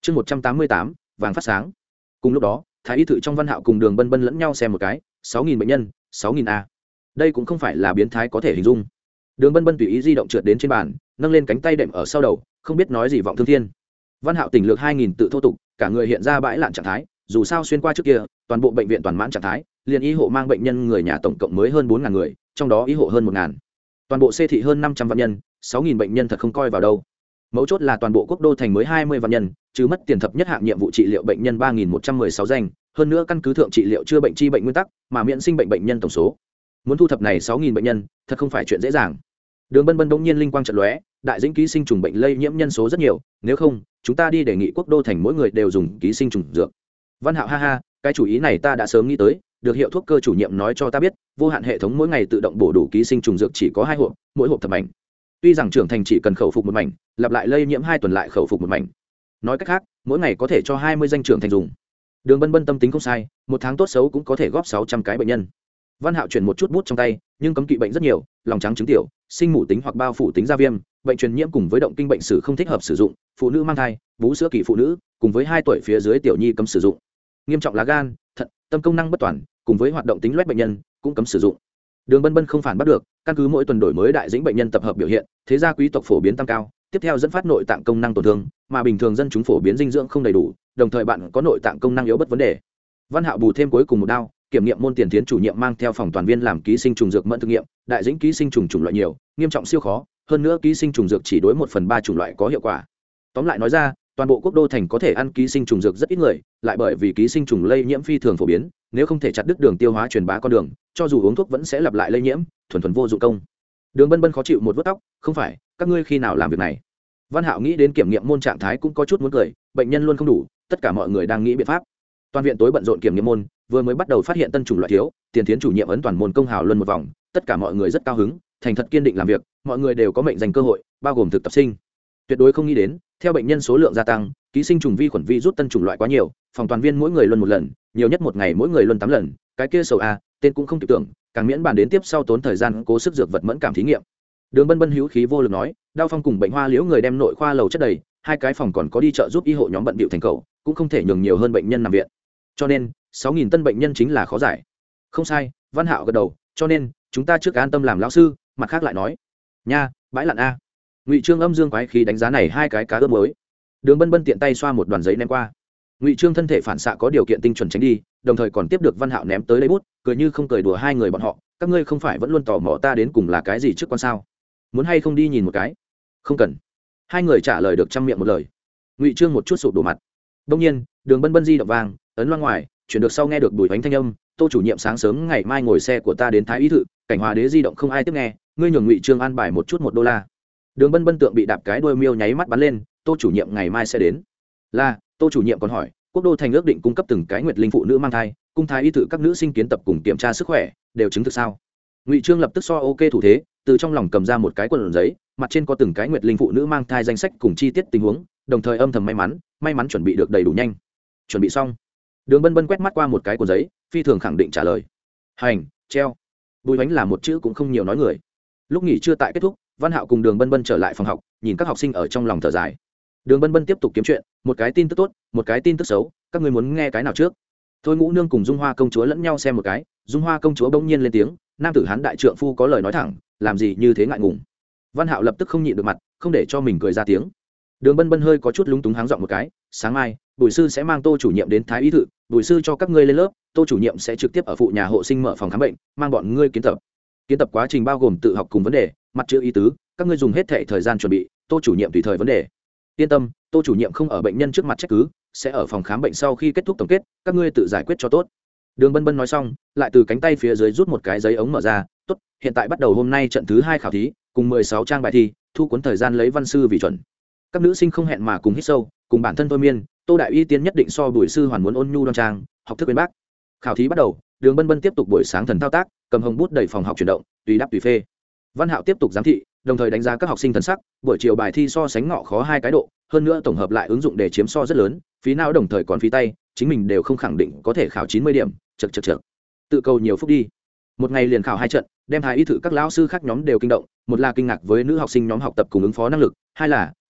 chương 188, vàng phát sáng. Cùng lúc đó thái y thự trong Văn Hạo cùng Đường Bân Bân lẫn nhau xem một cái, 6.000 bệnh nhân, 6.000 a. Đây cũng không phải là biến thái có thể hình dung. Đường Bân Bân tùy ý di động trượt đến trên bàn, nâng lên cánh tay đệm ở sau đầu, không biết nói gì vọng thương thiên. Văn Hạo tỉnh lược 2.000 tự thô tục, cả người hiện ra bãi lạn trạng thái, dù sao xuyên qua trước kia, toàn bộ bệnh viện toàn mãn trạng thái, liền y hộ mang bệnh nhân người nhà tổng cộng mới hơn 4.000 người, trong đó y hộ hơn 1.000. Toàn bộ xê thị hơn 500 vạn nhân, 6.000 bệnh nhân thật không coi vào đâu. Mấu chốt là toàn bộ quốc đô thành mới 20 vạn nhân, trừ mất tiền thập nhất hạng nhiệm vụ trị liệu bệnh nhân 3.116 danh, hơn nữa căn cứ thượng trị liệu chưa bệnh chi bệnh nguyên tắc, mà miễn sinh bệnh bệnh nhân tổng số. Muốn thu thập này 6.000 bệnh nhân, thật không phải chuyện dễ dàng. Đường Bân Bân bỗng nhiên linh quang chợt lóe, đại dĩnh ký sinh trùng bệnh lây nhiễm nhân số rất nhiều, nếu không, chúng ta đi đề nghị quốc đô thành mỗi người đều dùng ký sinh trùng dược. Văn Hạo ha ha, cái chủ ý này ta đã sớm nghĩ tới, được hiệu thuốc cơ chủ nhiệm nói cho ta biết, vô hạn hệ thống mỗi ngày tự động bổ đủ ký sinh trùng dược chỉ có 2 hộp, mỗi hộp thập mảnh. Tuy rằng trưởng thành chỉ cần khẩu phục một mảnh, lặp lại lây nhiễm 2 tuần lại khẩu phục một mảnh. Nói cách khác, mỗi ngày có thể cho 20 danh trưởng thành dùng. Đường Bân Bân tâm tính không sai, một tháng tốt xấu cũng có thể góp 600 cái bệnh nhân. Văn Hạo chuyển một chút bút trong tay, nhưng cấm kỵ bệnh rất nhiều, lòng trắng trứng tiểu, sinh mủ tính hoặc bao phủ tính da viêm, bệnh truyền nhiễm cùng với động kinh bệnh sử không thích hợp sử dụng, phụ nữ mang thai, bú sữa kỳ phụ nữ, cùng với 2 tuổi phía dưới tiểu nhi cấm sử dụng. Nghiêm trọng là gan, thận, tâm công năng bất toàn, cùng với hoạt động tính loét bệnh nhân cũng cấm sử dụng. Đường Bân Bân không phản bắt được, căn cứ mỗi tuần đổi mới đại dĩnh bệnh nhân tập hợp biểu hiện, thế gia quý tộc phổ biến tăng cao, tiếp theo dẫn phát nội tạng công năng tổn thương, mà bình thường dân chúng phổ biến dinh dưỡng không đầy đủ, đồng thời bạn có nội tạng công năng yếu bất vấn đề. Văn Hạo bù thêm cuối cùng một đao, kiểm nghiệm môn tiền tiến chủ nhiệm mang theo phòng toàn viên làm ký sinh trùng dược mẫn thực nghiệm, đại dĩnh ký sinh trùng chủng loại nhiều, nghiêm trọng siêu khó, hơn nữa ký sinh trùng dược chỉ đối 1/3 chủng loại có hiệu quả. Tóm lại nói ra, toàn bộ quốc đô thành có thể ăn ký sinh trùng dược rất ít người, lại bởi vì ký sinh trùng lây nhiễm phi thường phổ biến, nếu không thể chặt đứt đường tiêu hóa truyền bá con đường, cho dù uống thuốc vẫn sẽ lặp lại lây nhiễm, thuần thuần vô dụng công. Đường Bân Bân khó chịu một vuốt tóc, không phải, các ngươi khi nào làm việc này? Văn Hạo nghĩ đến kiểm nghiệm môn trạng thái cũng có chút muốn cười, bệnh nhân luôn không đủ, tất cả mọi người đang nghĩ biện pháp. Toàn viện tối bận rộn kiểm nghiệm môn, vừa mới bắt đầu phát hiện tân chủng loại thiếu, tiền tiến chủ nhiệm ấn toàn môn công hào luân một vòng, tất cả mọi người rất cao hứng, thành thật kiên định làm việc, mọi người đều có mệnh dành cơ hội, bao gồm thực tập sinh. Tuyệt đối không nghĩ đến, theo bệnh nhân số lượng gia tăng, ký sinh trùng vi khuẩn virus tân chủng loại quá nhiều, phòng toàn viên mỗi người luân một lần, nhiều nhất một ngày mỗi người luân 8 lần, cái kia sầu a, tên cũng không kịp tưởng, càng miễn bàn đến tiếp sau tốn thời gian cố sức dược vật mẫn cảm thí nghiệm. Đường Bân Bân hữu khí vô lực nói, đau phong cùng bệnh hoa liễu người đem nội khoa lầu chất đầy, 2 cái phòng còn có đi chợ giúp y hộ nhóm bận bịu thành cầu, cũng không thể nhường nhiều hơn bệnh nhân nằm viện. Cho nên, 6.000 tân bệnh nhân chính là khó giải. Không sai, Văn Hạo gật đầu, cho nên chúng ta trước an tâm làm lão sư, mặt khác lại nói. Nha, bãi lặn a. Ngụy Trương âm dương quái khí đánh giá này 2 cái cá ướp muối. Đường Bân Bân tiện tay xoa một đoàn giấy ném qua. Ngụy Trương thân thể phản xạ có điều kiện tinh chuẩn tránh đi, đồng thời còn tiếp được Văn Hạo ném tới lấy bút, cười như không cười đùa 2 người bọn họ, các ngươi không phải vẫn luôn tò mò ta đến cùng là cái gì trước quan sao? Muốn hay không đi nhìn một cái? Không cần. 2 người trả lời được trăm miệng một lời. Ngụy Trương một chút sụp đổ mặt. Đương nhiên, Đường Bân Bân di động vang, ấn loa ngoài, chuyển được sau nghe được Bùi Hoánh thanh âm, Tô chủ nhiệm sáng sớm ngày mai ngồi xe của ta đến Thái Y thự, Cảnh Hòa đế di động không ai tiếp nghe, ngươi nhường Ngụy Trương an bài một chút $1. Đường Bân Bân tượng bị đạp cái đuôi miêu nháy mắt bắn lên, Tô chủ nhiệm ngày mai sẽ đến. Là, Tô chủ nhiệm còn hỏi, quốc đô thành ước định cung cấp từng cái nguyệt linh phụ nữ mang thai, cung thái y thự các nữ sinh kiến tập cùng kiểm tra sức khỏe, đều chứng thực sao? Ngụy Trương lập tức so ok thủ thế, từ trong lòng cầm ra một cái quần giấy, mặt trên có từng cái nguyệt linh phụ nữ mang thai danh sách cùng chi tiết tình huống, đồng thời âm thầm may mắn chuẩn bị được đầy đủ nhanh. Chuẩn bị xong. Đường Bân Bân quét mắt qua một cái cuốn giấy, phi thường khẳng định trả lời. Hành, treo. Bùi Hoánh là một chữ cũng không nhiều nói người. Lúc nghỉ trưa tại kết thúc, Văn Hạo cùng Đường Bân Bân trở lại phòng học, nhìn các học sinh ở trong lòng thở dài. Đường Bân Bân tiếp tục kiếm chuyện, một cái tin tức tốt, một cái tin tức xấu, các ngươi muốn nghe cái nào trước? Thôi Ngũ Nương cùng Dung Hoa công chúa lẫn nhau xem một cái, Dung Hoa công chúa bỗng nhiên lên tiếng, nam tử hán đại trượng phu có lời nói thẳng, làm gì như thế ngại ngùng. Văn Hạo lập tức không nhịn được mặt, không để cho mình cười ra tiếng. Đường Bân Bân hơi có chút lúng túng háng giọng một cái, sáng mai Bùi sư sẽ mang Tô chủ nhiệm đến Thái Y thự, Bùi sư cho các ngươi lên lớp, Tô chủ nhiệm sẽ trực tiếp ở phụ nhà hộ sinh mở phòng khám bệnh, mang bọn ngươi kiến tập. Kiến tập quá trình bao gồm tự học cùng vấn đề, mặt chữ ý tứ, các ngươi dùng hết thảy thời gian chuẩn bị, Tô chủ nhiệm tùy thời vấn đề. Yên tâm, Tô chủ nhiệm không ở bệnh nhân trước mặt trách cứ, sẽ ở phòng khám bệnh sau khi kết thúc tổng kết, các ngươi tự giải quyết cho tốt. Đường Bân Bân nói xong, lại từ cánh tay phía dưới rút một cái giấy ống mở ra, tốt, hiện tại bắt đầu hôm nay trận thứ 2 khảo thí, cùng 16 trang bài thi, thu cuốn thời gian lấy văn sư vì chuẩn. Các nữ sinh không hẹn mà cùng hít sâu, cùng bản thân thôi miên, Tô đại y tiên nhất định so Bùi sư hoàn muốn ôn nhu đoan trang, học thức bên bác. Khảo thí bắt đầu, Đường Bân Bân tiếp tục buổi sáng thần thao tác, cầm hồng bút đẩy phòng học chuyển động, tùy đáp tùy phê. Văn Hạo tiếp tục giám thị, đồng thời đánh giá các học sinh thần sắc, buổi chiều bài thi so sánh ngọ khó 2 cái độ, hơn nữa tổng hợp lại ứng dụng để chiếm so rất lớn, phí não đồng thời còn phí tay, chính mình đều không khẳng định có thể khảo 90 điểm, chậc. Tự cầu nhiều phúc đi. Một ngày liền khảo 2 trận, đem Thái Y thự các lão sư khác nhóm đều kinh động, một là kinh ngạc với nữ học sinh nhóm học tập cùng ứng phó năng lực, hai là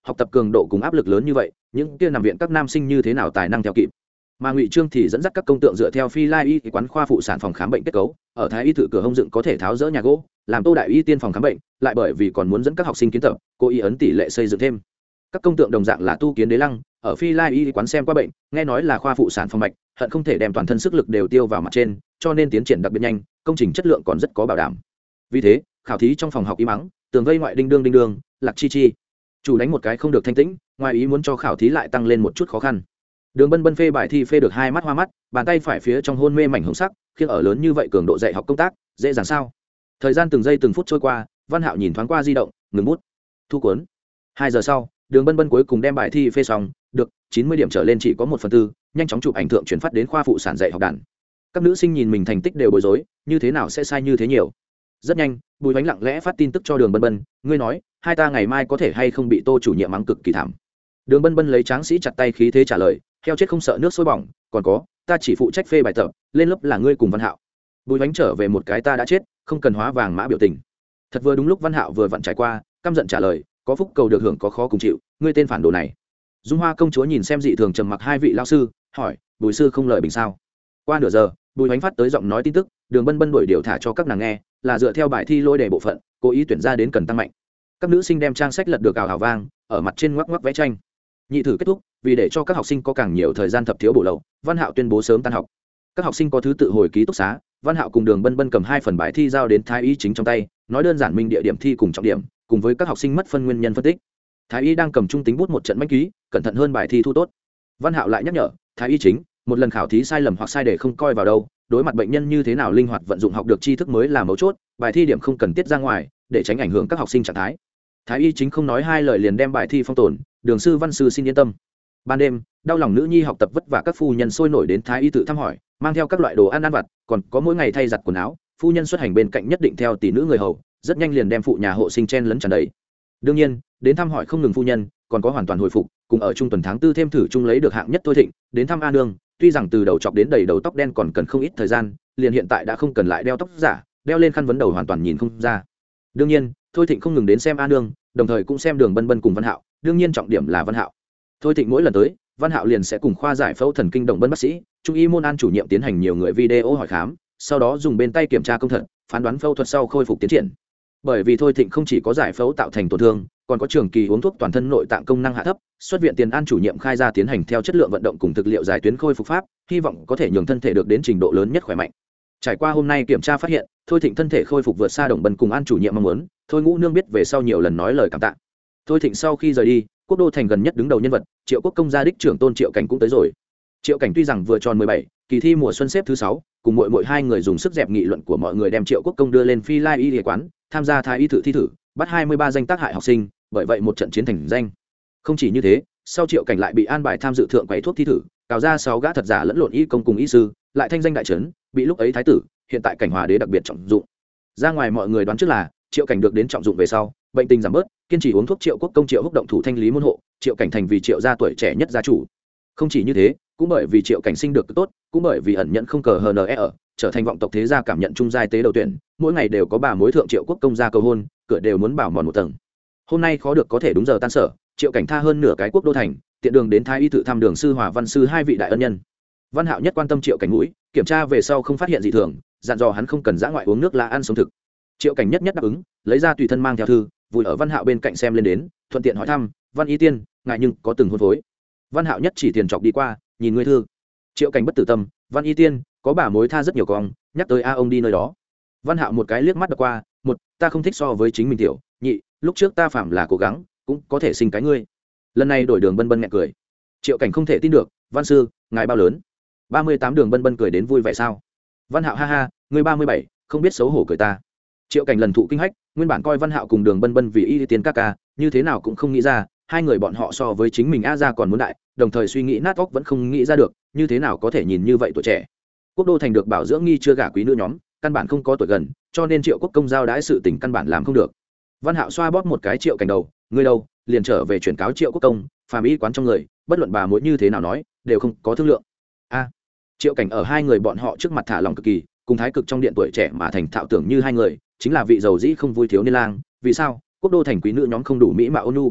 học tập cường độ cùng áp lực lớn như vậy những kia nằm viện các nam sinh như thế nào tài năng theo kịp. Mà Ngụy Trương thì dẫn dắt các công tượng dựa theo Phi Lai y quán khoa phụ sản phòng khám bệnh kết cấu, ở Thái y thự cửa hông dựng có thể tháo dỡ nhà gỗ, làm Tô đại y tiên phòng khám bệnh, lại bởi vì còn muốn dẫn các học sinh kiến tập, cố ý ấn tỷ lệ xây dựng thêm. Các công tượng đồng dạng là tu kiến đế lăng, ở Phi Lai y quán xem qua bệnh, nghe nói là khoa phụ sản phòng mạch, hận không thể đem toàn thân sức lực đều tiêu vào mặt trên, cho nên tiến triển đặc biệt nhanh, công trình chất lượng còn rất có bảo đảm. Vì thế, khảo thí trong phòng học im mắng, tường vây ngoại đinh đương, lạc chi chi. Chủ đánh một cái không được thanh tĩnh, ngoài ý muốn cho khảo thí lại tăng lên một chút khó khăn. Đường Bân Bân phê bài thi phê được hai mắt hoa mắt, bàn tay phải phía trong hôn mê mảnh hồng sắc, khiêng ở lớn như vậy cường độ dạy học công tác, dễ dàng sao? Thời gian từng giây từng phút trôi qua, Văn Hạo nhìn thoáng qua di động, ngừng bút, thu cuốn. 2 giờ sau, Đường Bân Bân cuối cùng đem bài thi phê xong, được 90 điểm trở lên chỉ có 1/4, nhanh chóng chụp ảnh thượng chuyển phát đến khoa phụ sản dạy học đàn. Các nữ sinh nhìn mình thành tích đều bối rối, như thế nào sẽ sai như thế nhiều. Rất nhanh, Bùi Bánh lặng lẽ phát tin tức cho Đường Bân Bân, ngươi nói, hai ta ngày mai có thể hay không bị Tô chủ nhiệm mắng cực kỳ thảm. Đường Bân Bân lấy tráng sĩ chặt tay khí thế trả lời, heo chết không sợ nước sôi bỏng, còn có, ta chỉ phụ trách phê bài tập, lên lớp là ngươi cùng Văn Hạo. Bùi Bánh trở về một cái ta đã chết, không cần hóa vàng mã biểu tình. Thật vừa đúng lúc Văn Hạo vừa vặn trải qua, căm giận trả lời, có phúc cầu được hưởng có khó cùng chịu, ngươi tên phản đồ này. Dung Hoa công chúa nhìn xem dị thường trầm mặc hai vị lao sư, hỏi, Bùi sư không lời bình sao? Qua nửa giờ, Bùi Bánh phát tới giọng nói tin tức, Đường Bân Bân đổi điều thả cho các nàng nghe, là dựa theo bài thi lôi đề bộ phận, cố ý tuyển ra đến cần tăng mạnh. Các nữ sinh đem trang sách lật được ào ào vang, ở mặt trên ngoắc ngoắc vẽ tranh. Nhị thử kết thúc, vì để cho các học sinh có càng nhiều thời gian thập thiếu bổ lậu, Văn Hạo tuyên bố sớm tan học. Các học sinh có thứ tự hồi ký túc xá, Văn Hạo cùng Đường Bân Bân cầm 2 phần bài thi giao đến Thái y chính trong tay, nói đơn giản minh địa điểm thi cùng trọng điểm, cùng với các học sinh mất phân nguyên nhân phân tích. Thái y đang cầm trung tính bút một trận mách ký, cẩn thận hơn bài thi thu tốt. Văn Hạo lại nhắc nhở, Thái y chính, một lần khảo thí sai lầm hoặc sai để không coi vào đâu, đối mặt bệnh nhân như thế nào linh hoạt vận dụng học được tri thức mới là mấu chốt, bài thi điểm không cần tiết ra ngoài, để tránh ảnh hưởng các học sinh trạng thái. Thái y chính không nói hai lời liền đem bài thi phong tồn, Đường sư Văn sư xin yên tâm. Ban đêm, đau lòng nữ nhi học tập vất vả các phu nhân sôi nổi đến Thái y tự thăm hỏi, mang theo các loại đồ ăn vặt, còn có mỗi ngày thay giặt quần áo, phu nhân xuất hành bên cạnh nhất định theo tỷ nữ người hầu, rất nhanh liền đem phụ nhà hộ sinh chen lấn tràn đầy. Đương nhiên, đến thăm hỏi không ngừng phu nhân, còn có hoàn toàn hồi phục, cùng ở trung tuần tháng 4 thêm thử chung lấy được hạng nhất Thôi Thịnh, đến thăm A nương, tuy rằng từ đầu chọc đến đầy đầu tóc đen còn cần không ít thời gian, liền hiện tại đã không cần lại đeo tóc giả, đeo lên khăn vấn đầu hoàn toàn nhìn không ra. Đương nhiên, Thôi Thịnh không ngừng đến xem A nương, đồng thời cũng xem Đường Bân Bân cùng Văn Hạo, đương nhiên trọng điểm là Văn Hạo. Thôi Thịnh mỗi lần tới, Văn Hạo liền sẽ cùng khoa giải phẫu thần kinh Đồng Bân bác sĩ, trung y môn an chủ nhiệm tiến hành nhiều người video hỏi khám, sau đó dùng bên tay kiểm tra công thật, phán đoán phẫu thuật sau khôi phục tiến triển. Bởi vì Thôi Thịnh không chỉ có giải phẫu tạo thành tổn thương, còn có trường kỳ uống thuốc toàn thân nội tạng công năng hạ thấp, xuất viện tiền an chủ nhiệm khai ra tiến hành theo chất lượng vận động cùng thực liệu giải tuyến khôi phục pháp, hy vọng có thể nhường thân thể được đến trình độ lớn nhất khỏe mạnh. Trải qua hôm nay kiểm tra phát hiện, Thôi Thịnh thân thể khôi phục vượt xa Đồng Bân cùng an chủ nhiệm mong muốn, Thôi Ngũ nương biết về sau nhiều lần nói lời cảm tạ. Thôi Thịnh sau khi rời đi, Quốc đô thành gần nhất đứng đầu nhân vật, Triệu Quốc công gia đích trưởng tôn Triệu Cảnh cũng tới rồi. Triệu Cảnh tuy rằng vừa tròn 17, kỳ thi mùa xuân xếp thứ 6, cùng mỗi hai người dùng sức dẹp nghị luận của mọi người đem Triệu Quốc công đưa lên Phi Lai y y quán, tham gia Thái y thử thi thử, bắt 23 danh tác hại học sinh, bởi vậy một trận chiến thành danh. Không chỉ như thế, sau Triệu Cảnh lại bị an bài tham dự thượng quầy thuốc thi thử, cào ra 6 gã thật giả lẫn lộn y công cùng y sư, lại thanh danh đại trấn, bị lúc ấy thái tử, hiện tại Cảnh Hòa đế đặc biệt trọng dụng. Ra ngoài mọi người đoán trước là Triệu Cảnh được đến trọng dụng về sau, bệnh tình giảm bớt, kiên trì uống thuốc, Triệu Quốc công Triệu Húc động thủ thanh lý môn hộ, Triệu Cảnh thành vì Triệu gia tuổi trẻ nhất gia chủ. Không chỉ như thế, cũng bởi vì Triệu Cảnh sinh được tốt, cũng bởi vì ẩn nhận không cờ hờ ở, trở thành vọng tộc thế gia cảm nhận trung giai tế đầu tuyển, mỗi ngày đều có bà mối thượng Triệu Quốc công gia cầu hôn, cửa đều muốn bảo mòn một tầng. Hôm nay khó được có thể đúng giờ tan sở, Triệu Cảnh tha hơn nửa cái quốc đô thành, tiện đường đến Thái y tự thăm Đường sư Hòa Văn sư hai vị đại ân nhân. Văn Hạo nhất quan tâm Triệu Cảnh mũi, kiểm tra về sau không phát hiện gì thường, dặn dò hắn không cần dã ngoại uống nước lá ăn sống thực. Triệu Cảnh nhất đáp ứng, lấy ra tùy thân mang theo thư, vùi ở Văn Hạo bên cạnh xem lên đến, thuận tiện hỏi thăm, Văn y tiên, ngại nhưng có từng hôn phối. Văn Hạo nhất chỉ tiền chọc đi qua, nhìn ngươi thư. Triệu Cảnh bất tử tâm, Văn y tiên, có bà mối tha rất nhiều con, nhắc tới a ông đi nơi đó. Văn Hạo một cái liếc mắt đập qua, một, ta không thích so với chính mình tiểu, nhị, lúc trước ta phạm là cố gắng, cũng có thể sinh cái ngươi. Lần này đổi Đường Bân Bân nhẹ cười. Triệu Cảnh không thể tin được, Văn sư, ngài bao lớn? 38. Đường Bân Bân cười đến vui vẻ sao? Văn Hạo ha ha, ngươi 37, không biết xấu hổ cười ta. Triệu Cảnh lần thụ kinh hách, nguyên bản coi Văn Hạo cùng Đường Bân Bân vì y tiên ca ca, như thế nào cũng không nghĩ ra, hai người bọn họ so với chính mình a ra còn muốn đại, đồng thời suy nghĩ nát óc vẫn không nghĩ ra được, như thế nào có thể nhìn như vậy tuổi trẻ. Quốc đô thành được bảo dưỡng nghi chưa gả quý nữ nhóm, căn bản không có tuổi gần, cho nên Triệu Quốc công giao đãi sự tình căn bản làm không được. Văn Hạo xoa bóp một cái Triệu Cảnh đầu, ngươi đâu, liền trở về chuyển cáo Triệu Quốc công, phàm y quán trong người, bất luận bà mối như thế nào nói, đều không có thương lượng. A. Triệu Cảnh ở hai người bọn họ trước mặt thả lòng cực kỳ, cùng thái cực trong điện tuổi trẻ mà thành thạo tưởng như hai người, chính là vị giàu dĩ không vui thiếu niên lang, vì sao? Quốc đô thành quý nữ nhóm không đủ mỹ mạo ôn nhu.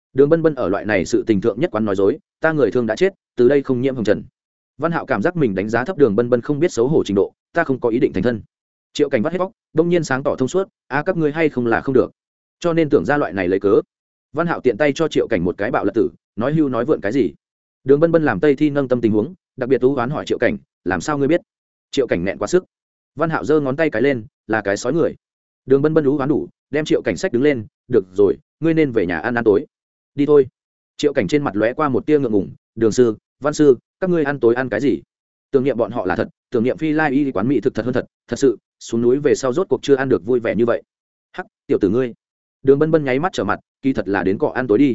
Đường Bân Bân ở loại này sự tình thượng nhất quán nói dối, ta người thương đã chết, từ đây không nhiễm hồng trần. Văn Hạo cảm giác mình đánh giá thấp Đường Bân Bân không biết xấu hổ trình độ, ta không có ý định thành thân. Triệu Cảnh vắt hết bóc, đông nhiên sáng tỏ thông suốt, các ngươi hay không là không được, cho nên tưởng ra loại này lấy cớ. Văn Hạo tiện tay cho Triệu Cảnh một cái bạo lật tử, nói hưu nói vượn cái gì. Đường Bân Bân làm tây thi nâng tâm tình huống, đặc biệt tú đoán hỏi Triệu Cảnh, làm sao ngươi biết? Triệu Cảnh nẹn quá sức. Văn Hạo giơ ngón tay cái lên, là cái sói người. Đường Bân Bân tú đoán đủ, đem Triệu Cảnh sách đứng lên, được rồi, ngươi nên về nhà ăn tối. Đi thôi. Triệu Cảnh trên mặt lóe qua một tia ngượng ngùng, Đường sư, Văn sư, các ngươi ăn tối ăn cái gì? Tưởng niệm bọn họ là thật, tưởng niệm Phi Lai Y quán mỹ thực thật hơn thật, thật sự, xuống núi về sau rốt cuộc chưa ăn được vui vẻ như vậy. Hắc, tiểu tử ngươi. Đường Bân Bân nháy mắt trở mặt, kỳ thật là đến cọ ăn tối đi.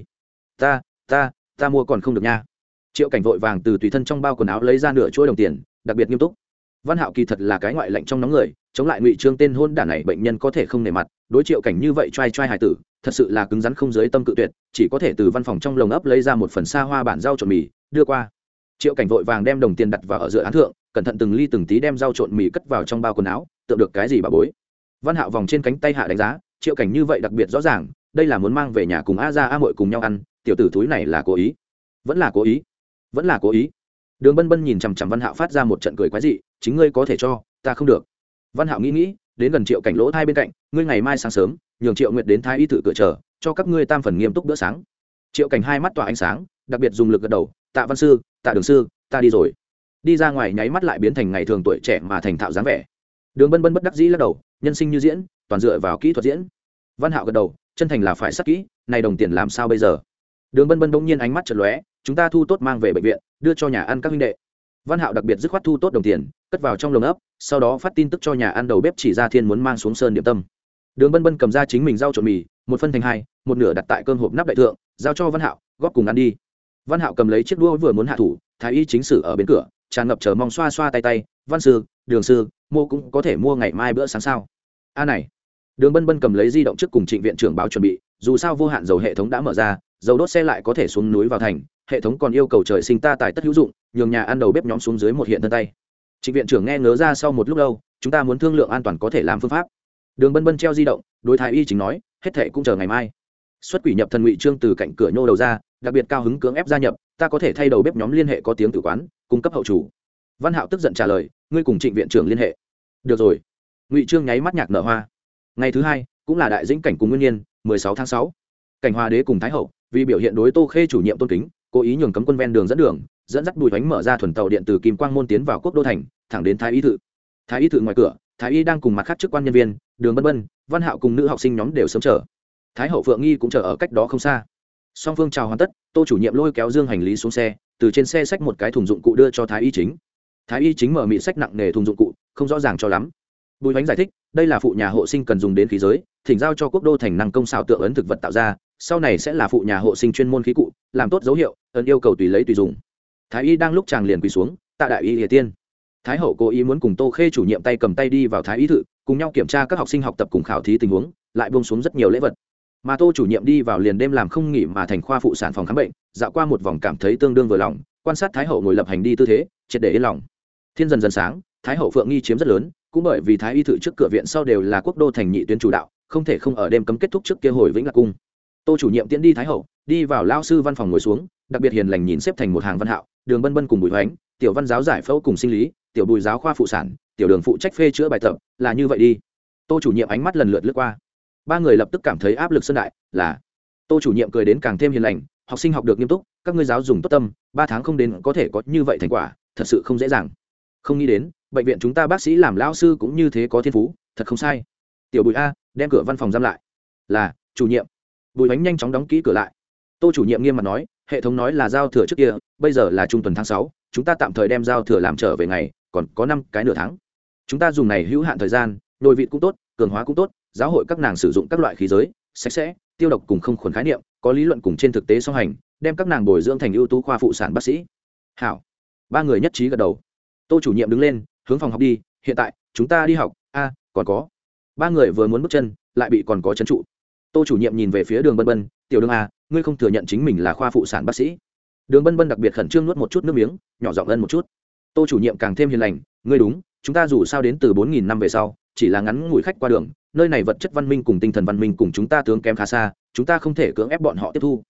Ta mua còn không được nha. Triệu Cảnh vội vàng từ tùy thân trong bao quần áo lấy ra nửa chuỗi đồng tiền, đặc biệt nghiêm túc. Văn Hạo kỳ thật là cái ngoại lạnh trong nóng người, chống lại Ngụy Trương tên hôn đản này bệnh nhân có thể không nể mặt, đối Triệu Cảnh như vậy trai trai hài tử, thật sự là cứng rắn không dưới tâm cự tuyệt, chỉ có thể từ văn phòng trong lồng ấp lấy ra một phần xa hoa bản rau trộn mì, đưa qua. Triệu Cảnh vội vàng đem đồng tiền đặt vào ở giữa án thượng, cẩn thận từng ly từng tí đem rau trộn mì cất vào trong bao quần áo, tượng được cái gì bà bối. Văn Hạo vòng trên cánh tay hạ đánh giá, Triệu Cảnh như vậy đặc biệt rõ ràng, đây là muốn mang về nhà cùng A gia A muội cùng nhau ăn, tiểu tử túi này là cố ý, vẫn là cố ý, vẫn là cố ý. Đường Bân Bân nhìn chằm chằm Văn Hạo phát ra một trận cười quái dị, chính ngươi có thể cho, ta không được. Văn Hạo nghĩ, đến gần Triệu Cảnh lỗ hai bên cạnh, ngươi ngày mai sáng sớm, nhường Triệu Nguyệt đến Thái Y tự cửa chờ, cho các ngươi tam phần nghiêm túc bữa sáng. Triệu Cảnh hai mắt tỏa ánh sáng, đặc biệt dùng lực gật đầu, tạ Văn sư, tạ Đường sư, ta đi rồi. Đi ra ngoài nháy mắt lại biến thành ngày thường tuổi trẻ mà thành thạo dáng vẻ. Đường Bân Bân bất đắc dĩ lắc đầu, nhân sinh như diễn, toàn dựa vào kỹ thuật diễn. Văn Hạo gật đầu, chân thành là phải sắc kỹ, này đồng tiền làm sao bây giờ? Đường Bân Bân bỗng nhiên ánh mắt chợt lóe, chúng ta thu tốt mang về bệnh viện, đưa cho nhà ăn các huynh đệ. Văn Hạo đặc biệt dứt khoát thu tốt đồng tiền, cất vào trong lồng ấp, sau đó phát tin tức cho nhà ăn đầu bếp chỉ ra thiên muốn mang xuống sơn điểm tâm. Đường Bân Bân cầm ra chính mình rau trộn mì, một phân thành hai, một nửa đặt tại cơm hộp nắp đại thượng, giao cho Văn Hạo, góp cùng ăn đi. Văn Hạo cầm lấy chiếc đũa vừa muốn hạ thủ, Thái Y chính sử ở bên cửa, tràn ngập chờ mong xoa xoa tay, Văn sư, Đường sư, mua cũng có thể mua ngày mai bữa sáng sao? Này. Đường Bân Bân cầm lấy di động trước cùng Trịnh viện trưởng báo chuẩn bị, dù sao vô hạn dầu hệ thống đã mở ra, dầu đốt xe lại có thể xuống núi vào thành, hệ thống còn yêu cầu trời sinh ta tài tất hữu dụng, nhường nhà ăn đầu bếp nhóm xuống dưới một hiện thân tay. Trịnh viện trưởng nghe ngớ ra sau một lúc lâu, chúng ta muốn thương lượng an toàn có thể làm phương pháp. Đường Bân Bân treo di động, đối Thái Y chính nói, hết thệ cũng chờ ngày mai. Xuất quỷ nhập thần Ngụy Trương từ cạnh cửa nhô đầu ra, đặc biệt cao hứng cưỡng ép gia nhập, ta có thể thay đầu bếp nhóm liên hệ có tiếng tử quán, cung cấp hậu chủ. Văn Hạo tức giận trả lời, ngươi cùng Trịnh viện trưởng liên hệ. Được rồi. Ngụy Trương nháy mắt nhạc nở hoa. Ngày thứ hai, cũng là đại dĩnh cảnh cùng nguyên niên, 16 tháng 6. Cảnh Hòa đế cùng Thái hậu, vì biểu hiện đối Tô Khê chủ nhiệm tôn kính, cố ý nhường cấm quân ven đường dẫn dắt Bùi Hoánh mở ra thuần tàu điện từ Kim Quang môn tiến vào Quốc đô thành, thẳng đến Thái Y tự. Thái Y tự ngoài cửa, Thái Y đang cùng mặt khác chức quan nhân viên, Đường Bân Bân, Văn Hạo cùng nữ học sinh nhóm đều sớm chờ. Thái hậu Phượng Nghi cũng chờ ở cách đó không xa. Song phương chào hoàn tất, Tô chủ nhiệm lôi kéo dương hành lý xuống xe, từ trên xe xách một cái thùng dụng cụ đưa cho Thái Y chính. Thái Y chính mở mịt xách nặng nề thùng dụng cụ, không rõ ràng cho lắm. Bùi Hoánh giải thích, đây là phụ nhà hộ sinh cần dùng đến khí giới, thỉnh giao cho Quốc đô thành năng công xào tượng ấn thực vật tạo ra, sau này sẽ là phụ nhà hộ sinh chuyên môn khí cụ, làm tốt dấu hiệu, ấn yêu cầu tùy lấy tùy dùng. Thái Y đang lúc chàng liền quỳ xuống, tạ đại y hiệp tiên. Thái hậu cố ý muốn cùng Tô Khê chủ nhiệm tay cầm tay đi vào Thái Y thự, cùng nhau kiểm tra các học sinh học tập cùng khảo thí tình huống, lại buông xuống rất nhiều lễ vật. Mà Tô chủ nhiệm đi vào liền đêm làm không nghỉ mà thành khoa phụ sản phòng khám bệnh, dạo qua một vòng cảm thấy tương đương vừa lòng, quan sát Thái hậu ngồi lập hành đi tư thế, triệt để yên lòng. Thiên dần dần sáng, Thái hậu Phượng Nghi chiếm rất lớn, cũng bởi vì Thái Y thự trước cửa viện sau đều là Quốc đô thành nhị tuyến chủ đạo, không thể không ở đêm cấm kết thúc trước kia hồi Vĩnh Lạc cung. Tô chủ nhiệm tiễn đi Thái hậu, đi vào lao sư văn phòng ngồi xuống, đặc biệt hiền lành nhìn xếp thành một hàng Văn Hạo, Đường Bân Bân cùng Bùi Hoánh, tiểu Văn giáo giải phẫu cùng sinh lý, tiểu Bùi giáo khoa phụ sản, tiểu Đường phụ trách phê chữa bài tập, là như vậy đi. Tô chủ nhiệm ánh mắt lần lượt lướt qua, ba người lập tức cảm thấy áp lực sơn đại, là. Tô chủ nhiệm cười đến càng thêm hiền lành, học sinh học được nghiêm túc, các ngươi giáo dùng tốt tâm, 3 tháng không đến có thể có như vậy thành quả, thật sự không dễ dàng. Không nghĩ đến, bệnh viện chúng ta bác sĩ làm lão sư cũng như thế có thiên phú, thật không sai. Tiểu Bùi a, đem cửa văn phòng giam lại. Là, chủ nhiệm. Bùi Hoánh nhanh chóng đóng kỹ cửa lại. Tô chủ nhiệm nghiêm mặt nói, hệ thống nói là giao thừa trước kia, bây giờ là trung tuần tháng 6, chúng ta tạm thời đem giao thừa làm trở về ngày, còn có 5 cái nửa tháng. Chúng ta dùng này hữu hạn thời gian, nhồi vịt cũng tốt, cường hóa cũng tốt, giáo hội các nàng sử dụng các loại khí giới, sạch sẽ, tiêu độc cùng không khuẩn khái niệm, có lý luận cùng trên thực tế song hành, đem các nàng bồi dưỡng thành ưu tú khoa phụ sản bác sĩ. Hảo. Ba người nhất trí gật đầu. Tô chủ nhiệm đứng lên, hướng phòng học đi, hiện tại chúng ta đi học. Còn có. Ba người vừa muốn bước chân, lại bị còn có trấn trụ. Tô chủ nhiệm nhìn về phía Đường Bân Bân, tiểu Đường a, ngươi không thừa nhận chính mình là khoa phụ sản bác sĩ. Đường Bân Bân đặc biệt khẩn trương nuốt một chút nước miếng, nhỏ giọng ân một chút. Tô chủ nhiệm càng thêm hiền lành, ngươi đúng, chúng ta dù sao đến từ 4000 năm về sau, chỉ là ngắn ngủi khách qua đường, nơi này vật chất văn minh cùng tinh thần văn minh cùng chúng ta tướng kém khá xa, chúng ta không thể cưỡng ép bọn họ tiếp thu.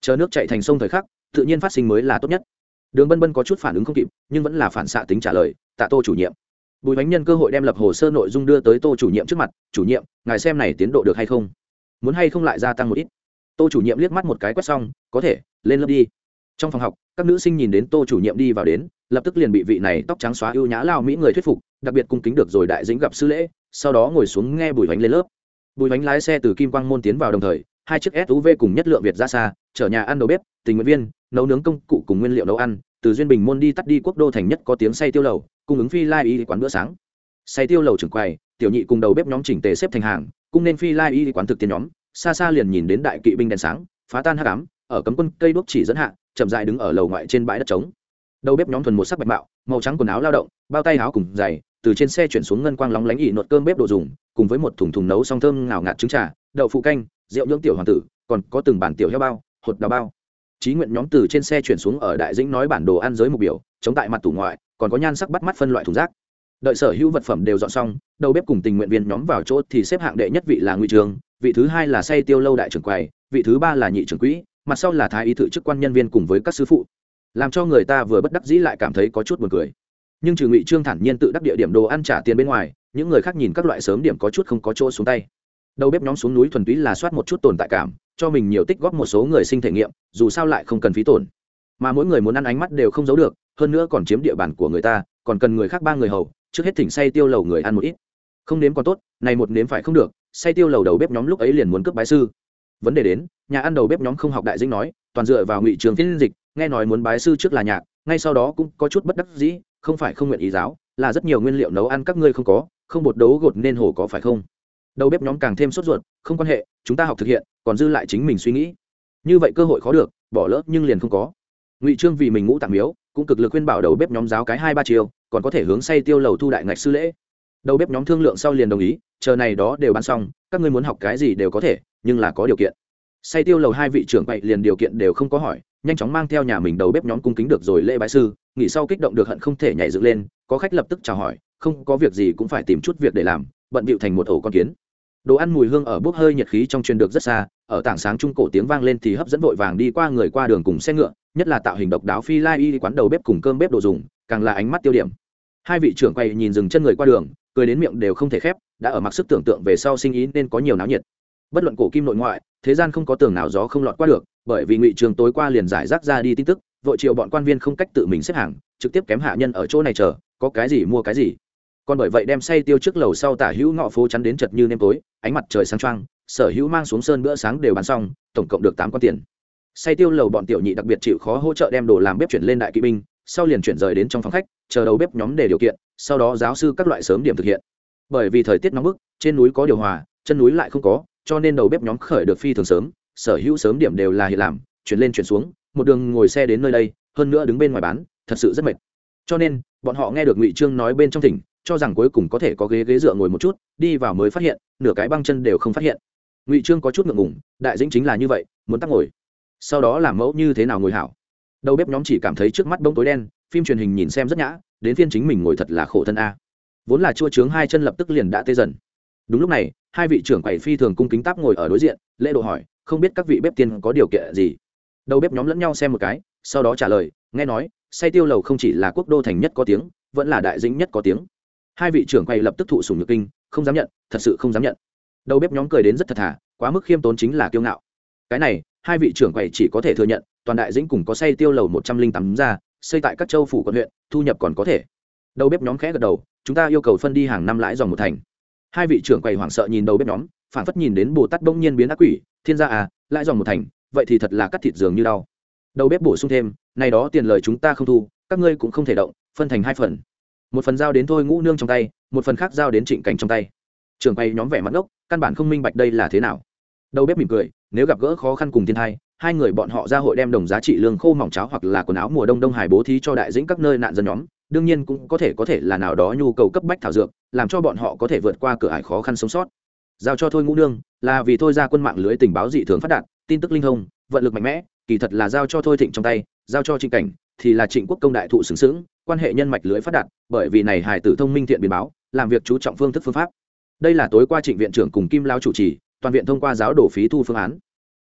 chờ nước chạy thành sông thời khắc tự nhiên phát sinh mới là tốt nhất. Đường Bân Bân có chút phản ứng không kịp nhưng vẫn là phản xạ tính trả lời tạ Tô chủ nhiệm. Bùi Bánh nhân cơ hội đem lập hồ sơ nội dung đưa tới Tô chủ nhiệm trước mặt. Chủ nhiệm, ngài xem này tiến độ được hay không, muốn hay không lại gia tăng một ít. Tô chủ nhiệm liếc mắt một cái quét xong, có thể lên lớp đi. Trong phòng học các nữ sinh nhìn đến Tô chủ nhiệm đi vào đến, lập tức liền bị vị này tóc trắng xóa ưu nhã lao mỹ người thuyết phục, đặc biệt cung kính được rồi đại dĩnh gặp sư lễ, sau đó ngồi xuống nghe Bùi Bánh lên lớp. Bùi Bánh lái xe từ Kim Quang môn tiến vào, đồng thời hai chiếc SUV cùng nhất lượng Việt ra xa chở nhà ăn đầu bếp, tình nguyện viên, nấu nướng công cụ cùng nguyên liệu nấu ăn từ duyên bình môn đi tắt đi quốc đô thành nhất có tiếng say tiêu lầu, cung ứng phi lai y quán bữa sáng. Say tiêu lầu trưởng quầy, tiểu nhị cùng đầu bếp nhóm chỉnh tề xếp thành hàng, cung nên phi lai y quán thực tiên nhóm xa xa liền nhìn đến đại kỵ binh đèn sáng phá tan hắc ám, ở cấm quân cây đuốc chỉ dẫn hạ chậm rãi đứng ở lầu ngoại trên bãi đất trống. Đầu bếp nhóm thuần một sắc bạch mạo, màu trắng quần áo lao động, bao tay áo cùng giày, từ trên xe chuyển xuống ngân quang lóng lánh ỉ nột cơm bếp đồ dùng, cùng với một thùng thùng nấu xong thơm ngào ngạt trứng trà, đậu phụ canh, rượu nhưỡng tiểu hoàng tử, còn có từng bản tiểu heo bao, hột đào bao. Chí nguyện nhóm từ trên xe chuyển xuống ở đại dĩnh nói bản đồ ăn giới mục biểu, chống tại mặt tủ ngoại, còn có nhan sắc bắt mắt phân loại thùng rác. Đợi sở hữu vật phẩm đều dọn xong, đầu bếp cùng tình nguyện viên nhóm vào chỗ thì xếp hạng đệ nhất vị là Ngụy Trường, vị thứ hai là say tiêu lâu đại trưởng quầy, vị thứ ba là nhị trưởng quỹ, mặt sau là thái y thự chức quan nhân viên cùng với các sư phụ, làm cho người ta vừa bất đắc dĩ lại cảm thấy có chút buồn cười. Nhưng trừ Ngụy Trương thản nhiên tự đắc địa điểm đồ ăn trả tiền bên ngoài, những người khác nhìn các loại sớm điểm có chút không có chỗ xuống tay. Đầu bếp nhóm xuống núi thuần túy là soát một chút tồn tại cảm, cho mình nhiều tích góp một số người sinh thể nghiệm, dù sao lại không cần phí tổn. Mà mỗi người muốn ăn ánh mắt đều không giấu được, hơn nữa còn chiếm địa bàn của người ta, còn cần người khác ba người hầu, trước hết thỉnh say tiêu lầu người ăn một ít. Không nếm còn tốt, này một nếm phải không được, say tiêu lầu đầu bếp nhóm lúc ấy liền muốn cướp bái sư. Vấn đề đến, nhà ăn đầu bếp nhóm không học đại dĩnh nói, toàn dựa vào Ngụy Trường phiên dịch, nghe nói muốn bái sư trước là nhạc, ngay sau đó cũng có chút bất đắc dĩ, không phải không nguyện ý giáo, là rất nhiều nguyên liệu nấu ăn các ngươi không có, không bột đấu gột nên hổ có phải không? Đầu bếp nhóm càng thêm sốt ruột, không quan hệ, chúng ta học thực hiện, còn dư lại chính mình suy nghĩ. Như vậy cơ hội khó được, bỏ lỡ nhưng liền không có. Ngụy Trương vì mình ngũ tạng miếu, cũng cực lực khuyên bảo đầu bếp nhóm giáo cái 2-3 chiều, còn có thể hướng say tiêu lầu thu đại ngạch sư lễ. Đầu bếp nhóm thương lượng sau liền đồng ý, chờ này đó đều bán xong, các ngươi muốn học cái gì đều có thể, nhưng là có điều kiện. Say tiêu lầu hai vị trưởng quậy liền điều kiện đều không có hỏi, nhanh chóng mang theo nhà mình đầu bếp nhóm cung kính được rồi lễ bái sư, nghỉ sau kích động được hận không thể nhảy dựng lên, có khách lập tức chào hỏi, không có việc gì cũng phải tìm chút việc để làm, bận bịu thành một ổ con kiến. Đồ ăn mùi hương ở bốc hơi nhiệt khí trong truyền được rất xa, ở tảng sáng trung cổ tiếng vang lên thì hấp dẫn vội vàng đi qua người qua đường cùng xe ngựa, nhất là tạo hình độc đáo phi lai y quán đầu bếp cùng cơm bếp đồ dùng, càng là ánh mắt tiêu điểm. Hai vị trưởng quầy nhìn dừng chân người qua đường, cười đến miệng đều không thể khép, đã ở mặc sức tưởng tượng về sau sinh ý nên có nhiều náo nhiệt. Bất luận cổ kim nội ngoại, thế gian không có tường nào gió không lọt qua được, bởi vì Ngụy Trường tối qua liền giải rác ra đi tin tức, vội chiều bọn quan viên không cách tự mình xếp hàng, trực tiếp kém hạ nhân ở chỗ này chờ, có cái gì mua cái gì. Còn bởi vậy đem say tiêu trước lầu sau tả hữu ngõ phố chắn đến chật như nêm tối, ánh mặt trời sáng choang, sở hữu mang xuống sơn bữa sáng đều bán xong, tổng cộng được 8 con tiền. Say tiêu lầu bọn tiểu nhị đặc biệt chịu khó hỗ trợ đem đồ làm bếp chuyển lên đại kỵ binh, sau liền chuyển rời đến trong phòng khách, chờ đầu bếp nhóm để điều kiện, sau đó giáo sư các loại sớm điểm thực hiện. Bởi vì thời tiết nóng bức, trên núi có điều hòa, chân núi lại không có, cho nên đầu bếp nhóm khởi được phi thường sớm, sở hữu sớm điểm đều là hiện làm, chuyển lên chuyển xuống, một đường ngồi xe đến nơi đây, hơn nữa đứng bên ngoài bán, thật sự rất mệt. Cho nên, bọn họ nghe được Ngụy Trương nói bên trong thỉnh, cho rằng cuối cùng có thể có ghế dựa ngồi một chút, đi vào mới phát hiện, nửa cái băng chân đều không phát hiện. Ngụy Trương có chút ngượng ngùng, đại dĩnh chính là như vậy, muốn tắc ngồi. Sau đó làm mẫu như thế nào ngồi hảo. Đầu bếp nhóm chỉ cảm thấy trước mắt bỗng tối đen, phim truyền hình nhìn xem rất nhã, đến phiên chính mình ngồi thật là khổ thân a. Vốn là chua trướng hai chân lập tức liền đã tê dần. Đúng lúc này, hai vị trưởng quầy phi thường cung kính táp ngồi ở đối diện, lễ độ hỏi, không biết các vị bếp tiên có điều kiện gì. Đầu bếp nhóm lẫn nhau xem một cái, sau đó trả lời, nghe nói say tiêu lầu không chỉ là quốc đô thành nhất có tiếng, vẫn là đại dĩnh nhất có tiếng. Hai vị trưởng quầy lập tức thụ sủng nhược kinh, không dám nhận, thật sự không dám nhận. Đầu bếp nhóm cười đến rất thật thà, quá mức khiêm tốn chính là kiêu ngạo. Cái này, hai vị trưởng quầy chỉ có thể thừa nhận, toàn đại dĩnh cùng có say tiêu lầu 108 gia, xây tại các châu phủ quận huyện, thu nhập còn có thể. Đầu bếp nhóm khẽ gật đầu, chúng ta yêu cầu phân đi hàng năm lãi dòng một thành. Hai vị trưởng quầy hoảng sợ nhìn đầu bếp nhóm, phản phất nhìn đến Bồ Tát bỗng nhiên biến ác quỷ, thiên gia à, lãi dòng một thành, vậy thì thật là cắt thịt dường như đau. Đầu bếp bổ sung thêm, này đó tiền lời chúng ta không thu, các ngươi cũng không thể động, phân thành 2 phần. Một phần giao đến Thôi Ngũ Nương trong tay, một phần khác giao đến Trịnh Cảnh trong tay. Trưởng quầy nhóm vẻ mặt ngốc, căn bản không minh bạch đây là thế nào. Đầu bếp mỉm cười, nếu gặp gỡ khó khăn cùng thiên hai, hai người bọn họ ra hội đem đồng giá trị lương khô mỏng cháo hoặc là quần áo mùa đông đông hải bố thí cho đại dĩnh các nơi nạn dân nhóm, đương nhiên cũng có thể là nào đó nhu cầu cấp bách thảo dược, làm cho bọn họ có thể vượt qua cửa ải khó khăn sống sót. Giao cho Thôi Ngũ Nương là vì Thôi ra quân mạng lưới tình báo dị thường phát đạt, tin tức linh thông, vận lực mạnh mẽ, kỳ thật là giao cho Thôi Thịnh trong tay, giao cho Trịnh Cảnh thì là Trịnh Quốc công đại thụ xứng xứng, quan hệ nhân mạch lưới phát đạt, bởi vì này hài tử thông minh thiện biến báo, làm việc chú trọng phương thức phương pháp. Đây là tối qua Trịnh viện trưởng cùng Kim lão chủ trì, toàn viện thông qua giáo đổ phí thu phương án.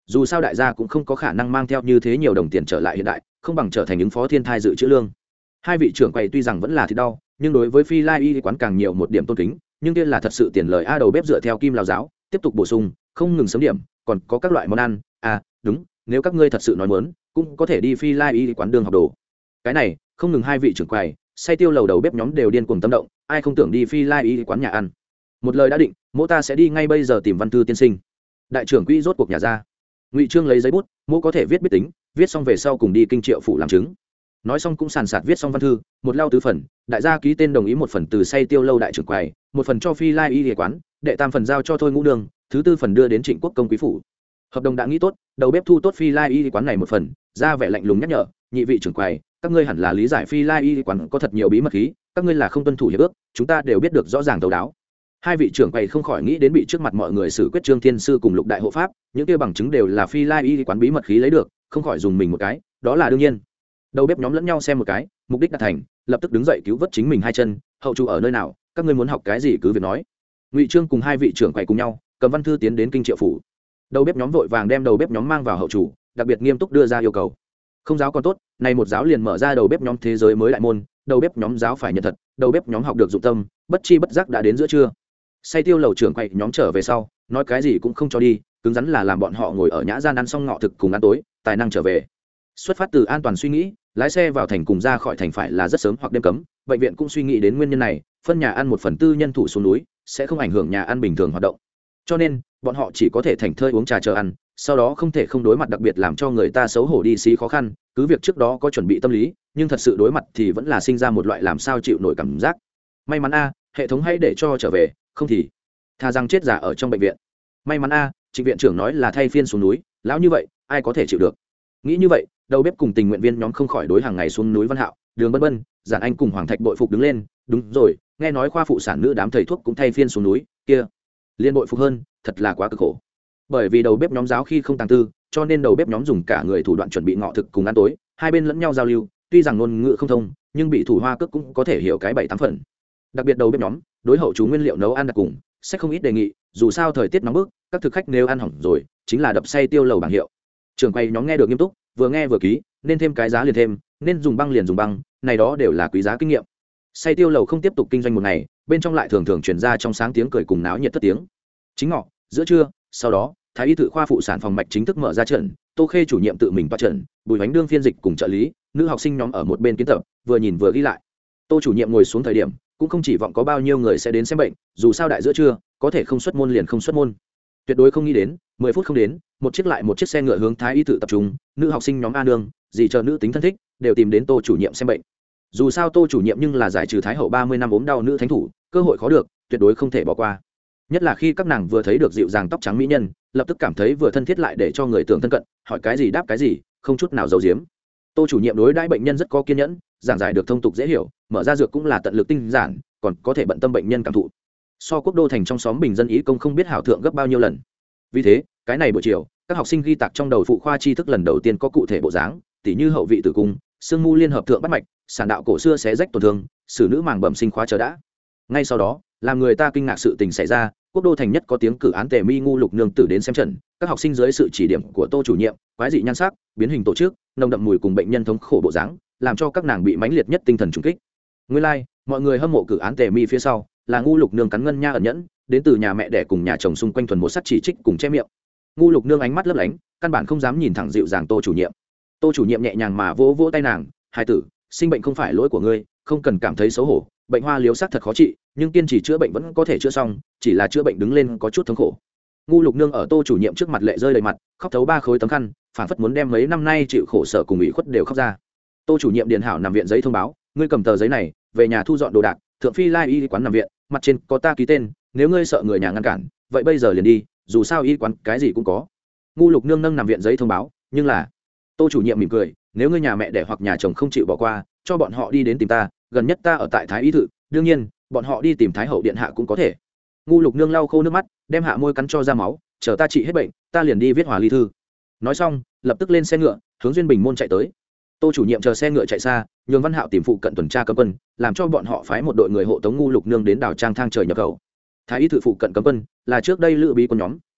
dù sao đại gia cũng không có khả năng mang theo như thế nhiều đồng tiền trở lại hiện đại, không bằng trở thành ứng phó thiên thai dự trữ lương. Hai vị trưởng quầy tuy rằng vẫn là thịt đau, nhưng đối với Phi Lai y quán càng nhiều một điểm tôn kính, nhưng kia là thật sự tiền lời. Đầu bếp dựa theo kim lao giáo tiếp tục bổ sung, không ngừng sớm điểm, còn có các loại món ăn. Đúng, nếu các ngươi thật sự nói muốn, cũng có thể đi Phi Lai y quán đường học đồ. Cái này không ngừng hai vị trưởng quầy, say tiêu lầu đầu bếp nhóm đều điên cuồng tâm động, ai không tưởng đi Phi Lai y quán nhà ăn. Một lời đã định, mỗ ta sẽ đi ngay bây giờ tìm Văn Thư tiên sinh. Đại trưởng quỹ rốt cuộc nhà ra. Ngụy Trương lấy giấy bút, mỗ có thể viết biết tính, viết xong về sau cùng đi kinh Triệu phủ làm chứng. Nói xong cũng sàn sạt viết xong văn thư, một lao tứ phần, đại gia ký tên đồng ý, một phần từ say tiêu lâu đại trưởng quầy, một phần cho Phi Lai y y quán, đệ tam phần giao cho Thôi Ngũ Đường, thứ tư phần đưa đến Trịnh Quốc công quý phủ. Hợp đồng đã nghĩ tốt, đầu bếp thu tốt Phi Lai y y quán này một phần, ra vẻ lạnh lùng nhắc nhở, nhị vị trưởng quầy, các ngươi hẳn là lý giải Phi Lai y y quán có thật nhiều bí mật khí, các ngươi là không tuân thủ hiệp ước, chúng ta đều biết được rõ ràng thấu đáo. Hai vị trưởng quầy không khỏi nghĩ đến bị trước mặt mọi người xử quyết Trương Thiên Sư cùng Lục Đại hộ pháp, những kia bằng chứng đều là Phi Lai y y quán bí mật khí lấy được, không khỏi dùng mình một cái, đó là đương nhiên. Đầu bếp nhóm lẫn nhau xem một cái, mục đích đạt thành, lập tức đứng dậy cứu vớt chính mình hai chân. Hậu chủ ở nơi nào, các ngươi muốn học cái gì cứ việc nói. Ngụy Trương cùng hai vị trưởng quầy cùng nhau cầm văn thư tiến đến kinh Triệu phủ. Đầu bếp nhóm vội vàng đem đầu bếp nhóm mang vào hậu chủ, đặc biệt nghiêm túc đưa ra yêu cầu. Không giáo còn tốt, này một giáo liền mở ra đầu bếp nhóm thế giới mới đại môn. Đầu bếp nhóm giáo phải nhận thật, đầu bếp nhóm học được dụng tâm, bất chi bất giác đã đến giữa trưa. Say tiêu lầu trưởng quầy nhóm trở về sau, nói cái gì cũng không cho đi, cứng rắn là làm bọn họ ngồi ở nhã gian ăn xong ngọ thực cùng ăn tối, tài năng trở về. Xuất phát từ an toàn suy nghĩ, lái xe vào thành cùng ra khỏi thành phải là rất sớm hoặc đêm cấm. Bệnh viện cũng suy nghĩ đến nguyên nhân này, phân nhà ăn 1/4 nhân thủ xuống núi sẽ không ảnh hưởng nhà ăn bình thường hoạt động, cho nên bọn họ chỉ có thể thảnh thơi uống trà chờ ăn, sau đó không thể không đối mặt đặc biệt làm cho người ta xấu hổ đi xí khó khăn. Cứ việc trước đó có chuẩn bị tâm lý, nhưng thật sự đối mặt thì vẫn là sinh ra một loại làm sao chịu nổi cảm giác. May mắn hệ thống hãy để cho trở về, không thì thà rằng chết giả ở trong bệnh viện. May mắn Trịnh viện trưởng nói là thay phiên xuống núi, lão như vậy ai có thể chịu được. Nghĩ như vậy, đầu bếp cùng tình nguyện viên nhóm không khỏi đối hàng ngày xuống núi Văn Hạo, Đường Bân Bân, Giản Anh cùng Hoàng Thạch bội phục đứng lên. Đúng rồi, nghe nói khoa phụ sản nữ đám thầy thuốc cũng thay phiên xuống núi, kia liên bội phục hơn, thật là quá cực khổ. Bởi vì đầu bếp nhóm giáo khi không tàng tư, cho nên đầu bếp nhóm dùng cả người thủ đoạn chuẩn bị ngọ thực cùng ăn tối, hai bên lẫn nhau giao lưu, tuy rằng ngôn ngữ không thông, nhưng bị thủ hoa cước cũng có thể hiểu cái 7-8 phần. Đặc biệt đầu bếp nhóm đối hậu chú nguyên liệu nấu ăn đặc cùng sách không ít đề nghị, dù sao thời tiết nóng bức, các thực khách nếu ăn hỏng rồi chính là đập say tiêu lầu bảng hiệu. Trưởng quầy nhóm nghe được nghiêm túc, vừa nghe vừa ký, nên thêm cái giá liền thêm, nên dùng băng liền dùng băng, này đó đều là quý giá kinh nghiệm. Say tiêu lầu không tiếp tục kinh doanh một ngày, bên trong lại thường thường truyền ra trong sáng tiếng cười cùng náo nhiệt thất tiếng. Chính ngọ, giữa trưa, sau đó thái y tự khoa phụ sản phòng mạch chính thức mở ra trận, Tô Khê chủ nhiệm tự mình toa trận, Bùi Hoánh đương phiên dịch cùng trợ lý, nữ học sinh nhóm ở một bên kiến tập, vừa nhìn vừa ghi lại. Tô chủ nhiệm ngồi xuống thời điểm, cũng không chỉ vọng có bao nhiêu người sẽ đến xem bệnh, dù sao đại giữa trưa, có thể không xuất môn liền không xuất môn. Tuyệt đối không nghĩ đến, 10 phút không đến, một chiếc lại một chiếc xe ngựa hướng thái y tự tập trung, nữ học sinh nhóm A nương, gì chờ nữ tính thân thích, đều tìm đến Tô chủ nhiệm xem bệnh. Dù sao Tô chủ nhiệm nhưng là giải trừ thái hậu 30 năm ốm đau nữ thánh thủ, cơ hội khó được, tuyệt đối không thể bỏ qua. Nhất là khi các nàng vừa thấy được dịu dàng tóc trắng mỹ nhân, lập tức cảm thấy vừa thân thiết lại để cho người tưởng thân cận, hỏi cái gì đáp cái gì, không chút nào giấu giếm. Tô chủ nhiệm đối đãi bệnh nhân rất có kiên nhẫn, giảng giải được thông tục dễ hiểu, mở ra dược cũng là tận lực tinh giản, còn có thể bận tâm bệnh nhân cảm thụ. So Quốc đô thành trong xóm bình dân ý công không biết hảo thượng gấp bao nhiêu lần. Vì thế, cái này buổi chiều, các học sinh ghi tạc trong đầu phụ khoa tri thức lần đầu tiên có cụ thể bộ dáng, tỉ như hậu vị tử cung, xương mu liên hợp thượng bắt mạch, sản đạo cổ xưa xé rách tổn thương, xử nữ màng bẩm sinh khóa chờ đã. Ngay sau đó, làm người ta kinh ngạc sự tình xảy ra, Quốc đô thành nhất có tiếng cử án Tề Mi ngu lục nương tử đến xem trận, các học sinh dưới sự chỉ điểm của Tô chủ nhiệm, quái dị nhan sắc, biến hình tổ chức, nồng đậm mùi cùng bệnh nhân thống khổ bộ dáng, làm cho các nàng bị mãnh liệt nhất tinh thần trùng kích. Nguyên lai, mọi người hâm mộ cử án Tề Mi phía sau, là ngu lục nương cắn ngân nha ẩn nhẫn, đến từ nhà mẹ đẻ cùng nhà chồng xung quanh thuần một sắt chỉ trích cùng che miệng. Ngu lục nương ánh mắt lấp lánh, căn bản không dám nhìn thẳng dịu dàng Tô chủ nhiệm. Tô chủ nhiệm nhẹ nhàng mà vỗ vỗ tay nàng, "Hài tử, sinh bệnh không phải lỗi của ngươi, không cần cảm thấy xấu hổ, bệnh hoa liếu sắc thật khó trị, nhưng kiên trì chữa bệnh vẫn có thể chữa xong, chỉ là chữa bệnh đứng lên có chút thống khổ." Ngu lục nương ở Tô chủ nhiệm trước mặt lệ rơi đầy mặt, khóc thấu 3 khối tấm khăn, phản phất muốn đem mấy năm nay chịu khổ sở cùng ủy khuất đều khóc ra. Tô chủ nhiệm điền hảo nằm viện giấy thông báo, "Ngươi cầm tờ giấy này về nhà thu dọn đồ đạc, thượng Phi Lai y quán nằm viện, mặt trên có ta ký tên, nếu ngươi sợ người nhà ngăn cản, vậy bây giờ liền đi, dù sao y quán cái gì cũng có." Ngu lục nương nâng nằm viện giấy thông báo, nhưng là Tô chủ nhiệm mỉm cười, "Nếu ngươi nhà mẹ đẻ hoặc nhà chồng không chịu bỏ qua, cho bọn họ đi đến tìm ta, gần nhất ta ở tại Thái y thự, đương nhiên bọn họ đi tìm Thái hậu điện hạ cũng có thể." Ngu lục nương lau khô nước mắt, đem hạ môi cắn cho ra máu, "Chờ ta trị hết bệnh, ta liền đi viết hòa ly thư." Nói xong, lập tức lên xe ngựa, hướng Duyên Bình môn chạy tới. Tô chủ nhiệm chờ xe ngựa chạy xa, nhường Văn Hạo tìm phụ cận tuần tra cấm quân, làm cho bọn họ phái một đội người hộ tống Ngu lục nương đến đảo Trang thang trời nhập khẩu. Thái y thự phụ cận cấm quân là trước đây lữ bí quân nhóm,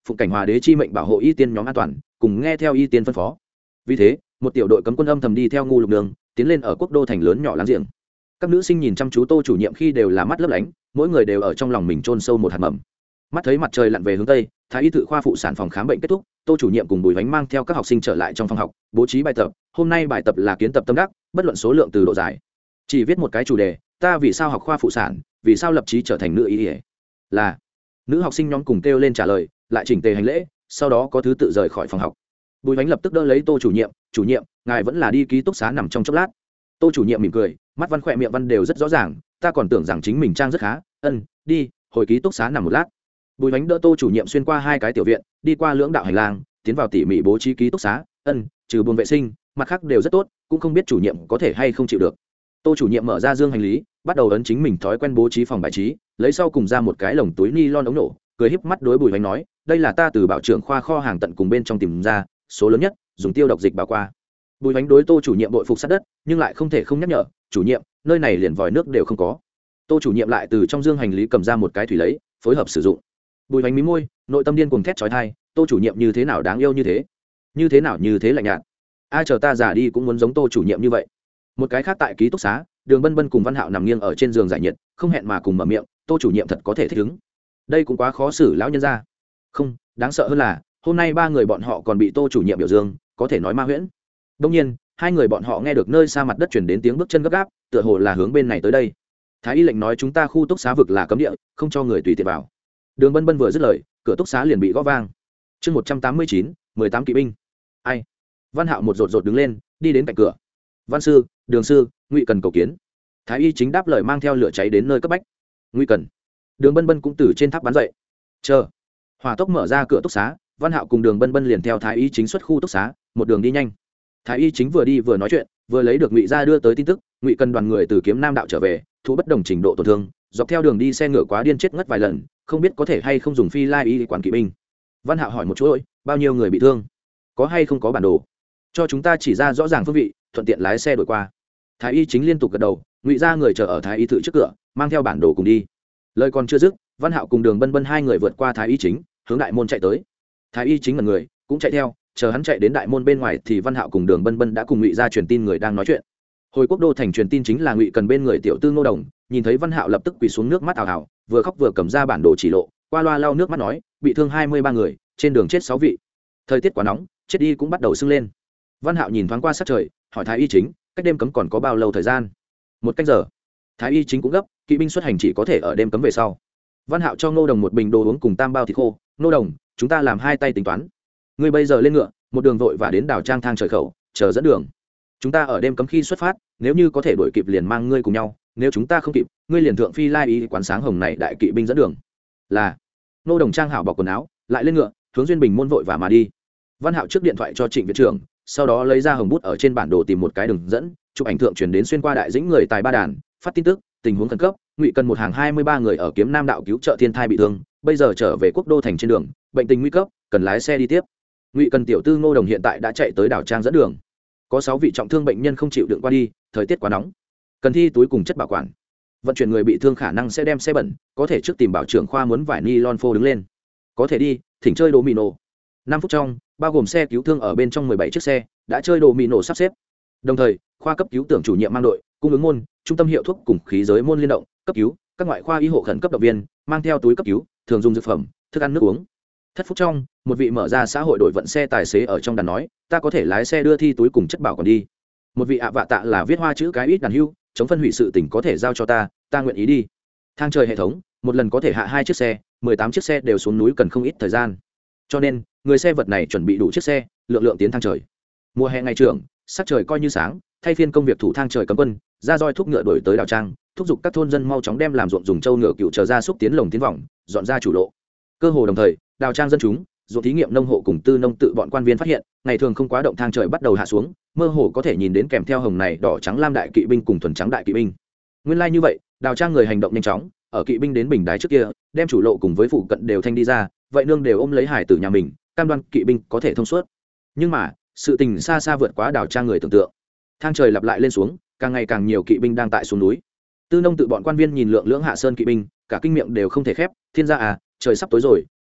phụng cảnh hòa đế chi mệnh bảo hộ y tiên nhóm an toàn, cùng nghe theo y tiên phân phó. Vì thế một tiểu đội cấm quân âm thầm đi theo ngu lục đường tiến lên ở quốc đô thành lớn nhỏ láng giềng. Các nữ sinh nhìn chăm chú Tô chủ nhiệm khi đều là mắt lấp lánh, mỗi người đều ở trong lòng mình chôn sâu một hạt mầm. Mắt thấy mặt trời lặn về hướng tây, thái y tự khoa phụ sản phòng khám bệnh kết thúc, Tô chủ nhiệm cùng Bùi Vánh mang theo các học sinh trở lại trong phòng học, bố trí bài tập. Hôm nay bài tập là kiến tập tâm đắc, bất luận số lượng từ độ dài, chỉ viết một cái chủ đề: ta vì sao học khoa phụ sản, vì sao lập chí trở thành nữ y. Là nữ học sinh nhóm cùng kêu lên trả lời, lại chỉnh tề hành lễ, sau đó có thứ tự rời khỏi phòng học. Bùi Vánh lập tức đỡ lấy Tô chủ nhiệm, ngài vẫn là đi ký túc xá nằm trong chốc lát. Tô chủ nhiệm mỉm cười, mắt văn khỏe miệng văn đều rất rõ ràng, ta còn tưởng rằng chính mình trang rất khá, đi hồi ký túc xá nằm một lát. Bùi Vánh đỡ Tô chủ nhiệm xuyên qua hai cái tiểu viện, đi qua lưỡng đạo hành lang, tiến vào tỉ mỉ bố trí ký túc xá, trừ buồng vệ sinh, mặt khác đều rất tốt, cũng không biết chủ nhiệm có thể hay không chịu được. Tô chủ nhiệm mở ra dương hành lý, bắt đầu ấn chính mình thói quen bố trí phòng bài trí, lấy sau cùng ra một cái lồng túi ni lon ống nổ, cười híp mắt đối Bùi Vánh nói, đây là ta từ bảo trưởng khoa kho hàng tận cùng bên trong tìm ra, số lớn nhất, dùng tiêu độc dịch bảo qua. Bùi Vánh đối Tô chủ nhiệm bội phục sát đất, nhưng lại không thể không nhắc nhở, chủ nhiệm, nơi này liền vòi nước đều không có. Tô chủ nhiệm lại từ trong dương hành lý cầm ra một cái thủy lấy, phối hợp sử dụng. Bùi Vánh mí môi, nội tâm điên cuồng thét chói tai, Tô chủ nhiệm như thế nào đáng yêu như thế, như thế lạnh nhạt. Ai chờ ta già đi cũng muốn giống Tô chủ nhiệm như vậy. Một cái khác tại ký túc xá, Đường Bân Bân cùng Văn Hạo nằm nghiêng ở trên giường giải nhiệt, không hẹn mà cùng mở miệng, Tô chủ nhiệm thật có thể thích ứng. Đây cũng quá khó xử lão nhân gia. Không, đáng sợ hơn là, hôm nay ba người bọn họ còn bị Tô chủ nhiệm biểu dương, có thể nói ma huyễn. Đương nhiên, hai người bọn họ nghe được nơi xa mặt đất truyền đến tiếng bước chân gấp gáp, tựa hồ là hướng bên này tới đây. Thái y lệnh nói chúng ta khu túc xá vực là cấm địa, không cho người tùy tiện vào. Đường Bân Bân vừa dứt lời, cửa túc xá liền bị gõ vang. Chương 189, 18 kỵ binh. Ai? Văn Hạo một rột đứng lên, đi đến cạnh cửa. Văn sư, Đường sư, Ngụy cần cầu kiến. Thái y chính đáp lời mang theo lửa cháy đến nơi cấp bách. Ngụy cần. Đường Bân Bân cũng từ trên tháp bắn dậy. Chờ. Hỏa tốc mở ra cửa túc xá, Văn Hạo cùng Đường Bân Bân liền theo Thái y chính xuất khu túc xá, một đường đi nhanh. Thái y chính vừa đi vừa nói chuyện, vừa lấy được Ngụy gia đưa tới tin tức, Ngụy cần đoàn người từ Kiếm Nam đạo trở về, thụ bất đồng trình độ tổn thương, dọc theo đường đi xe ngựa quá điên chết ngất vài lần, không biết có thể hay không dùng phi lai y quản kỵ binh. Văn Hạo hỏi một chút, bao nhiêu người bị thương, có hay không có bản đồ, cho chúng ta chỉ ra rõ ràng phương vị, thuận tiện lái xe đổi qua. Thái y chính liên tục gật đầu. Ngụy gia người chờ ở Thái y tự trước cửa, mang theo bản đồ cùng đi. Lời còn chưa dứt, Văn Hạo cùng Đường Bân Bân hai người vượt qua Thái y chính, hướng đại môn chạy tới. Thái y chính là người cũng chạy theo, chờ hắn chạy đến đại môn bên ngoài thì Văn Hạo cùng Đường Bân Bân đã cùng Ngụy gia truyền tin người đang nói chuyện. Hồi quốc đô thành truyền tin chính là Ngụy cần bên người tiểu tư Ngô Đồng, nhìn thấy Văn Hạo lập tức quỳ xuống nước mắt ảo ảo, vừa khóc vừa cầm ra bản đồ chỉ lộ, qua loa lau nước mắt nói, bị thương 23 người, trên đường chết 6 vị. Thời tiết quá nóng, chết đi cũng bắt đầu sưng lên. Văn Hạo nhìn thoáng qua sát trời, hỏi Thái y chính, cách đêm cấm còn có bao lâu thời gian? 1 canh giờ. Thái y chính cũng gấp, kỵ binh xuất hành chỉ có thể ở đêm cấm về sau. Văn Hạo cho Ngô Đồng một bình đồ uống cùng tam bao thịt khô. Ngô Đồng, chúng ta làm hai tay tính toán. Ngươi bây giờ lên ngựa, một đường vội và đến đảo trang thang trời khẩu, chờ dẫn đường. Chúng ta ở đêm cấm khi xuất phát, nếu như có thể đuổi kịp liền mang ngươi cùng nhau, nếu chúng ta không kịp, ngươi liền thượng phi lai ý quán sáng hồng này đại kỵ binh dẫn đường. Là. Ngô Đồng trang hảo bọc quần áo, lại lên ngựa, hướng duyên bình môn vội và mà đi. Văn Hạo trước điện thoại cho Trịnh viện trưởng, sau đó lấy ra hồng bút ở trên bản đồ tìm một cái đường dẫn, chụp ảnh thượng truyền đến xuyên qua đại dĩnh người tài ba đàn, phát tin tức, tình huống khẩn cấp, Ngụy cần một hàng 23 người ở Kiếm Nam đạo cứu trợ thiên thai bị thương, bây giờ trở về quốc đô thành trên đường, bệnh tình nguy cấp, cần lái xe đi tiếp. Ngụy cần tiểu tư Ngô Đồng hiện tại đã chạy tới đảo trang dẫn đường. Có 6 vị trọng thương bệnh nhân không chịu đựng qua đi, thời tiết quá nóng, cần thi túi cùng chất bảo quản. Vận chuyển người bị thương khả năng sẽ đem xe bẩn, có thể trước tìm bảo trưởng khoa muốn vải nylon phô đứng lên. Có thể đi, thỉnh chơi đồ mì nổ. 5 phút trong, bao gồm xe cứu thương ở bên trong 17 chiếc xe, đã chơi đồ mì nổ sắp xếp. Đồng thời, khoa cấp cứu tưởng chủ nhiệm mang đội, cung ứng môn, trung tâm hiệu thuốc cùng khí giới môn liên động, cấp cứu, các ngoại khoa y hộ khẩn cấp động viên, mang theo túi cấp cứu, thường dùng dược phẩm, thức ăn nước uống. Thất phút trong, một vị mở ra xã hội đội vận xe tài xế ở trong đàn nói, ta có thể lái xe đưa thi túi cùng chất bảo còn đi. Một vị ạ vạ tạ là viết hoa chữ cái ít đàn hưu, chống phân hủy sự tình có thể giao cho ta nguyện ý đi. Thang trời hệ thống, một lần có thể hạ 2 chiếc xe, 18 chiếc xe đều xuống núi cần không ít thời gian. Cho nên, người xe vật này chuẩn bị đủ chiếc xe, lượng tiến thang trời. Mùa hè ngày trưởng, sắc trời coi như sáng, thay phiên công việc thủ thang trời cấm quân, ra roi thúc ngựa đổi tới đảo trang, thúc giục các thôn dân mau chóng đem làm ruộng dùng trâu ngựa cựu chờ ra xúc tiến lồng tiến vòng, dọn ra chủ lộ. Cơ hồ đồng thời, đảo trang dân chúng, ruộng thí nghiệm nông hộ cùng tư nông tự bọn quan viên phát hiện, ngày thường không quá động thang trời bắt đầu hạ xuống, mơ hồ có thể nhìn đến kèm theo hồng này đỏ trắng lam đại kỵ binh cùng thuần trắng đại kỵ binh. Nguyên lai như vậy, đảo trang người hành động nhanh chóng, ở kỵ binh đến bình đái trước kia, đem chủ lộ cùng với phụ cận đều thanh đi ra, vậy nương đều ôm lấy hải tử nhà mình, cam đoan kỵ binh có thể thông suốt. Nhưng mà, sự tình xa xa vượt quá đảo trang người tưởng tượng. Thang trời lặp lại lên xuống, càng ngày càng nhiều kỵ binh đang tại xuống núi. Tư nông tự bọn quan viên nhìn lượng lưỡng hạ sơn kỵ binh, cả kinh miệng đều không thể khép, thiên gia à, trời sắp tối rồi,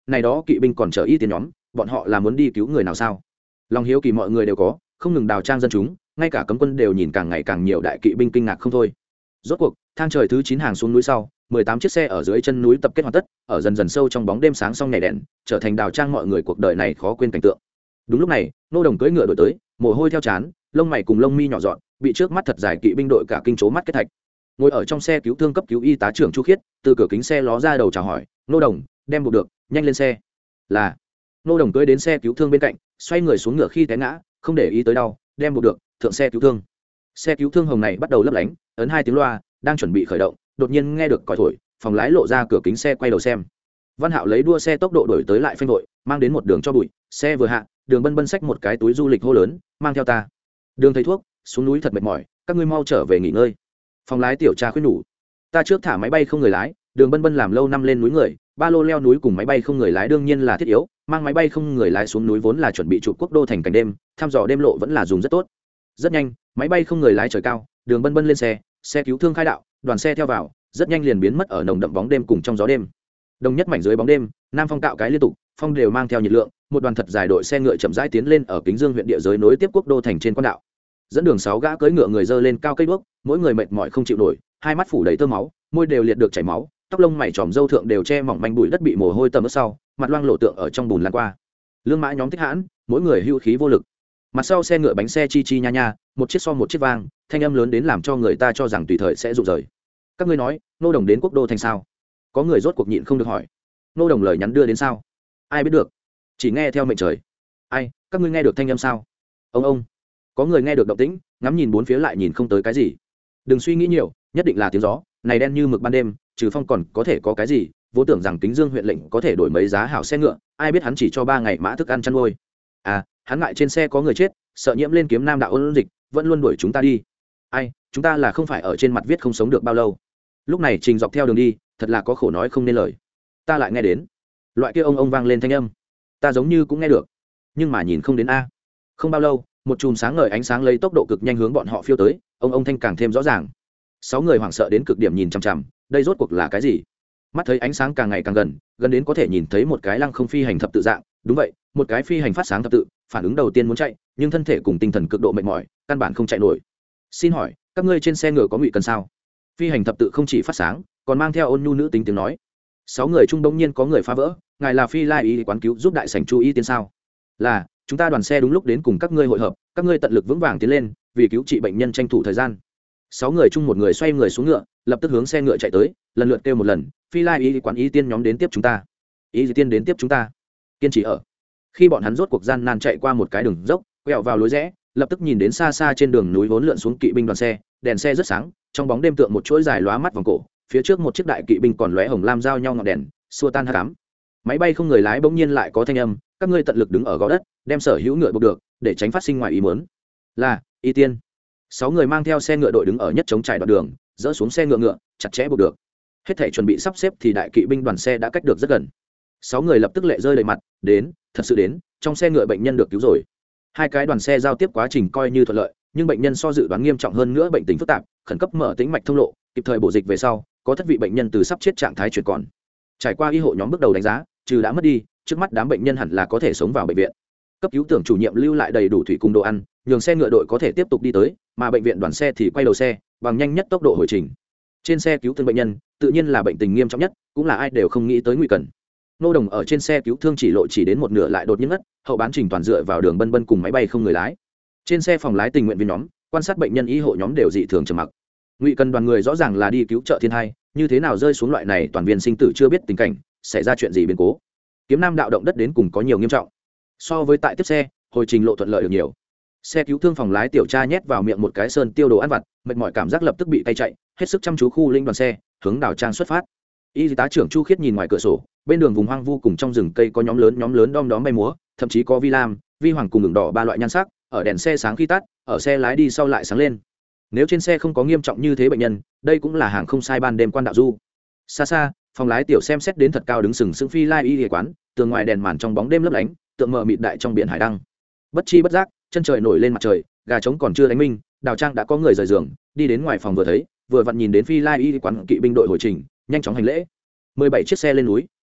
này đó kỵ binh còn chở y tiên nhóm, bọn họ là muốn đi cứu người nào sao? Lòng hiếu kỳ mọi người đều có, không ngừng đào trang dân chúng, ngay cả cấm quân đều nhìn càng ngày càng nhiều đại kỵ binh kinh ngạc không thôi. Rốt cuộc thang trời thứ 9 hàng xuống núi sau, 18 chiếc xe ở dưới chân núi tập kết hoàn tất, ở dần dần sâu trong bóng đêm sáng xong nhảy đèn, trở thành đào trang mọi người cuộc đời này khó quên cảnh tượng. Đúng lúc này, Nô Đồng cưỡi ngựa đuổi tới, mồ hôi theo trán, lông mày cùng lông mi nhỏ dọn, bị trước mắt thật dài kỵ binh đội cả kinh chố mắt kết thạch. Ngồi ở trong xe cứu thương cấp cứu y tá trưởng Chu Khiết, từ cửa kính xe ló ra đầu chào hỏi, "Nô Đồng, đem buộc được, nhanh lên xe." Là. Nô Đồng cưỡi đến xe cứu thương bên cạnh, xoay người xuống ngựa khi té ngã, không để ý tới đau, đem buộc được, thượng xe cứu thương. Xe cứu thương hồng này bắt đầu lấp lánh, ấn 2 tiếng loa, đang chuẩn bị khởi động, đột nhiên nghe được còi thổi, phòng lái lộ ra cửa kính xe quay đầu xem. Văn Hạo lấy đua xe tốc độ đổi tới lại phanh đội, mang đến một đường cho bụi, xe vừa hạ, Đường Bân Bân xách một cái túi du lịch hô lớn, "Mang theo ta." Đường thầy thuốc, xuống núi thật mệt mỏi, các ngươi mau trở về nghỉ ngơi. Phòng lái tiểu tra khuyên nhủ, "Ta trước thả máy bay không người lái." Đường Bân Bân làm lâu năm lên núi người, ba lô leo núi cùng máy bay không người lái đương nhiên là thiết yếu, mang máy bay không người lái xuống núi vốn là chuẩn bị chụp quốc đô thành cảnh đêm, thăm dò đêm lộ vẫn là dùng rất tốt. Rất nhanh, máy bay không người lái trời cao, Đường Bân Bân lên xe, xe cứu thương khai đạo, đoàn xe theo vào, rất nhanh liền biến mất ở nồng đậm bóng đêm cùng trong gió đêm. Đông nhất mảnh dưới bóng đêm, nam phong tạo cái liên tục, phong đều mang theo nhiệt lượng, một đoàn thật dài đội xe ngựa chậm rãi tiến lên ở Kính Dương huyện địa giới nối tiếp quốc đô thành trên quan đạo. Dẫn đường 6 gã cưỡi ngựa người dơ lên cao cây đuốc, mỗi người mệt mỏi không chịu nổi, hai mắt phủ đầy tơ máu, môi đều liệt được chảy máu, tóc lông mày tròm râu thượng đều che mỏng manh bụi đất bị mồ hôi tầm ướt sau, mặt loang lộ tượng ở trong bùn lan qua. Lương mã nhóm thích hãn, mỗi người hưu khí vô lực. Mặt sau xe ngựa bánh xe chi chi nha nha, một chiếc so một chiếc vang, thanh âm lớn đến làm cho người ta cho rằng tùy thời sẽ rụng rời. Các ngươi nói, Nô Đồng đến quốc đô thành sao? Có người rốt cuộc nhịn không được hỏi. Nô Đồng lời nhắn đưa đến sao? Ai biết được? Chỉ nghe theo mệnh trời. Ai, các ngươi nghe được thanh âm sao? Ông. Có người nghe được động tĩnh, ngắm nhìn bốn phía lại nhìn không tới cái gì. Đừng suy nghĩ nhiều, nhất định là tiếng gió, này đen như mực ban đêm, trừ phong còn có thể có cái gì? Vô tưởng rằng Kính Dương huyện lệnh có thể đổi mấy giá hảo xe ngựa, ai biết hắn chỉ cho 3 ngày mã thức ăn chăn nuôi. À, hắn ngại trên xe có người chết, sợ nhiễm lên kiếm nam đạo ôn dịch, vẫn luôn đuổi chúng ta đi. Ai, chúng ta là không phải ở trên mặt viết không sống được bao lâu. Lúc này Trình dọc theo đường đi, thật là có khổ nói không nên lời. Ta lại nghe đến loại kia ông vang lên thanh âm, ta giống như cũng nghe được, nhưng mà nhìn không đến a. Không bao lâu, một chùm sáng ngời ánh sáng lấy tốc độ cực nhanh hướng bọn họ phiêu tới, ông thanh càng thêm rõ ràng. 6 người hoảng sợ đến cực điểm nhìn chằm chằm, đây rốt cuộc là cái gì? Mắt thấy ánh sáng càng ngày càng gần, gần đến có thể nhìn thấy một cái lăng không phi hành thập tự dạng. Đúng vậy, một cái phi hành phát sáng thập tự. Phản ứng đầu tiên muốn chạy, nhưng thân thể cùng tinh thần cực độ mệt mỏi, căn bản không chạy nổi. Xin hỏi, các ngươi trên xe ngựa có ngụy cần sao? Phi hành thập tự không chỉ phát sáng, còn mang theo ôn nhu nữ tính tiếng nói. 6 người trung đông nhiên có người phá vỡ, ngài là Phi Lai y quán cứu giúp đại sảnh chú ý tiến sao? Là, chúng ta đoàn xe đúng lúc đến cùng các ngươi hội hợp, các ngươi tận lực vững vàng tiến lên, vì cứu trị bệnh nhân tranh thủ thời gian. 6 người chung một người xoay người xuống ngựa, lập tức hướng xe ngựa chạy tới, lần lượt kêu một lần, Phi Lai y quán y tiên nhóm đến tiếp chúng ta. Y tiên đến tiếp chúng ta. Kiên trì ở. Khi bọn hắn rốt cuộc gian nan chạy qua một cái đường dốc, quẹo vào lối rẽ, lập tức nhìn đến xa xa trên đường núi vốn lượn xuống kỵ binh đoàn xe, đèn xe rất sáng, trong bóng đêm tượng một chuỗi dài lóa mắt vòng cổ, phía trước một chiếc đại kỵ binh còn lóe hồng lam giao nhau ngọn đèn, xua tan hắc ám. Máy bay không người lái bỗng nhiên lại có thanh âm, các ngươi tận lực đứng ở gò đất, đem sở hữu ngựa buộc được, để tránh phát sinh ngoài ý muốn. Là, y tiên. 6 người mang theo xe ngựa đội đứng ở nhất chống trải đoạn đường, dỡ xuống xe ngựa, chặt chẽ buộc được. Hết thảy chuẩn bị sắp xếp thì đại kỵ binh đoàn xe đã cách được rất gần. 6 người lập tức lệ rơi đầy mặt, đến, thật sự đến, trong xe ngựa bệnh nhân được cứu rồi. Hai cái đoàn xe giao tiếp quá trình coi như thuận lợi, nhưng bệnh nhân so dự đoán nghiêm trọng hơn nữa, bệnh tình phức tạp, khẩn cấp mở tĩnh mạch thông lộ, kịp thời bổ dịch về sau, có thất vị bệnh nhân từ sắp chết trạng thái chuyển còn. Trải qua y hộ nhóm bước đầu đánh giá, trừ đã mất đi, trước mắt đám bệnh nhân hẳn là có thể sống vào bệnh viện. Cấp cứu tưởng chủ nhiệm lưu lại đầy đủ thủy cùng đồ ăn, nhường xe ngựa đội có thể tiếp tục đi tới, mà bệnh viện đoàn xe thì quay đầu xe, bằng nhanh nhất tốc độ hồi trình. Trên xe cứu thương bệnh nhân, tự nhiên là bệnh tình nghiêm trọng nhất, cũng là ai đều không nghĩ tới nguy cần. Nô Đồng ở trên xe cứu thương chỉ lộ chỉ đến một nửa lại đột nhiên ngất, hậu bán trình toàn dựa vào Đường Bân Bân cùng máy bay không người lái. Trên xe phòng lái tình nguyện viên nhóm, quan sát bệnh nhân y hộ nhóm đều dị thường trầm mặc. Ngụy cần đoàn người rõ ràng là đi cứu trợ thiên hai, như thế nào rơi xuống loại này toàn viên sinh tử chưa biết tình cảnh, xảy ra chuyện gì biến cố. Kiếm Nam đạo động đất đến cùng có nhiều nghiêm trọng. So với tại tiếp xe, hồi trình lộ thuận lợi được nhiều. Xe cứu thương phòng lái tiểu tra nhét vào miệng một cái sơn tiêu đồ ăn vặt, mệt mỏi cảm giác lập tức bị tay chạy, hết sức chăm chú khu linh đoàn xe, hướng đảo trang xuất phát. Y tá trưởng Chu Khiết nhìn ngoài cửa sổ, bên đường vùng hoang vu cùng trong rừng cây có nhóm lớn đom đóm bay múa, thậm chí có vi lam, vi hoàng cùng đường đỏ 3 loại nhan sắc, ở đèn xe sáng khi tắt, ở xe lái đi sau lại sáng lên. Nếu trên xe không có nghiêm trọng như thế bệnh nhân, đây cũng là hàng không sai ban đêm quan đạo du. Xa xa, phòng lái tiểu xem xét đến thật cao đứng sừng sững Phi Lai y y quán, tường ngoài đèn màn trong bóng đêm lấp lánh, tượng mờ mịt đại trong biển hải đăng. Bất chi bất giác, chân trời nổi lên mặt trời, gà trống còn chưa đánh minh, đào trang đã có người rời giường, đi đến ngoài phòng vừa thấy, vừa vặn nhìn đến Phi Lai y quán kỵ binh đội hồi trình, nhanh chóng hành lễ. 17 chiếc xe lên núi,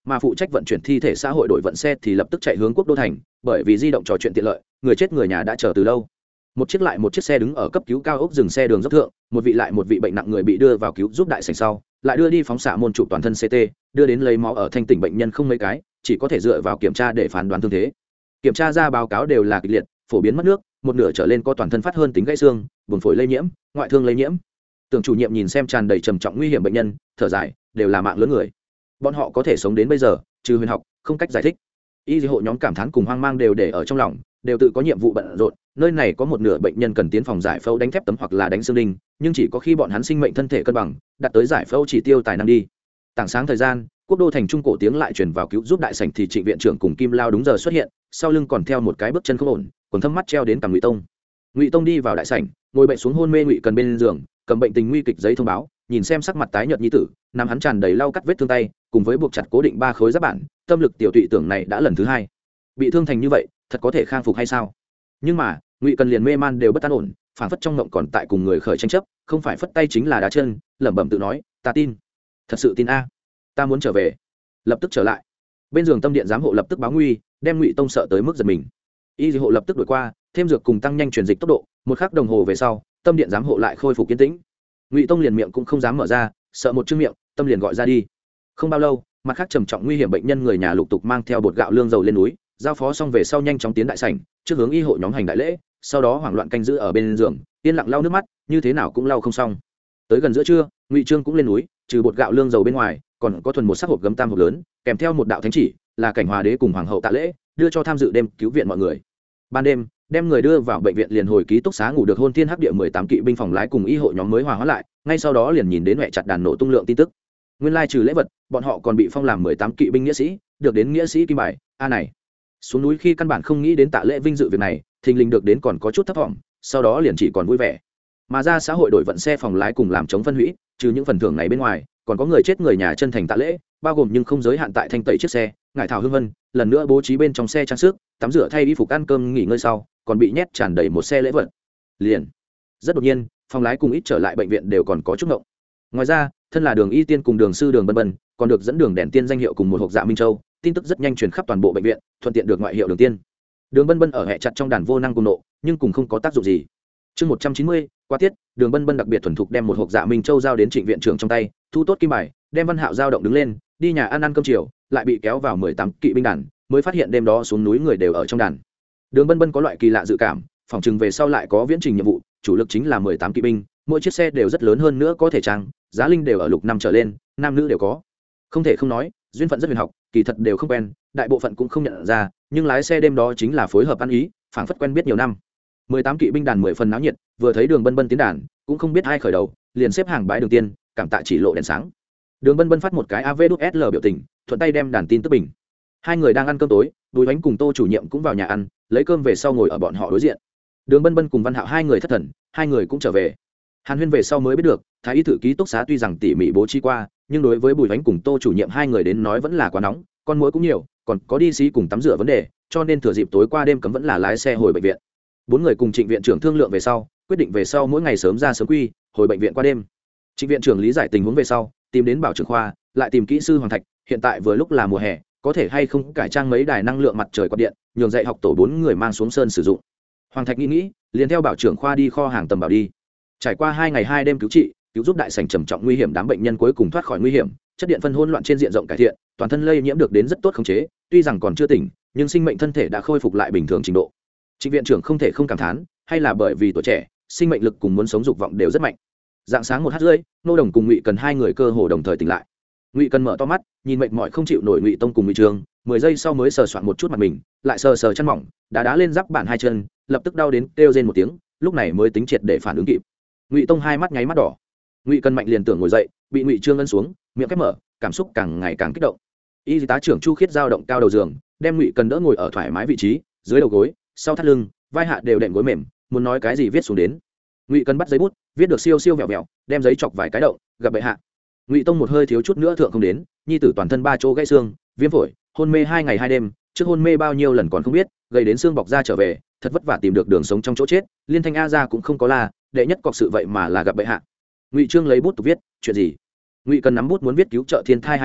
mà phụ trách vận chuyển thi thể xã hội đội vận xe thì lập tức chạy hướng Quốc Đô thành, bởi vì di động trò chuyện tiện lợi, người chết người nhà đã chờ từ lâu. Một chiếc lại một chiếc xe đứng ở cấp cứu cao ốc dừng xe đường dốc thượng, một vị lại một vị bệnh nặng người bị đưa vào cứu giúp đại sảnh sau, lại đưa đi phóng xạ môn chụp toàn thân CT, đưa đến lấy máu ở thanh tỉnh bệnh nhân không mấy cái, chỉ có thể dựa vào kiểm tra để phán đoán thương thế. Kiểm tra ra báo cáo đều là kịch liệt, phổ biến mất nước, một nửa trở lên có toàn thân phát hơn tính gãy xương, buồn phổi lây nhiễm, ngoại thương lây nhiễm. Tưởng chủ nhiệm nhìn xem tràn đầy trầm trọng nguy hiểm bệnh nhân, thở dài, đều là mạng lớn người. Bọn họ có thể sống đến bây giờ, trừ huyền học, không cách giải thích. Y hộ nhóm cảm thán cùng hoang mang đều để ở trong lòng, đều tự có nhiệm vụ bận rộn. Nơi này có một nửa bệnh nhân cần tiến phòng giải phẫu đánh thép tấm hoặc là đánh xương đinh, nhưng chỉ có khi bọn hắn sinh mệnh thân thể cân bằng, đạt tới giải phẫu chỉ tiêu tài năng đi. Tảng sáng thời gian, Quốc Đô thành trung cổ tiếng lại truyền vào cứu giúp đại sảnh thì Trịnh viện trưởng cùng Kim Lao đúng giờ xuất hiện, sau lưng còn theo một cái bước chân không ổn, quần thâm mắt treo đến cằm Ngụy Tông. Ngụy Tông đi vào đại sảnh, ngồi bệnh xuống hôn mê Ngụy Cần bên giường, cầm bệnh tình nguy kịch giấy thông báo, nhìn xem sắc mặt tái nhợt nhi tử, nằm hắn tràn đầy lau cắt vết thương tay, cùng với buộc chặt cố định 3 khối giáp bản, tâm lực tiểu tụy tưởng này đã lần thứ 2. Bị thương thành như vậy, thật có thể khang phục hay sao? Nhưng mà, Ngụy Cần liền mê man đều bất an ổn, phảng phất trong ngộng còn tại cùng người khởi tranh chấp, không phải phất tay chính là đá chân, lẩm bẩm tự nói, ta tin, thật sự tin a, ta muốn trở về, lập tức trở lại. Bên giường tâm điện giám hộ lập tức báo nguy, đem Ngụy Tông sợ tới mức giật mình. Y hộ lập tức đuổi qua, thêm dược cùng tăng nhanh truyền dịch tốc độ, một khắc đồng hồ về sau, tâm điện giám hộ lại khôi phục kiên tĩnh. Ngụy Tông liền miệng cũng không dám mở ra, sợ một chữ miệng, tâm liền gọi ra đi. Không bao lâu, mặt khác trầm trọng nguy hiểm bệnh nhân người nhà lục tục mang theo bột gạo lương dầu lên núi, giao phó xong về sau nhanh chóng tiến đại sảnh, trước hướng y hộ nhóm hành đại lễ, sau đó hoảng loạn canh giữ ở bên giường, yên lặng lau nước mắt, như thế nào cũng lau không xong. Tới gần giữa trưa, Ngụy Trương cũng lên núi, trừ bột gạo lương dầu bên ngoài, còn có thuần một sắc hộp gấm tam hộp lớn, kèm theo một đạo thánh chỉ, là cảnh hòa đế cùng hoàng hậu tạ lễ, đưa cho tham dự đêm cứu viện mọi người. Ban đêm, đem người đưa vào bệnh viện liền hồi ký túc xá ngủ được hôn thiên hắc địa 18 kỵ binh phòng lái cùng y hộ nhóm mới hòa hóa lại, ngay sau đó liền nhìn đến mẹ chặt đàn nổ tung lượng tin tức. Nguyên lai trừ lễ vật, bọn họ còn bị phong làm 18 kỵ binh nghĩa sĩ, được đến nghĩa sĩ kim bài. A này, xuống núi khi căn bản không nghĩ đến tạ lễ vinh dự việc này, thình lình được đến còn có chút thất vọng, sau đó liền chỉ còn vui vẻ. Mà ra xã hội đổi vận xe phòng lái cùng làm chống phân hủy, trừ những phần thưởng này bên ngoài, còn có người chết người nhà chân thành tạ lễ, bao gồm nhưng không giới hạn tại thanh tẩy chiếc xe, ngải thảo hương vân, lần nữa bố trí bên trong xe trang sức, tắm rửa thay y phục ăn cơm nghỉ ngơi sau, còn bị nhét tràn đầy một xe lễ vật. Liền, rất đột nhiên, phòng lái cùng ít trở lại bệnh viện đều còn có chút ngộng. Ngoài ra, thân là Đường Y Tiên cùng Đường sư Đường Bân Bân, còn được dẫn đường đèn tiên danh hiệu cùng một hộp dạ Minh Châu, tin tức rất nhanh truyền khắp toàn bộ bệnh viện, thuận tiện được ngoại hiệu Đường Tiên. Đường Bân Bân ở hệ chặt trong đàn vô năng cùng nộ, nhưng cùng không có tác dụng gì. Chương 190, qua tiết, Đường Bân Bân đặc biệt thuần thục đem một hộp dạ Minh Châu giao đến Trịnh viện trưởng trong tay, thu tốt kim bài, đem Văn Hạo giao động đứng lên, đi nhà ăn cơm chiều, lại bị kéo vào 18 kỵ binh đàn, mới phát hiện đêm đó xuống núi người đều ở trong đàn. Đường Bân Bân có loại kỳ lạ dự cảm, phòng chừng về sau lại có viễn trình nhiệm vụ, chủ lực chính là 18 kỵ binh, mỗi chiếc xe đều rất lớn hơn nữa có thể trang, giá linh đều ở lục năm trở lên, nam nữ đều có. Không thể không nói, duyên phận rất huyền học, kỳ thật đều không quen, đại bộ phận cũng không nhận ra, nhưng lái xe đêm đó chính là phối hợp ăn ý, phảng phất quen biết nhiều năm. 18 kỵ binh đàn 10 phần náo nhiệt, vừa thấy Đường Bân Bân tiến đàn, cũng không biết ai khởi đầu, liền xếp hàng bái Đường Tiên, cảm tạ chỉ lộ đèn sáng. Đường Bân Bân phát một cái AVSL biểu tình, thuận tay đem đàn tin tức bình. Hai người đang ăn cơm tối, Bùi Bánh cùng Tô chủ nhiệm cũng vào nhà ăn, lấy cơm về sau ngồi ở bọn họ đối diện. Đường Bân Bân cùng Văn Hạo hai người thất thần, hai người cũng trở về. Hàn Huyên về sau mới biết được, thái y thử ký túc xá tuy rằng tỉ mỉ bố trí qua, nhưng đối với Bùi Bánh cùng Tô chủ nhiệm hai người đến nói vẫn là quá nóng, con muỗi cũng nhiều, còn có đi xí cùng tắm rửa vấn đề, cho nên thừa dịp tối qua đêm cấm vẫn là lái xe hồi bệnh viện. Bốn người cùng Trịnh viện trưởng thương lượng về sau, quyết định về sau mỗi ngày sớm ra sớm quy, hồi bệnh viện qua đêm. Trịnh viện trưởng lý giải tình huống về sau, tìm đến Bảo trưởng khoa, lại tìm kỹ sư Hoàng Thạch, hiện tại vừa lúc là mùa hè, có thể hay không cải trang mấy đài năng lượng mặt trời quạt điện, nhường dạy học tổ 4 người mang xuống sơn sử dụng. Hoàng Thạch nghĩ, liền theo Bảo trưởng khoa đi kho hàng tầm bảo đi. Trải qua 2 ngày 2 đêm cứu trị, cứu giúp đại sảnh trầm trọng nguy hiểm đám bệnh nhân cuối cùng thoát khỏi nguy hiểm, chất điện phân hỗn loạn trên diện rộng cải thiện, toàn thân lây nhiễm được đến rất tốt khống chế, tuy rằng còn chưa tỉnh, nhưng sinh mệnh thân thể đã khôi phục lại bình thường trình độ. Trịnh viện trưởng không thể không cảm thán, hay là bởi vì tuổi trẻ, sinh mệnh lực cùng muốn sống dục vọng đều rất mạnh. Dạng sáng 1h30, Nô Đồng cùng Ngụy Cần hai người cơ hồ đồng thời tỉnh lại. Ngụy Cần mở to mắt, nhìn mệt mỏi không chịu nổi Ngụy Tông cùng Ngụy Trường, 10 giây sau mới sờ soạn một chút mặt mình, lại sờ sờ chân mỏng, đá lên giáp bản hai chân, lập tức đau đến kêu rên một tiếng, lúc này mới tính triệt để phản ứng kịp. Ngụy Tông hai mắt nháy mắt đỏ. Ngụy Cần mạnh liền tưởng ngồi dậy, bị Ngụy Trương ấn xuống, miệng khép mở, cảm xúc càng ngày càng kích động. Y tá trưởng Chu Khiết dao động cao đầu giường, đem Ngụy Cần đỡ ngồi ở thoải mái vị trí, dưới đầu gối, sau thắt lưng, vai hạ đều đệm gối mềm, muốn nói cái gì viết xuống đến. Ngụy Cần bắt giấy bút, viết được siêu siêu vẹo vẹo, đem giấy chọc vài cái động, gặp bệ hạ. Ngụy Tông một hơi thiếu chút nữa thượng không đến, nhi tử toàn thân 3 chỗ gãy xương, viêm phổi, hôn mê 2 ngày 2 đêm, trước hôn mê bao nhiêu lần còn không biết, gây đến xương bọc ra trở về, thật vất vả tìm được đường sống trong chỗ chết, liên thanh a ra cũng không có la, đệ nhất cọc sự vậy mà là gặp bệ hạ. Ngụy Trương lấy bút tục viết, chuyện gì? Ngụy Cần nắm bút muốn viết cứu trợ thiên thai 2 chữ,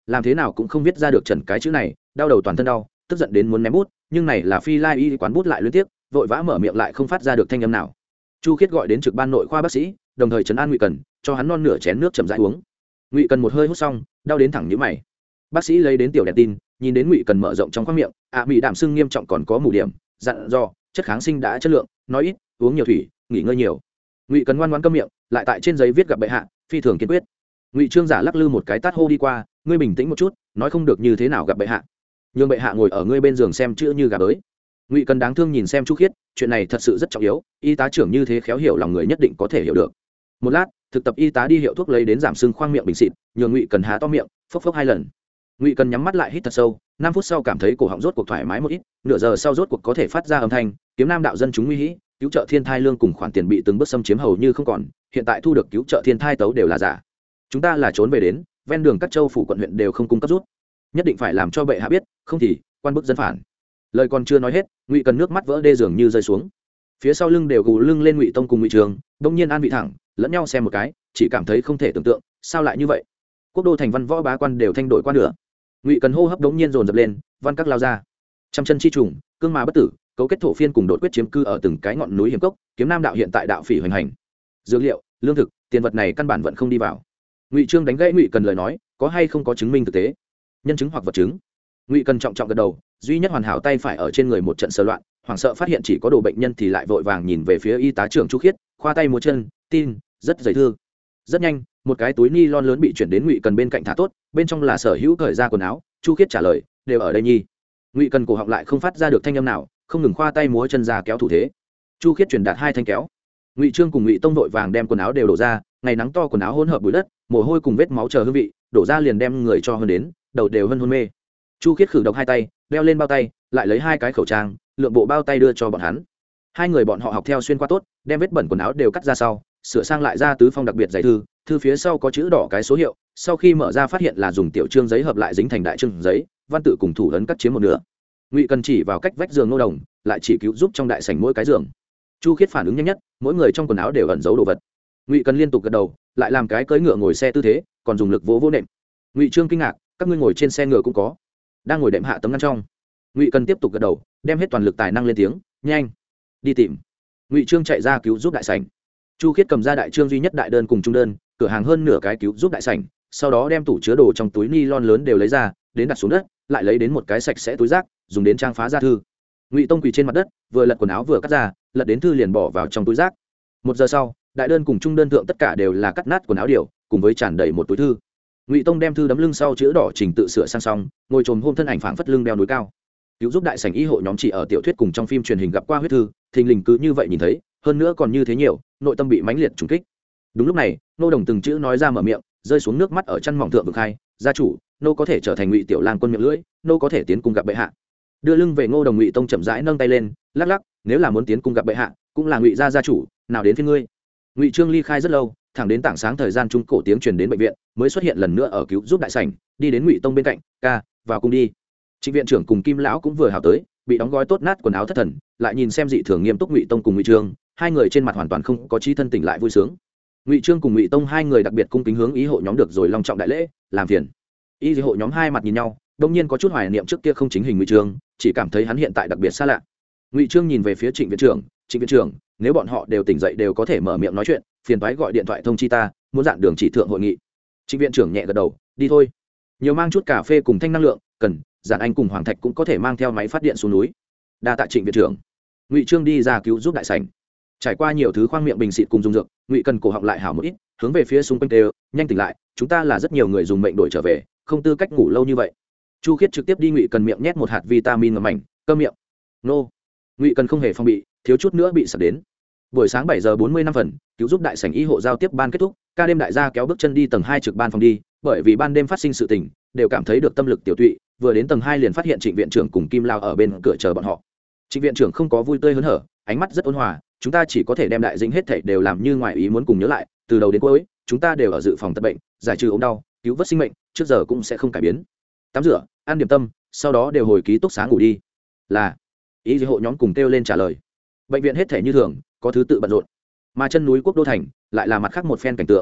làm thế nào cũng không viết ra được trần cái chữ này, đau đầu toàn thân đau, tức giận đến muốn ném bút, nhưng này là Phi Lai Y quán bút lại liên tiếp, vội vã mở miệng lại không phát ra được thanh âm nào. Chu Khiết gọi đến trực ban nội khoa bác sĩ, đồng thời trấn an Ngụy Cần, cho hắn non nửa chén nước chậm rãi uống. Ngụy Cần một hơi hút xong, đau đến thẳng nhíu mày. Bác sĩ lấy đến tiểu đèn tin, nhìn đến Ngụy Cần mở rộng trong khoang miệng, mỹ đạm sưng nghiêm trọng còn có mù điểm, dặn dò chất kháng sinh đã chất lượng, nói ít, uống nhiều thủy, nghỉ ngơi nhiều. Ngụy Cần ngoan ngoãn câm miệng, lại tại trên giấy viết gặp bệ hạ, phi thường kiên quyết. Ngụy Trương giả lắc lư một cái tát hô đi qua, ngươi bình tĩnh một chút, nói không được như thế nào gặp bệ hạ. Nhưng bệ hạ ngồi ở ngươi bên giường xem chữ như gà bới. Ngụy Cần đáng thương nhìn xem Chu Khiết, chuyện này thật sự rất trọng yếu, y tá trưởng như thế khéo hiểu lòng người nhất định có thể hiểu được. Một lát, thực tập y tá đi hiệu thuốc lấy đến giảm sưng khoang miệng bình xịt, nhường Ngụy Cần há to miệng, phốc phốc 2 lần. Ngụy Cần nhắm mắt lại hít thật sâu, 5 phút sau cảm thấy cổ họng rốt cuộc thoải mái một ít, nửa giờ sau rốt cuộc có thể phát ra âm thanh, kiếm nam đạo dân chúng nguy hĩ, cứu trợ thiên thai lương cùng khoản tiền bị từng bước xâm chiếm hầu như không còn, hiện tại thu được cứu trợ thiên thai tấu đều là giả. Chúng ta là trốn về đến, ven đường các châu phủ quận huyện đều không cung cấp rút, nhất định phải làm cho bệ hạ biết, không thì quan bức dân phản. Lời còn chưa nói hết, Ngụy Cần nước mắt vỡ đê dường như rơi xuống. Phía sau lưng đều gù lưng lên Ngụy Tông cùng Ngụy Trường, đông nhiên an vị thẳng, lẫn nhau xem một cái, chỉ cảm thấy không thể tưởng tượng, sao lại như vậy? Quốc đô thành văn võ bá quan đều thanh đổi qua nửa. Ngụy Cần hô hấp đống nhiên dồn dập lên, văn các lao ra. Trăm chân chi trùng, cương mà bất tử, cấu kết thổ phiên cùng đột quyết chiếm cư ở từng cái ngọn núi hiểm cốc, kiếm nam đạo hiện tại đạo phỉ hoành hành. Dược liệu, lương thực, tiền vật này căn bản vẫn không đi vào. Ngụy Trương đánh gãy Ngụy Cần lời nói, có hay không có chứng minh thực tế? Nhân chứng hoặc vật chứng? Ngụy Cần trọng trọng gật đầu, duy nhất hoàn hảo tay phải ở trên người một trận sờ loạn, hoảng sợ phát hiện chỉ có đồ bệnh nhân thì lại vội vàng nhìn về phía y tá trưởng Chu Khiết, khoa tay múa chân, tin, rất dày thư. Rất nhanh, một cái túi ni lon lớn bị chuyển đến Ngụy Cần bên cạnh thả tốt, bên trong là sở hữu thời ra quần áo. Chu Khiết trả lời, đều ở đây nhi. Ngụy Cần cổ họng lại không phát ra được thanh âm nào, không ngừng khoa tay múa chân ra kéo thủ thế. Chu Khiết truyền đạt 2 thanh kéo. Ngụy Trương cùng Ngụy Tông vội vàng đem quần áo đều đổ ra, ngày nắng to quần áo hỗn hợp bụi đất, mồ hôi cùng vết máu chờ hương vị, đổ ra liền đem người cho hơn đến, đầu đều hôn mê. Chu Khiết khử độc 2 tay, đeo lên bao tay, lại lấy 2 cái khẩu trang, lượng bộ bao tay đưa cho bọn hắn. 2 người bọn họ học theo xuyên qua tốt, đem vết bẩn quần áo đều cắt ra sau, sửa sang lại ra tứ phong đặc biệt giấy thư, thư phía sau có chữ đỏ cái số hiệu, sau khi mở ra phát hiện là dùng tiểu trương giấy hợp lại dính thành đại trương giấy, văn tự cùng thủ ấn cắt chiếm một nửa. Ngụy Cần chỉ vào cách vách giường Ngô Đồng, lại chỉ cứu giúp trong đại sảnh mỗi cái giường. Chu Khiết phản ứng nhanh nhất, mỗi người trong quần áo đều ẩn giấu đồ vật. Ngụy Cần liên tục gật đầu, lại làm cái cưỡi ngựa ngồi xe tư thế, còn dùng lực vỗ vỗ nệm. Ngụy Trương kinh ngạc, các ngươi ngồi trên xe ngựa cũng có, đang ngồi đệm hạ tấm ngăn trong. Ngụy Cần tiếp tục gật đầu, đem hết toàn lực tài năng lên tiếng, nhanh đi tìm. Ngụy Trương chạy ra cứu giúp đại sảnh. Chu Khiết cầm ra đại trương duy nhất đại đơn cùng trung đơn, cửa hàng hơn nửa cái cứu giúp đại sảnh, sau đó đem tủ chứa đồ trong túi ni lon lớn đều lấy ra, đến đặt xuống đất, lại lấy đến một cái sạch sẽ túi rác, dùng đến trang phá ra thư. Ngụy Tông quỳ trên mặt đất, vừa lật quần áo vừa cắt ra, lật đến thư liền bỏ vào trong túi rác. 1 giờ sau, đại đơn cùng trung đơn thượng tất cả đều là cắt nát quần áo điều, cùng với tràn đầy một túi thư. Ngụy Tông đem thư đấm lưng sau chữ đỏ trình tự sửa sang xong, ngồi trồm hôm thân ảnh phảng phất lưng đeo núi cao. Cứu giúp đại sảnh y hộ nhóm chỉ ở tiểu thuyết cùng trong phim truyền hình gặp qua huyết thư, thình lình cứ như vậy nhìn thấy, hơn nữa còn như thế nhiều, nội tâm bị mãnh liệt trùng kích. Đúng lúc này, Nô Đồng từng chữ nói ra mở miệng, rơi xuống nước mắt ở chân mỏng thượng vực khai, gia chủ, nô có thể trở thành Ngụy tiểu lang quân miệng lưỡi, nô có thể tiến cung gặp bệ hạ. Đưa lưng về Ngô Đồng, Ngụy Tông chậm rãi nâng tay lên, lắc lắc, nếu là muốn tiến cung gặp bệ hạ, cũng là Ngụy gia chủ, nào đến phiên ngươi. Ngụy Trương ly khai rất lâu, thẳng đến tảng sáng thời gian trung cổ tiếng truyền đến bệnh viện, mới xuất hiện lần nữa ở cứu giúp đại sảnh, đi đến Ngụy Tông bên cạnh, ca, vào cung đi. Trịnh viện trưởng cùng Kim lão cũng vừa hào tới, bị đóng gói tốt nát quần áo thất thần, lại nhìn xem dị thường nghiêm túc Ngụy Tông cùng Ngụy Trương, 2 người trên mặt hoàn toàn không có trí thân tỉnh lại vui sướng. Ngụy Trương cùng Ngụy Tông 2 người đặc biệt cung kính hướng ý hộ nhóm được rồi long trọng đại lễ, làm phiền. Y hộ nhóm 2 mặt nhìn nhau, đông nhiên có chút hoài niệm trước kia không chính hình Ngụy Trương, chỉ cảm thấy hắn hiện tại đặc biệt xa lạ. Ngụy Trương nhìn về phía Trịnh viện trưởng, nếu bọn họ đều tỉnh dậy đều có thể mở miệng nói chuyện, phiền toái gọi điện thoại thông chi ta, muốn dạn đường chỉ thượng hội nghị. Trịnh viện trưởng nhẹ gật đầu, đi thôi. Nhiều mang chút cà phê cùng thanh năng lượng, cần, Giản Anh cùng Hoàng Thạch cũng có thể mang theo máy phát điện xuống núi. Đa tạ Trịnh viện trưởng. Ngụy Trương đi ra cứu giúp đại sảnh. Trải qua nhiều thứ khoang miệng bình xịt cùng dùng dược, Ngụy Cần cổ họng lại hảo một ít, hướng về phía xung quanh đều, nhanh tỉnh lại, chúng ta là rất nhiều người dùng mệnh đổi trở về, không tư cách ngủ lâu như vậy. Chu Khiết trực tiếp đi Ngụy Cần miệng nhét một hạt vitamin ngậm mảnh, câm miệng. Nô. Ngụy Cần không hề phòng bị, thiếu chút nữa bị sặc đến. Buổi sáng 7:45 phần, cứu giúp đại sảnh y hộ giao tiếp ban kết thúc, ca đêm đại gia kéo bước chân đi tầng 2 trực ban phòng đi, bởi vì ban đêm phát sinh sự tình, đều cảm thấy được tâm lực tiểu tụy, vừa đến tầng 2 liền phát hiện Trịnh viện trưởng cùng Kim Lao ở bên cửa chờ bọn họ. Trịnh viện trưởng không có vui tươi hớn hở, ánh mắt rất ôn hòa, chúng ta chỉ có thể đem đại dĩnh hết thảy đều làm như ngoài ý muốn cùng nhớ lại, từ đầu đến cuối, chúng ta đều ở dự phòng tật bệnh, giải trừ ốm đau, cứu vớt sinh mệnh, trước giờ cũng sẽ không cải biến. Tắm rửa, ăn điểm tâm, sau đó đều hồi ký túc xá ngủ đi. Là. Y hộ nhóm cùng kêu lên trả lời. Bệnh viện hết thảy như thường, có thứ tự bận rộn, mà chân núi Quốc đô thành lại là mặt khác một phen cảnh tượng.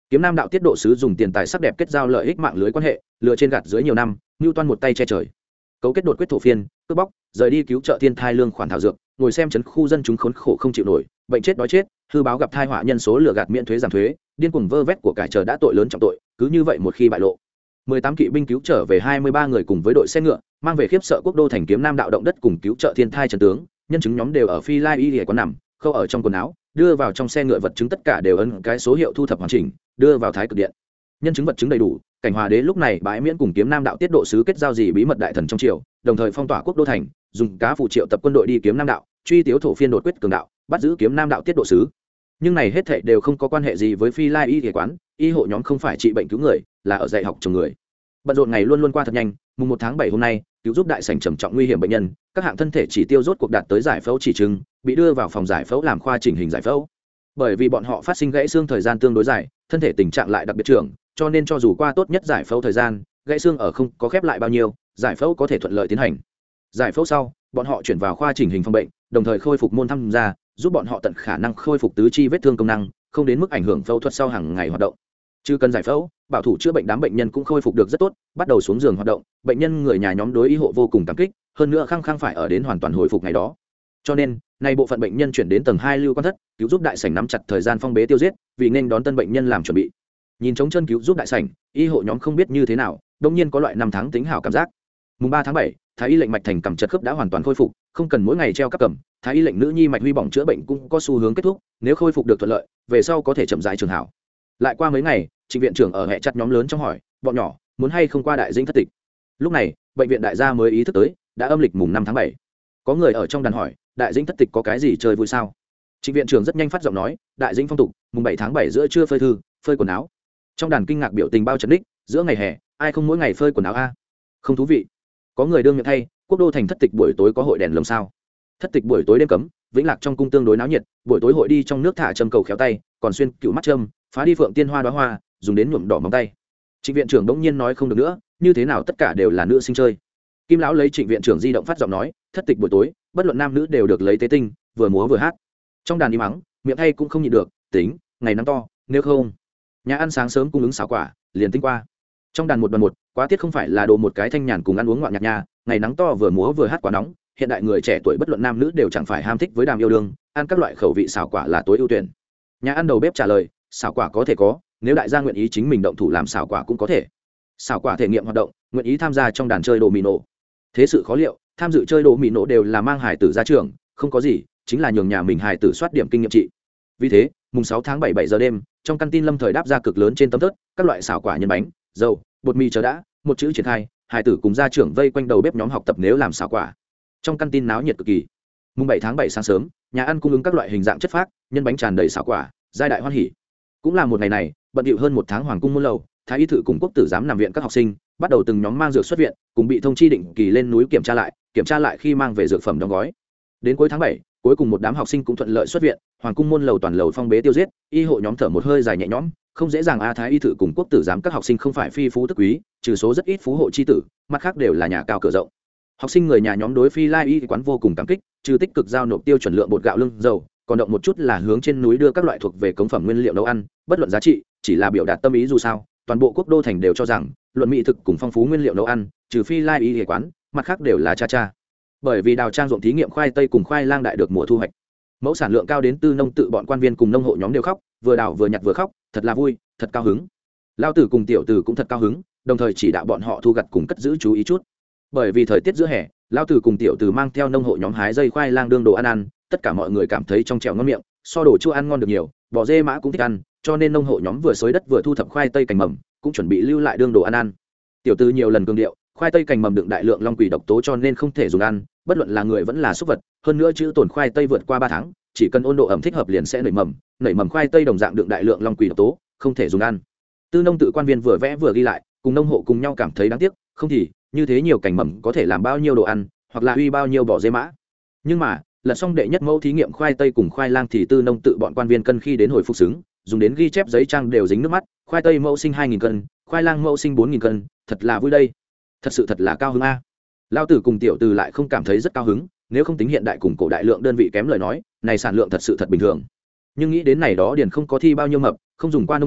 Kiếm Nam đạo tiết độ sứ dùng tiền tài sắc đẹp kết giao lợi ích mạng lưới quan hệ, lừa trên gạt dưới nhiều năm, Nưu Toan một tay che trời. Cấu kết đột quyết thổ phiên, cướp bóc, rời đi cứu trợ thiên thai lương khoản thảo dược, ngồi xem trấn khu dân chúng khốn khổ không chịu nổi, bệnh chết đói chết, hư báo gặp thai họa nhân số lừa gạt miễn thuế giảm thuế, điên cuồng vơ vét của cải trở đã tội lớn trọng tội, cứ như vậy một khi bại lộ. 18 kỵ binh cứu trở về 23 người cùng với đội xe ngựa, mang về khiếp sợ quốc đô thành Kiếm Nam đạo động đất cùng cứu trợ thiên thai trấn tướng, nhân chứng nhóm đều ở Phi Lai Y quán nằm, khâu ở trong quần áo, đưa vào trong xe ngựa vật chứng tất cả đều ấn cái số hiệu thu thập hoàn chỉnh, đưa vào Thái Cực Điện. Nhân chứng vật chứng đầy đủ, Cảnh Hòa đế lúc này bãi miễn cùng Kiếm Nam đạo tiết độ sứ kết giao gì bí mật đại thần trong triều, đồng thời phong tỏa quốc đô thành, dùng cá phụ triệu tập quân đội đi Kiếm Nam đạo, truy tiếu thổ phiên đột quyết cường đạo, bắt giữ Kiếm Nam đạo tiết độ sứ. Nhưng này hết thảy đều không có quan hệ gì với Phi Lai Y quán, y hộ nhóm không phải trị bệnh cứu người, là ở dạy học trồng người. Bận rộn ngày luôn luôn qua thật nhanh, mùng 1 tháng 7 hôm nay, cứu giúp đại sảnh trầm trọng nguy hiểm bệnh nhân, các hạng thân thể chỉ tiêu rốt cuộc đạt tới giải phẫu chỉ trưng, bị đưa vào phòng giải phẫu làm khoa chỉnh hình giải phẫu. Bởi vì bọn họ phát sinh gãy xương thời gian tương đối dài, thân thể tình trạng lại đặc biệt trưởng, cho nên cho dù qua tốt nhất giải phẫu thời gian, gãy xương ở không có khép lại bao nhiêu, giải phẫu có thể thuận lợi tiến hành. Giải phẫu sau, bọn họ chuyển vào khoa chỉnh hình phòng bệnh, đồng thời khôi phục môn tham gia, giúp bọn họ tận khả năng khôi phục tứ chi vết thương công năng, không đến mức ảnh hưởng phẫu thuật sau hàng ngày hoạt động. Chứ cần giải phẫu, bảo thủ chữa bệnh đám bệnh nhân cũng khôi phục được rất tốt, bắt đầu xuống giường hoạt động, bệnh nhân người nhà nhóm đối y hộ vô cùng cảm kích, hơn nữa khăng phải ở đến hoàn toàn hồi phục ngày đó. Cho nên, nay bộ phận bệnh nhân chuyển đến tầng 2 lưu quan thất, cứu giúp đại sảnh nắm chặt thời gian phong bế tiêu giết, vì nên đón tân bệnh nhân làm chuẩn bị. Nhìn trống chân cứu giúp đại sảnh, y hộ nhóm không biết như thế nào, đột nhiên có loại năm tháng tính hảo cảm giác. Mùng 3 tháng 7, thái y lệnh mạch thành cầm chật khớp đã hoàn toàn khôi phục, không cần mỗi ngày treo các cầm, thái y lệnh nữ nhi mạch huy bỏng chữa bệnh cũng có xu hướng kết thúc, nếu khôi phục được thuận lợi, về sau có thể chậm rãi trường hảo. Lại qua mấy ngày, Trịnh viện trưởng ở hệ chặt nhóm lớn trong hỏi, bọn nhỏ muốn hay không qua đại dĩnh thất tịch. Lúc này, bệnh viện đại gia mới ý thức tới, đã âm lịch mùng 5 tháng 7. Có người ở trong đàn hỏi, đại dĩnh thất tịch có cái gì chơi vui sao? Trịnh viện trưởng rất nhanh phát giọng nói, đại dĩnh phong tục, mùng 7 tháng 7 giữa trưa phơi thư, phơi quần áo. Trong đàn kinh ngạc biểu tình bao trấn đích, giữa ngày hè, ai không mỗi ngày phơi quần áo a? Không thú vị. Có người đương miệng thay, quốc đô thành thất tịch buổi tối có hội đèn lồng sao? Thất tịch buổi tối đêm cấm, Vĩnh Lạc trong cung tương đối náo nhiệt, buổi tối hội đi trong nước thả châm cầu khéo tay, còn xuyên cựu mắt châm, phá đi phượng tiên hoa đóa hoa, dùng đến nhuộm đỏ móng tay. Trịnh viện trưởng đống nhiên nói không được nữa, như thế nào tất cả đều là nữ sinh chơi. Kim lão lấy Trịnh viện trưởng di động phát giọng nói, thất tịch buổi tối, bất luận nam nữ đều được lấy tế tinh, vừa múa vừa hát. Trong đàn im mắng, miệng thay cũng không nhịn được, tính, ngày nắng to, nếu không, nhà ăn sáng sớm cung ứng xảo quả, liền tinh qua. Trong đàn một đoàn một, quá tiết không phải là đồ một cái thanh nhàn cùng ăn uống ngoạn nhạc nha, ngày nắng to vừa múa vừa hát quá nóng, hiện đại người trẻ tuổi bất luận nam nữ đều chẳng phải ham thích với đàm yêu đương, ăn các loại khẩu vị xảo quả là tối ưu tuyển. Nhà ăn đầu bếp trả lời, xảo quả có thể có, nếu đại gia nguyện ý chính mình động thủ làm xảo quả cũng có thể. Xảo quả thể nghiệm hoạt động, nguyện ý tham gia trong đàn chơi đồ mì nổ. Thế sự khó liệu, tham dự chơi đồ mì nổ đều là mang hài tử ra trường, không có gì, chính là nhường nhà mình hài tử soát điểm kinh nghiệm trị. Vì thế, mùng 6 tháng 7 7 giờ đêm, trong căn tin Lâm Thời đáp ra cực lớn trên tấm thớt, các loại xảo quả nhân bánh, dầu, bột mì chờ đã, một chữ triển khai, hài tử cùng gia trưởng vây quanh đầu bếp nhóm học tập nếu làm xảo quả. Trong căn tin náo nhiệt cực kỳ. Mùng 7 tháng 7 sáng sớm, nhà ăn cung ứng các loại hình dạng chất phác, nhân bánh tràn đầy xảo quả, giai đại hoan hỉ. Cũng là một ngày này, bận rộn hơn một tháng hoàng cung muôn lầu, thái y thự cùng quốc tử giám nằm viện các học sinh bắt đầu từng nhóm mang dược xuất viện, cùng bị thông chi định kỳ lên núi kiểm tra lại khi mang về dược phẩm đóng gói. Đến cuối tháng 7, cuối cùng một đám học sinh cũng thuận lợi xuất viện, hoàng cung muôn lầu toàn lầu phong bế tiêu giết, y hộ nhóm thở một hơi dài nhẹ nhõm, không dễ dàng a. Thái y thự cùng quốc tử giám các học sinh không phải phi phú tức quý, trừ số rất ít phú hộ chi tử, mặt khác đều là nhà cao cửa rộng. Học sinh người nhà nhóm đối Phi Lai y quán vô cùng cảm kích, trừ tích cực giao nộp tiêu chuẩn lượng bột gạo lương dầu, còn động một chút là hướng trên núi đưa các loại thuộc về cống phẩm nguyên liệu nấu ăn, bất luận giá trị, chỉ là biểu đạt tâm ý dù sao, toàn bộ quốc đô thành đều cho rằng, luận mỹ thực cùng phong phú nguyên liệu nấu ăn, trừ Phi Lai y quán, mặt khác đều là cha cha. Bởi vì đào trang ruộng thí nghiệm khoai tây cùng khoai lang đại được mùa thu hoạch, mẫu sản lượng cao đến Tư nông tự bọn quan viên cùng nông hộ nhóm đều khóc, vừa đào vừa nhặt vừa khóc, thật là vui, thật cao hứng. Lao tử cùng tiểu tử cũng thật cao hứng, đồng thời chỉ đạo bọn họ thu gặt cùng cất giữ chú ý chút. Bởi vì thời tiết giữa hè, Lao tử cùng tiểu tử mang theo nông hộ nhóm hái dây khoai lang đương đồ ăn, tất cả mọi người cảm thấy trong trẻo ngon miệng, so đồ chua ăn ngon được nhiều, bò dê mã cũng thích ăn, cho nên nông hộ nhóm vừa xới đất vừa thu thập khoai tây cành mầm, cũng chuẩn bị lưu lại đương đồ ăn. Tiểu tử nhiều lần cường điệu, khoai tây cành mầm đựng đại lượng long quỷ độc tố cho nên không thể dùng ăn, bất luận là người vẫn là súc vật, hơn nữa chữ tồn khoai tây vượt qua 3 tháng, chỉ cần ôn độ ẩm thích hợp liền sẽ nảy mầm khoai tây đồng dạng đựng đại lượng long quỷ độc tố, không thể dùng ăn. Tư nông tự quan viên vừa vẽ vừa ghi lại, cùng nông hộ cùng nhau cảm thấy đáng tiếc, không thì như thế nhiều cành mầm có thể làm bao nhiêu đồ ăn, hoặc là uy bao nhiêu bò dê mã. Nhưng mà lần xong đệ nhất mẫu thí nghiệm khoai tây cùng khoai lang thì Tư nông tự bọn quan viên cân khi đến hồi phục xứng, dùng đến ghi chép giấy trang đều dính nước mắt, khoai tây mẫu sinh 2.000 cân, khoai lang mẫu sinh 4.000 cân, thật là vui đây, thật sự thật là cao hứng a. Lao tử cùng tiểu tử lại không cảm thấy rất cao hứng, nếu không tính hiện đại cùng cổ đại lượng đơn vị kém lời nói, này sản lượng thật sự thật bình thường. Nhưng nghĩ đến này đó điền không có thi bao nhiêu mập, không dùng qua nông dược,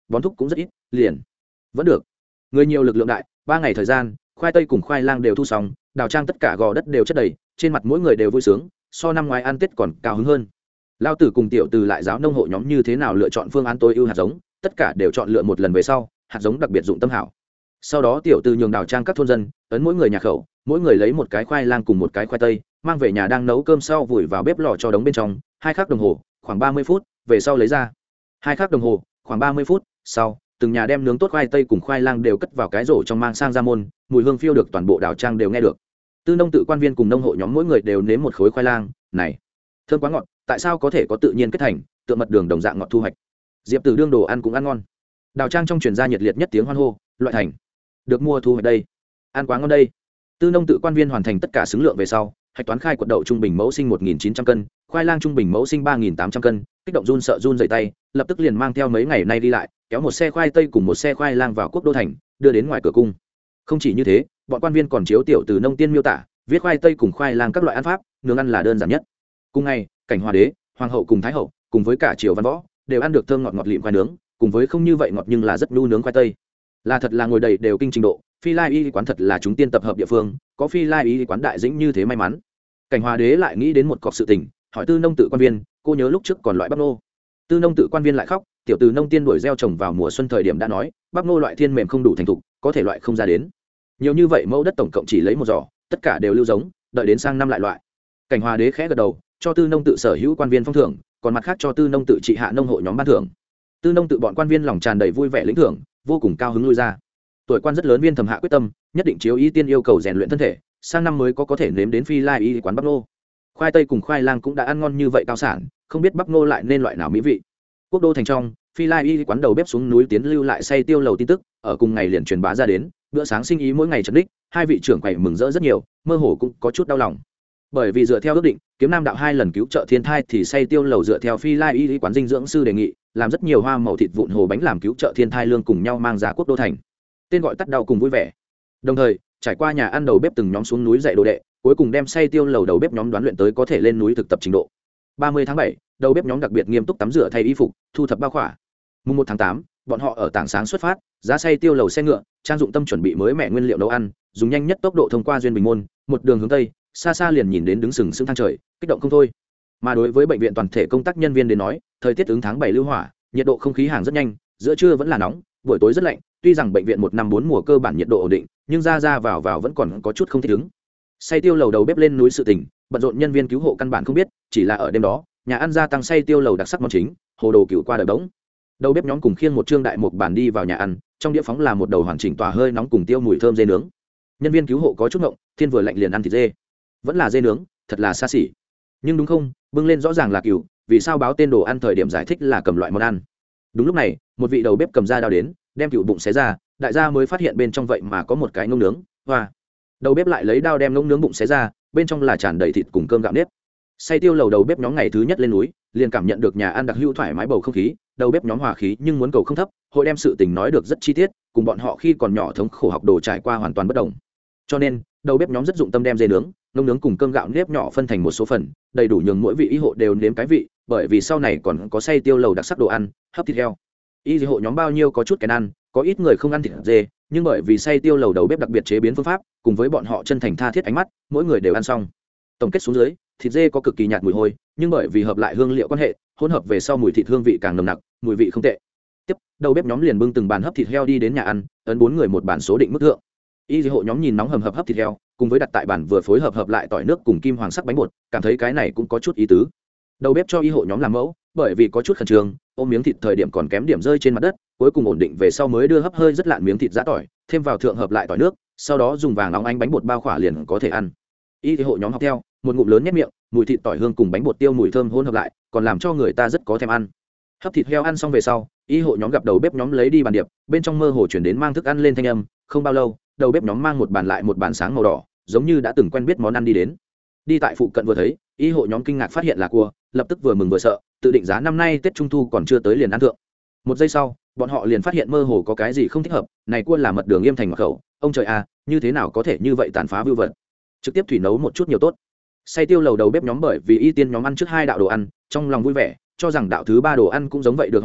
bón thúc cũng rất ít, liền vẫn được. Người nhiều lực lượng đại, 3 ngày thời gian, khoai tây cùng khoai lang đều thu xong, đào trang tất cả gò đất đều chất đầy, trên mặt mỗi người đều vui sướng, so năm ngoái ăn Tết còn cao hứng hơn. Lao tử cùng tiểu từ lại giáo nông hộ nhóm như thế nào lựa chọn phương án tối ưu hạt giống, tất cả đều chọn lựa một lần về sau, hạt giống đặc biệt dụng tâm hảo. Sau đó tiểu từ nhường đào trang các thôn dân, ấn mỗi người nhà khẩu, mỗi người lấy một cái khoai lang cùng một cái khoai tây, mang về nhà đang nấu cơm sau vùi vào bếp lò cho đống bên trong, 2 khắc đồng hồ, khoảng 30 phút, về sau lấy ra. 2 khắc đồng hồ, khoảng 30 phút, sau, từng nhà đem nướng tốt khoai tây cùng khoai lang đều cất vào cái rổ trong mang sang ra môn, mùi hương phiêu được toàn bộ đào trang đều nghe được. Tư nông tự quan viên cùng nông hộ nhóm mỗi người đều nếm một khối khoai lang, này, thơm quá ngọt, tại sao có thể có tự nhiên kết thành, tựa mật đường đồng dạng ngọt thu hoạch. Diệp Tử đương đồ ăn cũng ăn ngon. Đào trang trong truyền ra nhiệt liệt nhất tiếng hoan hô, loại thành, được mua thu hoạch đây, ăn quá ngon đây. Tư nông tự quan viên hoàn thành tất cả xứng lượng về sau, hạch toán khai quật đậu trung bình mẫu sinh 1.900 cân, khoai lang trung bình mẫu sinh 3.800 cân, kích động run sợ run rẩy tay, lập tức liền mang theo mấy ngày nay đi lại, kéo một xe khoai tây cùng một xe khoai lang vào Quốc Đô thành, đưa đến ngoài cửa cung. Không chỉ như thế, bọn quan viên còn chiếu tiểu từ nông tiên miêu tả, viết khoai tây cùng khoai lang các loại ăn pháp, nướng ăn là đơn giản nhất. Cùng ngày, cảnh hòa đế, hoàng hậu cùng thái hậu, cùng với cả triều văn võ, đều ăn được thơm ngọt ngọt lịm khoai nướng, cùng với không như vậy ngọt nhưng là rất nhu nướng khoai tây. Là thật là ngồi đầy đều kinh trình độ, Phi Lai Y quán thật là chúng tiên tập hợp địa phương, có Phi Lai Y quán đại dĩnh như thế may mắn. Cảnh hòa đế lại nghĩ đến một cọc sự tình, hỏi tư nông tự quan viên, cô nhớ lúc trước còn loại bắp nô. Tư nông tự quan viên lại khóc, tiểu từ nông tiên đuổi gieo trồng vào mùa xuân thời điểm đã nói, bắp nô loại thiên mềm không đủ thành thục, có thể loại không ra đến. Nhiều như vậy mẫu đất tổng cộng chỉ lấy một giỏ, tất cả đều lưu giống, đợi đến sang năm lại loại. Cảnh hòa đế khẽ gật đầu, cho tư nông tự sở hữu quan viên phong thưởng, còn mặt khác cho tư nông tự trị hạ nông hộ nhóm ban thưởng. Tư nông tự bọn quan viên lòng tràn đầy vui vẻ lĩnh thưởng, vô cùng cao hứng lui ra. Tuổi quan rất lớn viên thầm hạ quyết tâm, nhất định chiếu ý tiên yêu cầu rèn luyện thân thể, sang năm mới có thể nếm đến Phi Lai Y quán bắp nô. Khoai tây cùng khoai lang cũng đã ăn ngon như vậy cao sản, không biết bắp nô lại nên loại nào mỹ vị. Quốc Đô thành trong, Phi Lai Y quán đầu bếp xuống núi tiến lưu lại say tiêu lầu tin tức, ở cùng ngày liền truyền bá ra đến, bữa sáng sinh ý mỗi ngày trấn đích, hai vị trưởng quầy mừng rỡ rất nhiều, mơ hồ cũng có chút đau lòng. Bởi vì dựa theo ước định, Kiếm Nam đạo 2 lần cứu trợ thiên thai thì say tiêu lầu dựa theo Phi Lai Y quán dinh dưỡng sư đề nghị, làm rất nhiều hoa màu thịt vụn hồ bánh làm cứu trợ thiên thai lương cùng nhau mang ra Quốc Đô thành. Tên gọi tắt đau cùng vui vẻ. Đồng thời, trải qua nhà ăn đầu bếp từng nhóm xuống núi dạy đồ đệ, cuối cùng đem say tiêu lầu đầu bếp nhóm đoán luyện tới có thể lên núi thực tập trình độ. 30 tháng 7, đầu bếp nhóm đặc biệt nghiêm túc tắm rửa thay y phục, thu thập bao khỏa. Mùng 1 tháng 8, bọn họ ở tảng sáng xuất phát, giá say tiêu lầu xe ngựa, trang dụng tâm chuẩn bị mới mẹ nguyên liệu nấu ăn, dùng nhanh nhất tốc độ thông qua duyên bình môn, một đường hướng tây, xa xa liền nhìn đến đứng sừng sững thang trời, kích động không thôi. Mà đối với bệnh viện toàn thể công tác nhân viên đến nói, thời tiết ứng tháng 7 lưu hỏa, nhiệt độ không khí hàng rất nhanh, giữa trưa vẫn là nóng, buổi tối rất lạnh, tuy rằng bệnh viện 1 năm 4 mùa cơ bản nhiệt độ ổn định, nhưng ra vào vẫn còn có chút không thích ứng. Say tiêu lầu đầu bếp lên núi sự tình, bận rộn nhân viên cứu hộ căn bản không biết, chỉ là ở đêm đó, nhà ăn gia tăng say tiêu lầu đặc sắc món chính, hồ đồ cựu qua đời bỗng. Đầu bếp nhóm cùng khiêng một trương đại mục bản đi vào nhà ăn, trong đĩa phóng là một đầu hoàn chỉnh tỏa hơi nóng cùng tiêu mùi thơm dê nướng. Nhân viên cứu hộ có chút ngộng, thiên vừa lạnh liền ăn thịt dê, vẫn là dê nướng, thật là xa xỉ. Nhưng đúng không, bưng lên rõ ràng là cừu, vì sao báo tên đồ ăn thời điểm giải thích là cầm loại món ăn. Đúng lúc này, một vị đầu bếp cầm dao đao đến, đem cừu bụng xé ra, đại gia mới phát hiện bên trong vậy mà có một cái ngông nướng. Hoa. Đầu bếp lại lấy dao đem ngông nướng bụng xé ra, bên trong là tràn đầy thịt cùng cơm gạo nếp. Say tiêu lầu đầu bếp nhóm ngày thứ nhất lên núi, liền cảm nhận được nhà ăn đặc hữu thoải mái bầu không khí, đầu bếp nhóm hòa khí nhưng muốn cầu không thấp, hội đem sự tình nói được rất chi tiết, cùng bọn họ khi còn nhỏ thống khổ học đồ trải qua hoàn toàn bất đồng. Cho nên, đầu bếp nhóm rất dụng tâm đem dê nướng, ngông nướng cùng cơm gạo nếp nhỏ phân thành một số phần, đầy đủ nhường mỗi vị y hộ đều nếm cái vị, bởi vì sau này còn có say tiêu lầu đặc sắc đồ ăn, hấp thịt heo. Y hộ nhóm bao nhiêu có chút kén ăn, có ít người không ăn thịt dê, nhưng bởi vì say tiêu lầu đầu bếp đặc biệt chế biến phương pháp, cùng với bọn họ chân thành tha thiết ánh mắt, mỗi người đều ăn xong. Tổng kết xuống dưới, thịt dê có cực kỳ nhạt mùi hôi, nhưng bởi vì hợp lại hương liệu quan hệ, hỗn hợp về sau mùi thịt hương vị càng nồng nặc, mùi vị không tệ. Tiếp, đầu bếp nhóm liền bưng từng bàn hấp thịt heo đi đến nhà ăn, ấn 4 người một bàn số định mức thượng. Y hộ nhóm nhìn nóng hầm hập hấp thịt heo, cùng với đặt tại bàn vừa phối hợp lại tỏi nước cùng kim hoàng sắc bánh bột, cảm thấy cái này cũng có chút ý tứ. Đầu bếp cho y hộ nhóm làm mẫu, bởi vì có chút khẩn trương, ôm miếng thịt thời điểm còn kém điểm rơi trên mặt đất, cuối cùng ổn định về sau mới đưa hấp hơi rất lạn miếng thịt giã tỏi, thêm vào thượng hợp lại tỏi nước, sau đó dùng vàng óng ánh bánh bột bao khỏa liền có thể ăn. Y hộ nhóm học theo, một ngụm lớn nhét miệng, mùi thịt tỏi hương cùng bánh bột tiêu mùi thơm hỗn hợp lại, còn làm cho người ta rất có thèm ăn. Hấp thịt heo ăn xong về sau, y hộ nhóm gặp đầu bếp nhóm lấy đi bàn điệp, bên trong mơ hồ chuyển đến mang thức ăn lên thanh âm, không bao lâu, đầu bếp nhóm mang một bàn lại một bàn sáng màu đỏ, giống như đã từng quen biết món ăn đi đến. Đi tại phụ cận vừa thấy, y hộ nhóm kinh ngạc phát hiện là cua, lập tức vừa mừng vừa sợ, tự định giá năm nay Tết Trung thu còn chưa tới liền ăn thượng. Một giây sau, bọn họ liền phát hiện mơ hồ có cái gì không thích hợp, này cua là mật đường Yêm Thành mật khẩu, ông trời à, như thế nào có thể như vậy tàn phá vưu vật. Trực tiếp thủy nấu một chút nhiều tốt. Say tiêu lầu đầu bếp nhóm bởi vì y tiên nhóm ăn trước 2 đạo đồ ăn, trong lòng vui vẻ, cho rằng đạo thứ 3 đồ ăn cũng giống vậy được hoan nghênh,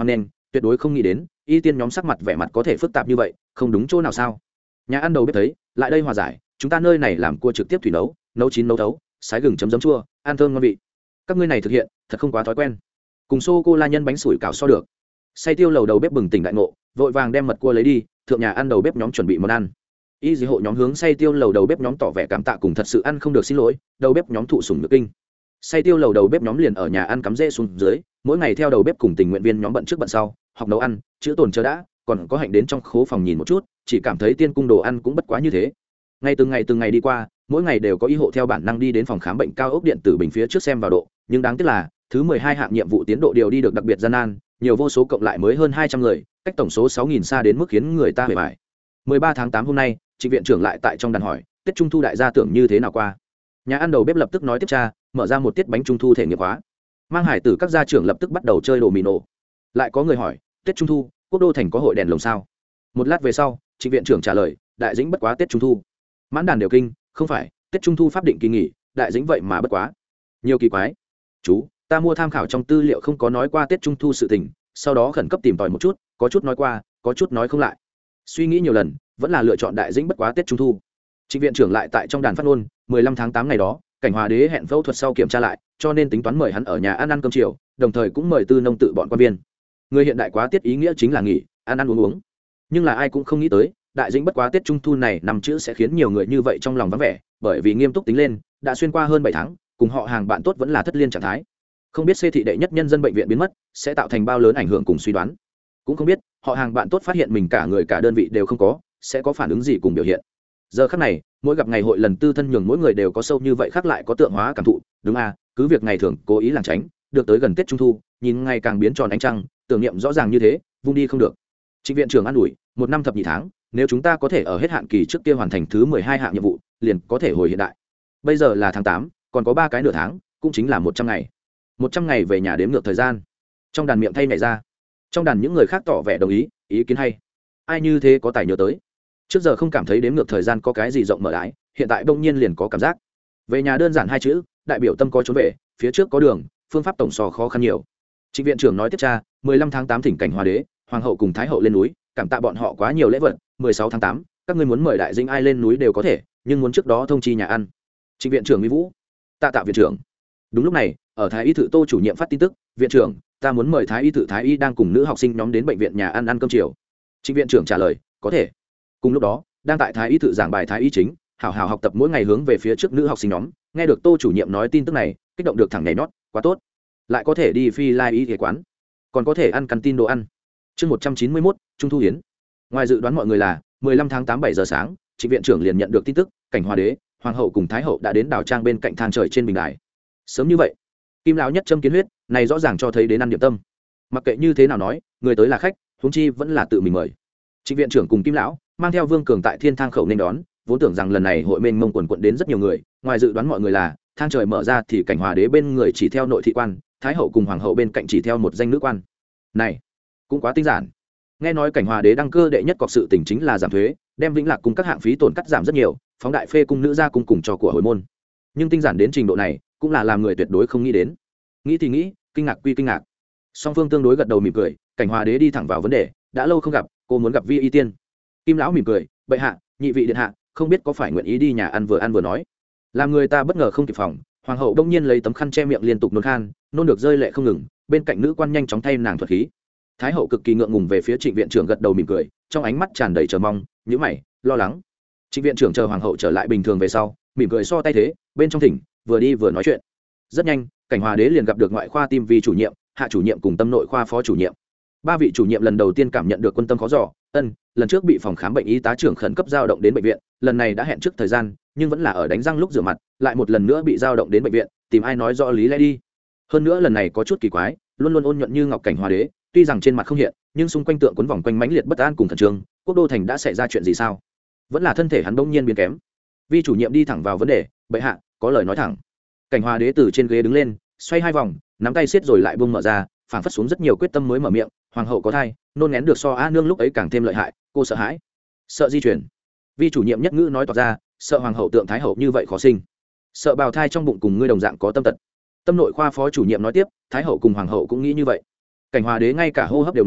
tuyệt đối không nghĩ đến y tiên nhóm sắc mặt vẻ mặt có thể phức tạp như vậy, không đúng chỗ nào sao. Nhà ăn đầu bếp thấy lại đây hòa giải, chúng ta nơi này làm cua trực tiếp thủy nấu, nấu chín nấu thấu, sái gừng chấm giấm chua, ăn thơm ngon vị. Các ngươi này thực hiện thật không quá thói quen. Cùng sô cô la nhân bánh sủi cảo so được. Say tiêu lầu đầu bếp bừng tỉnh đại ngộ, vội vàng đem mật cua lấy đi, thượng nhà ăn đầu bếp nhóm chuẩn bị món ăn. Y dì hộ nhóm hướng say tiêu lầu đầu bếp nhóm tỏ vẻ cảm tạ cùng thật sự ăn không được xin lỗi, đầu bếp nhóm thụ sủng nhược kinh. Say tiêu lầu đầu bếp nhóm liền ở nhà ăn cắm rễ xuống dưới, mỗi ngày theo đầu bếp cùng tình nguyện viên nhóm bận trước bận sau, học nấu ăn, chữ tồn chờ đã, còn có hạnh đến trong khố phòng nhìn một chút, chỉ cảm thấy tiên cung đồ ăn cũng bất quá như thế. Từng ngày đi qua, mỗi ngày đều có y hộ theo bản năng đi đến phòng khám bệnh cao ốc điện tử bình phía trước xem vào độ, nhưng đáng tiếc là thứ 12 hạng nhiệm vụ tiến độ điều đi được đặc biệt gian nan, nhiều vô số cộng lại mới hơn 200 người, cách tổng số 6.000 xa đến mức khiến người ta bề bại. 13 tháng 8 hôm nay, Trịnh viện trưởng lại tại trong đàn hỏi, Tết Trung thu đại gia tưởng như thế nào qua. Nhà ăn đầu bếp lập tức nói tiếp tra, mở ra một tiết bánh trung thu thể nghiệp hóa. Mang hải tử các gia trưởng lập tức bắt đầu chơi đồ mì nổ. Lại có người hỏi, Tết Trung thu, Quốc đô thành có hội đèn lồng sao? Một lát về sau, Trịnh viện trưởng trả lời, đại dĩnh bất quá Tết Trung thu. Mãn đàn đều kinh, không phải, Tết Trung thu pháp định kỳ nghỉ, đại dĩnh vậy mà bất quá. Nhiều kỳ quái. Chú, ta mua tham khảo trong tư liệu không có nói qua Tết Trung thu sự tình, sau đó khẩn cấp tìm tòi một chút, có chút nói qua, có chút nói không lại. Suy nghĩ nhiều lần, vẫn là lựa chọn đại dĩnh bất quá Tết Trung thu. Trịnh viện trưởng lại tại trong đàn phát ngôn, 15 tháng 8 ngày đó, Cảnh Hòa đế hẹn phẫu thuật sau kiểm tra lại, cho nên tính toán mời hắn ở nhà ăn cơm chiều, đồng thời cũng mời tư nông tự bọn quan viên. Người hiện đại quá tiết ý nghĩa chính là nghỉ, ăn uống. Nhưng là ai cũng không nghĩ tới, đại dĩnh bất quá Tết Trung thu này nằm chữ sẽ khiến nhiều người như vậy trong lòng vắng vẻ, bởi vì nghiêm túc tính lên, đã xuyên qua hơn 7 tháng, cùng họ hàng bạn tốt vẫn là thất liên trạng thái. Không biết xê thị đệ nhất nhân dân bệnh viện biến mất, sẽ tạo thành bao lớn ảnh hưởng cùng suy đoán. Cũng không biết, họ hàng bạn tốt phát hiện mình cả người cả đơn vị đều không có, sẽ có phản ứng gì cùng biểu hiện. Giờ khắc này, mỗi gặp ngày hội lần tư thân nhường mỗi người đều có sâu như vậy khác lại có tượng hóa cảm thụ, đúng à, cứ việc ngày thường cố ý lảng tránh, được tới gần Tết Trung thu, nhìn ngày càng biến tròn ánh trăng, tưởng niệm rõ ràng như thế, vung đi không được. Trịnh viện trưởng an ủi, 1 năm thập nhị tháng, nếu chúng ta có thể ở hết hạn kỳ trước kia hoàn thành thứ 12 hạng nhiệm vụ, liền có thể hồi hiện đại. Bây giờ là tháng 8, còn có 3 cái nửa tháng, cũng chính là 100 ngày. 100 ngày về nhà đếm ngược thời gian. Trong đàn miệng thay nhảy ra. Trong đàn những người khác tỏ vẻ đồng ý kiến hay. Ai như thế có tài nhớ tới. Trước giờ không cảm thấy đếm ngược thời gian có cái gì rộng mở ái, hiện tại bỗng nhiên liền có cảm giác. Về nhà đơn giản 2 chữ, đại biểu tâm có trốn về, phía trước có đường, phương pháp tổng so khó khăn nhiều. Trịnh viện trưởng nói tiếp tra, 15 tháng 8 thỉnh Cảnh Hòa đế, hoàng hậu cùng thái hậu lên núi, cảm tạ bọn họ quá nhiều lễ vật. 16 tháng 8, các ngươi muốn mời đại dĩnh ai lên núi đều có thể, nhưng muốn trước đó thông chi nhà ăn. Trịnh viện trưởng Mỹ Vũ, tạ viện trưởng. Đúng lúc này, ở thái y thự Tô chủ nhiệm phát tin tức, viện trưởng, ta muốn mời thái y thự thái y đang cùng nữ học sinh nhóm đến bệnh viện nhà ăn cơm chiều. Trịnh viện trưởng trả lời, có thể. Cùng lúc đó, đang tại thái y thự giảng bài thái y chính, hảo hảo học tập mỗi ngày hướng về phía trước nữ học sinh nhóm, nghe được Tô chủ nhiệm nói tin tức này, kích động được thẳng nhảy nhót, quá tốt. Lại có thể đi phi lai y y quán, còn có thể ăn canteen đồ ăn. Chương 191, Trung thu hiến. Ngoài dự đoán mọi người là 15 tháng 8 7 giờ sáng, Trịnh viện trưởng liền nhận được tin tức, Cảnh Hòa đế, hoàng hậu cùng thái hậu đã đến đảo trang bên cạnh thang trời trên bình đài. Sớm như vậy, Kim lão nhất châm kiến huyết, này rõ ràng cho thấy đến ăn điểm tâm. Mặc kệ như thế nào nói, người tới là khách, huống chi vẫn là tự mình mời. Trịnh viện trưởng cùng Kim lão mang theo Vương Cường tại Thiên Thang khẩu nên đón, vốn tưởng rằng lần này hội mênh mông quần quận đến rất nhiều người, ngoài dự đoán mọi người là, thang trời mở ra thì Cảnh Hòa đế bên người chỉ theo nội thị quan, thái hậu cùng hoàng hậu bên cạnh chỉ theo một danh nữ quan. Này, cũng quá tinh giản. Nghe nói Cảnh Hòa đế đăng cơ đệ nhất cọc sự tình chính là giảm thuế, đem Vĩnh Lạc cùng các hạng phí tổn cắt giảm rất nhiều, phóng đại phê cung nữ ra cùng cho của hồi môn. Nhưng tinh giản đến trình độ này, cũng là làm người tuyệt đối không nghĩ đến. Nghĩ thì nghĩ, kinh ngạc quy kinh ngạc. Song phương tương đối gật đầu mỉm cười, Cảnh Hòa đế đi thẳng vào vấn đề, đã lâu không gặp, cô muốn gặp Vi y tiên. Kim lão mỉm cười, bệ hạ, nhị vị điện hạ, không biết có phải nguyện ý đi nhà ăn vừa nói. Làm người ta bất ngờ không kịp phòng, hoàng hậu đông nhiên lấy tấm khăn che miệng liên tục nôn khan, nôn được rơi lệ không ngừng, bên cạnh nữ quan nhanh chóng thay nàng thuật khí. Thái hậu cực kỳ ngượng ngùng về phía Trịnh viện trưởng gật đầu mỉm cười, trong ánh mắt tràn đầy chờ mong, nhíu mày, lo lắng. Trịnh viện trưởng chờ hoàng hậu trở lại bình thường về sau, mỉm cười so tay thế, bên trong thỉnh, vừa đi vừa nói chuyện. Rất nhanh, Cảnh Hòa đế liền gặp được ngoại khoa tim vi chủ nhiệm, hạ chủ nhiệm cùng tâm nội khoa phó chủ nhiệm. 3 vị chủ nhiệm lần đầu tiên cảm nhận được quân tâm khó dò, lần trước bị phòng khám bệnh y tá trưởng khẩn cấp giao động đến bệnh viện, lần này đã hẹn trước thời gian, nhưng vẫn là ở đánh răng lúc rửa mặt, lại một lần nữa bị giao động đến bệnh viện, tìm ai nói rõ lý lẽ đi. Hơn nữa lần này có chút kỳ quái, luôn luôn ôn nhuận như ngọc Cảnh Hòa đế, tuy rằng trên mặt không hiện, nhưng xung quanh tượng quấn vòng quanh mãnh liệt bất an cùng khẩn trương, Quốc đô thành đã xảy ra chuyện gì sao? Vẫn là thân thể hắn bỗng nhiên biến kém. Vi chủ nhiệm đi thẳng vào vấn đề, bệ hạ, có lời nói thẳng. Cảnh Hòa đế từ trên ghế đứng lên, xoay 2 vòng, nắm tay siết rồi lại buông mở ra, phảng phất xuống rất nhiều quyết tâm mới mở miệng, hoàng hậu có thai, nôn ngén được so a nương lúc ấy càng thêm lợi hại, cô sợ hãi, sợ di chuyển. Vi chủ nhiệm nhất ngữ nói toạc ra, sợ hoàng hậu tượng thái hậu như vậy khó sinh, sợ bào thai trong bụng cùng ngươi đồng dạng có tâm tật. Tâm nội khoa phó chủ nhiệm nói tiếp, thái hậu cùng hoàng hậu cũng nghĩ như vậy. Cảnh Hòa đế ngay cả hô hấp đều ngừng,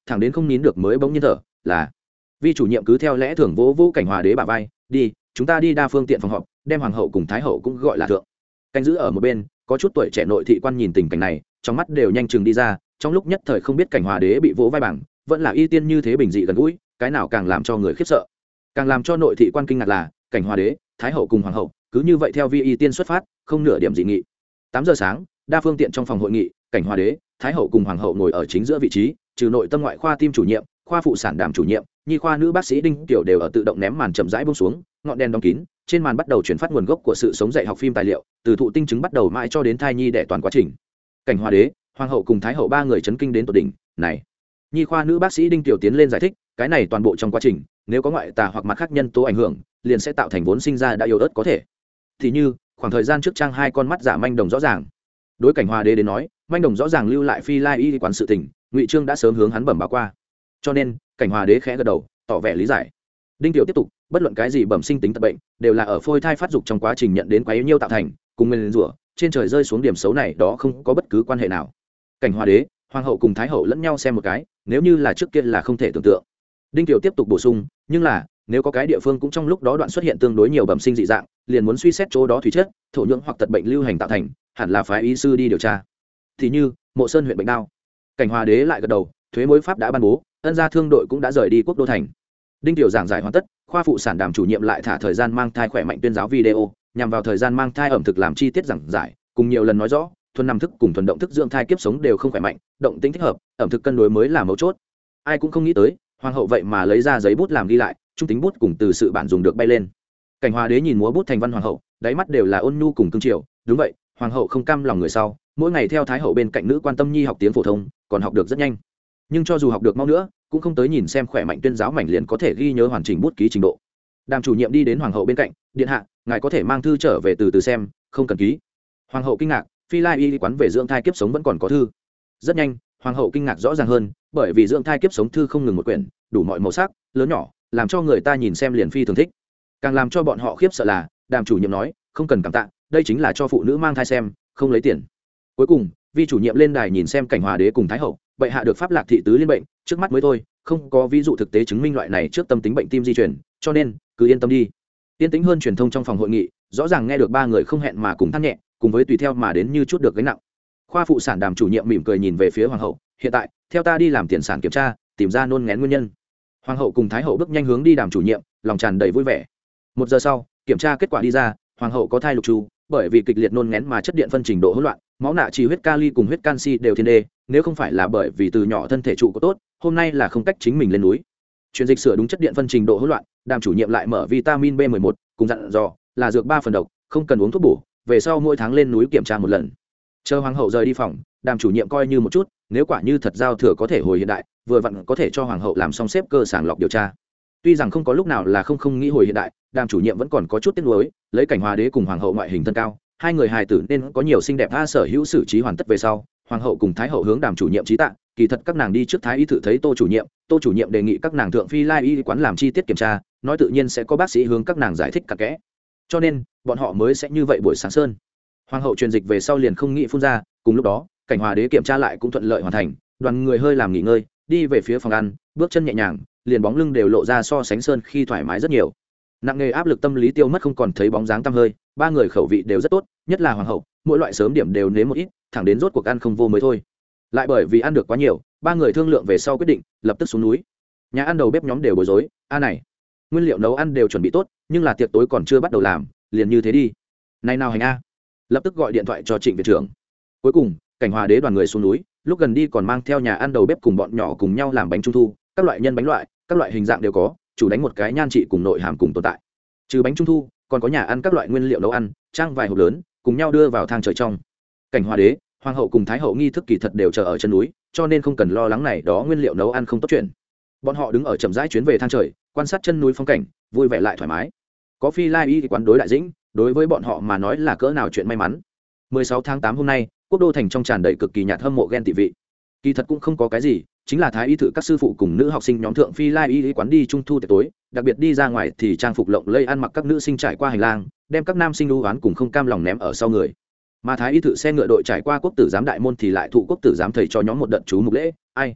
thẳng đến không nín được mới bỗng nhiên thở là vi chủ nhiệm cứ theo lẽ thường vỗ vỗ Cảnh Hòa đế bả vai, đi chúng ta đi đa phương tiện phòng họp, đem hoàng hậu cùng thái hậu cũng gọi là thượng. Canh giữ ở một bên có chút tuổi trẻ nội thị quan nhìn tình cảnh này, trong mắt đều nhanh chừng đi ra, trong lúc nhất thời không biết Cảnh Hòa đế bị vỗ vai bảng vẫn là y tiên như thế bình dị gần gũi, cái nào càng làm cho người khiếp sợ. Càng làm cho nội thị quan kinh ngạc là Cảnh Hòa đế, thái hậu cùng hoàng hậu cứ như vậy theo vi y tiên xuất phát, không nửa điểm dị nghị. 8 giờ sáng, đa phương tiện trong phòng hội nghị, Cảnh Hòa đế, thái hậu cùng hoàng hậu ngồi ở chính giữa vị trí, trừ nội tâm ngoại khoa tim chủ nhiệm, khoa phụ sản đàm chủ nhiệm, nhi khoa nữ bác sĩ Đinh Tiểu đều ở tự động ném màn chậm rãi buông xuống, ngọn đèn đóng kín, trên màn bắt đầu truyền phát nguồn gốc của sự sống dạy học phim tài liệu, từ thụ tinh chứng bắt đầu mãi cho đến thai nhi đẻ toàn quá trình. Cảnh Hòa đế, hoàng hậu cùng thái hậu ba người chấn kinh đến tột đỉnh. Này, nhi khoa nữ bác sĩ Đinh Tiểu tiến lên giải thích, cái này toàn bộ trong quá trình, nếu có ngoại tà hoặc mặt khác nhân tố ảnh hưởng, liền sẽ tạo thành vốn sinh ra đã yếu ớt có thể. Thì như, khoảng thời gian trước trang hai con mắt giả manh đồng rõ ràng. Đối Cảnh Hòa đế đến nói, manh đồng rõ ràng lưu lại phi lai y quán sự tình, Ngụy Trương đã sớm hướng hắn bẩm báo qua. Cho nên, Cảnh Hòa đế khẽ gật đầu, tỏ vẻ lý giải. Đinh Tiểu tiếp tục, bất luận cái gì bẩm sinh tính tật bệnh, đều là ở phôi thai phát dục trong quá trình nhận đến quá yếu nhiêu tạo thành, cùng nguyên rủa, trên trời rơi xuống điểm xấu này đó không có bất cứ quan hệ nào. Cảnh Hòa đế, hoàng hậu cùng thái hậu lẫn nhau xem một cái, nếu như là trước kia là không thể tưởng tượng. Đinh Tiểu tiếp tục bổ sung, nhưng là nếu có cái địa phương cũng trong lúc đó đoạn xuất hiện tương đối nhiều bẩm sinh dị dạng, liền muốn suy xét chỗ đó thủy chất, thổ nhưỡng hoặc tật bệnh lưu hành tạo thành, hẳn là phái y sư đi điều tra. Thì như Mộ Sơn huyện bệnh đao. Cảnh Hòa đế lại gật đầu, thuế mối pháp đã ban bố, ân gia thương đội cũng đã rời đi quốc đô thành. Đinh Tiểu giảng giải hoàn tất, khoa phụ sản đàm chủ nhiệm lại thả thời gian mang thai khỏe mạnh tuyên giáo video, nhằm vào thời gian mang thai ẩm thực làm chi tiết giảng giải, cùng nhiều lần nói rõ, thuần nằm thức cùng thuần động thức dưỡng thai kiếp sống đều không khỏe mạnh, động tính thích hợp, ẩm thực cân đối mới là mấu chốt. Ai cũng không nghĩ tới, hoàng hậu vậy mà lấy ra giấy bút làm ghi lại, trung tính bút cùng từ sự bản dùng được bay lên. Cảnh Hòa đế nhìn múa bút thành văn hoàng hậu, đáy mắt đều là ôn nhu cùng cương triều, đúng vậy, hoàng hậu không cam lòng người sau, mỗi ngày theo thái hậu bên cạnh nữ quan tâm nhi học tiếng phổ thông, còn học được rất nhanh. Nhưng cho dù học được mau nữa, cũng không tới nhìn xem khỏe mạnh tuyên giáo mảnh liền có thể ghi nhớ hoàn chỉnh bút ký trình độ. Đàm chủ nhiệm đi đến hoàng hậu bên cạnh, điện hạ, ngài có thể mang thư trở về từ từ xem, không cần ký. Hoàng hậu kinh ngạc, phi lai y quán về dưỡng thai kiếp sống vẫn còn có thư. Rất nhanh, hoàng hậu kinh ngạc rõ ràng hơn, bởi vì dưỡng thai kiếp sống thư không ngừng một quyển, đủ mọi màu sắc, lớn nhỏ, làm cho người ta nhìn xem liền phi thường thích. Càng làm cho bọn họ khiếp sợ là, đàm chủ nhiệm nói, không cần cảm tạ, đây chính là cho phụ nữ mang thai xem, không lấy tiền. Cuối cùng, vi chủ nhiệm lên đài nhìn xem Cảnh Hòa đế cùng thái hậu, bệ hạ được pháp lạc thị tứ liên bệnh, trước mắt mới thôi, không có ví dụ thực tế chứng minh loại này trước tâm tính bệnh tim di truyền, cho nên cứ yên tâm đi. Yên tĩnh hơn truyền thông trong phòng hội nghị, rõ ràng nghe được ba người không hẹn mà cùng than nhẹ, cùng với tùy theo mà đến như chút được gánh nặng. Khoa phụ sản đàm chủ nhiệm mỉm cười nhìn về phía hoàng hậu, hiện tại theo ta đi làm tiền sản kiểm tra, tìm ra nôn ngén nguyên nhân. Hoàng hậu cùng thái hậu bước nhanh hướng đi đàm chủ nhiệm, lòng tràn đầy vui vẻ. 1 giờ sau, kiểm tra kết quả đi ra, hoàng hậu có thai lục tru, bởi vì kịch liệt nôn ngén mà chất điện phân trình độ hỗn loạn, máu nạ trì huyết kali cùng huyết canxi đều thiên đê, nếu không phải là bởi vì từ nhỏ thân thể trụ có tốt, hôm nay là không cách chính mình lên núi. Truyền dịch sửa đúng chất điện phân trình độ hỗn loạn, đàm chủ nhiệm lại mở vitamin B11, cùng dặn dò là dược 3 phần độc, không cần uống thuốc bổ, về sau mỗi tháng lên núi kiểm tra một lần. Chờ hoàng hậu rời đi phòng, đàm chủ nhiệm coi như một chút, nếu quả như thật giao thừa có thể hồi hiện đại, vừa vặn có thể cho hoàng hậu làm xong xếp cơ sàng lọc điều tra. Tuy rằng không có lúc nào là không nghĩ hồi hiện đại, đàm chủ nhiệm vẫn còn có chút tiếc nuối, lấy Cảnh Hòa đế cùng hoàng hậu ngoại hình thân cao, hai người hài tử nên có nhiều xinh đẹp a sở hữu xử trí hoàn tất về sau, hoàng hậu cùng thái hậu hướng đàm chủ nhiệm trí tạ, kỳ thật các nàng đi trước thái y thử thấy tô chủ nhiệm đề nghị các nàng thượng phi lai y quán làm chi tiết kiểm tra, nói tự nhiên sẽ có bác sĩ hướng các nàng giải thích cặn kẽ, cho nên bọn họ mới sẽ như vậy buổi sáng sơn. Hoàng hậu truyền dịch về sau liền không nghĩ phun ra, cùng lúc đó Cảnh Hòa đế kiểm tra lại cũng thuận lợi hoàn thành, đoàn người hơi làm nghỉ ngơi, đi về phía phòng ăn, bước chân nhẹ nhàng, liền bóng lưng đều lộ ra so sánh sơn khi thoải mái rất nhiều. Nặng nề áp lực tâm lý tiêu mất, không còn thấy bóng dáng tăm hơi, ba người khẩu vị đều rất tốt, nhất là hoàng hậu, mỗi loại sớm điểm đều nếm một ít, thẳng đến rốt cuộc ăn không vô mới thôi. Lại bởi vì ăn được quá nhiều, ba người thương lượng về sau quyết định lập tức xuống núi. Nhà ăn đầu bếp nhóm đều bối rối, này, nguyên liệu nấu ăn đều chuẩn bị tốt, nhưng là tiệc tối còn chưa bắt đầu làm, liền như thế đi. Này nào hành a. Lập tức gọi điện thoại cho Trịnh viện trưởng. Cuối cùng, Cảnh Hòa đế đoàn người xuống núi, lúc gần đi còn mang theo nhà ăn đầu bếp cùng bọn nhỏ cùng nhau làm bánh trung thu, các loại nhân bánh loại, các loại hình dạng đều có, chủ đánh một cái nhan trị cùng nội hàm cùng tồn tại. Trừ bánh trung thu, còn có nhà ăn các loại nguyên liệu nấu ăn, trang vài hộp lớn, cùng nhau đưa vào thang trời trong. Cảnh Hòa đế, hoàng hậu cùng thái hậu nghi thức kỳ thật đều chờ ở chân núi, cho nên không cần lo lắng này đó nguyên liệu nấu ăn không tốt chuyện. Bọn họ đứng ở chậm rãi chuyến về thang trời, quan sát chân núi phong cảnh, vui vẻ lại thoải mái. Có phi lai y quán đối đại dĩnh, đối với bọn họ mà nói là cỡ nào chuyện may mắn. 16 tháng 8 hôm nay, quốc đô thành trong tràn đầy cực kỳ nhạt hâm mộ ghen tị vị. Kỳ thật cũng không có cái gì, chính là thái y thử các sư phụ cùng nữ học sinh nhóm thượng phi lai y quán đi trung thu tiệc tối, đặc biệt đi ra ngoài thì trang phục lộng lẫy ăn mặc các nữ sinh trải qua hành lang, đem các nam sinh lưu oán cùng không cam lòng ném ở sau người. Mà thái y thử xe ngựa đội trải qua quốc tử giám đại môn thì lại thụ quốc tử giám thầy cho nhóm một đợt chú mục lễ, ai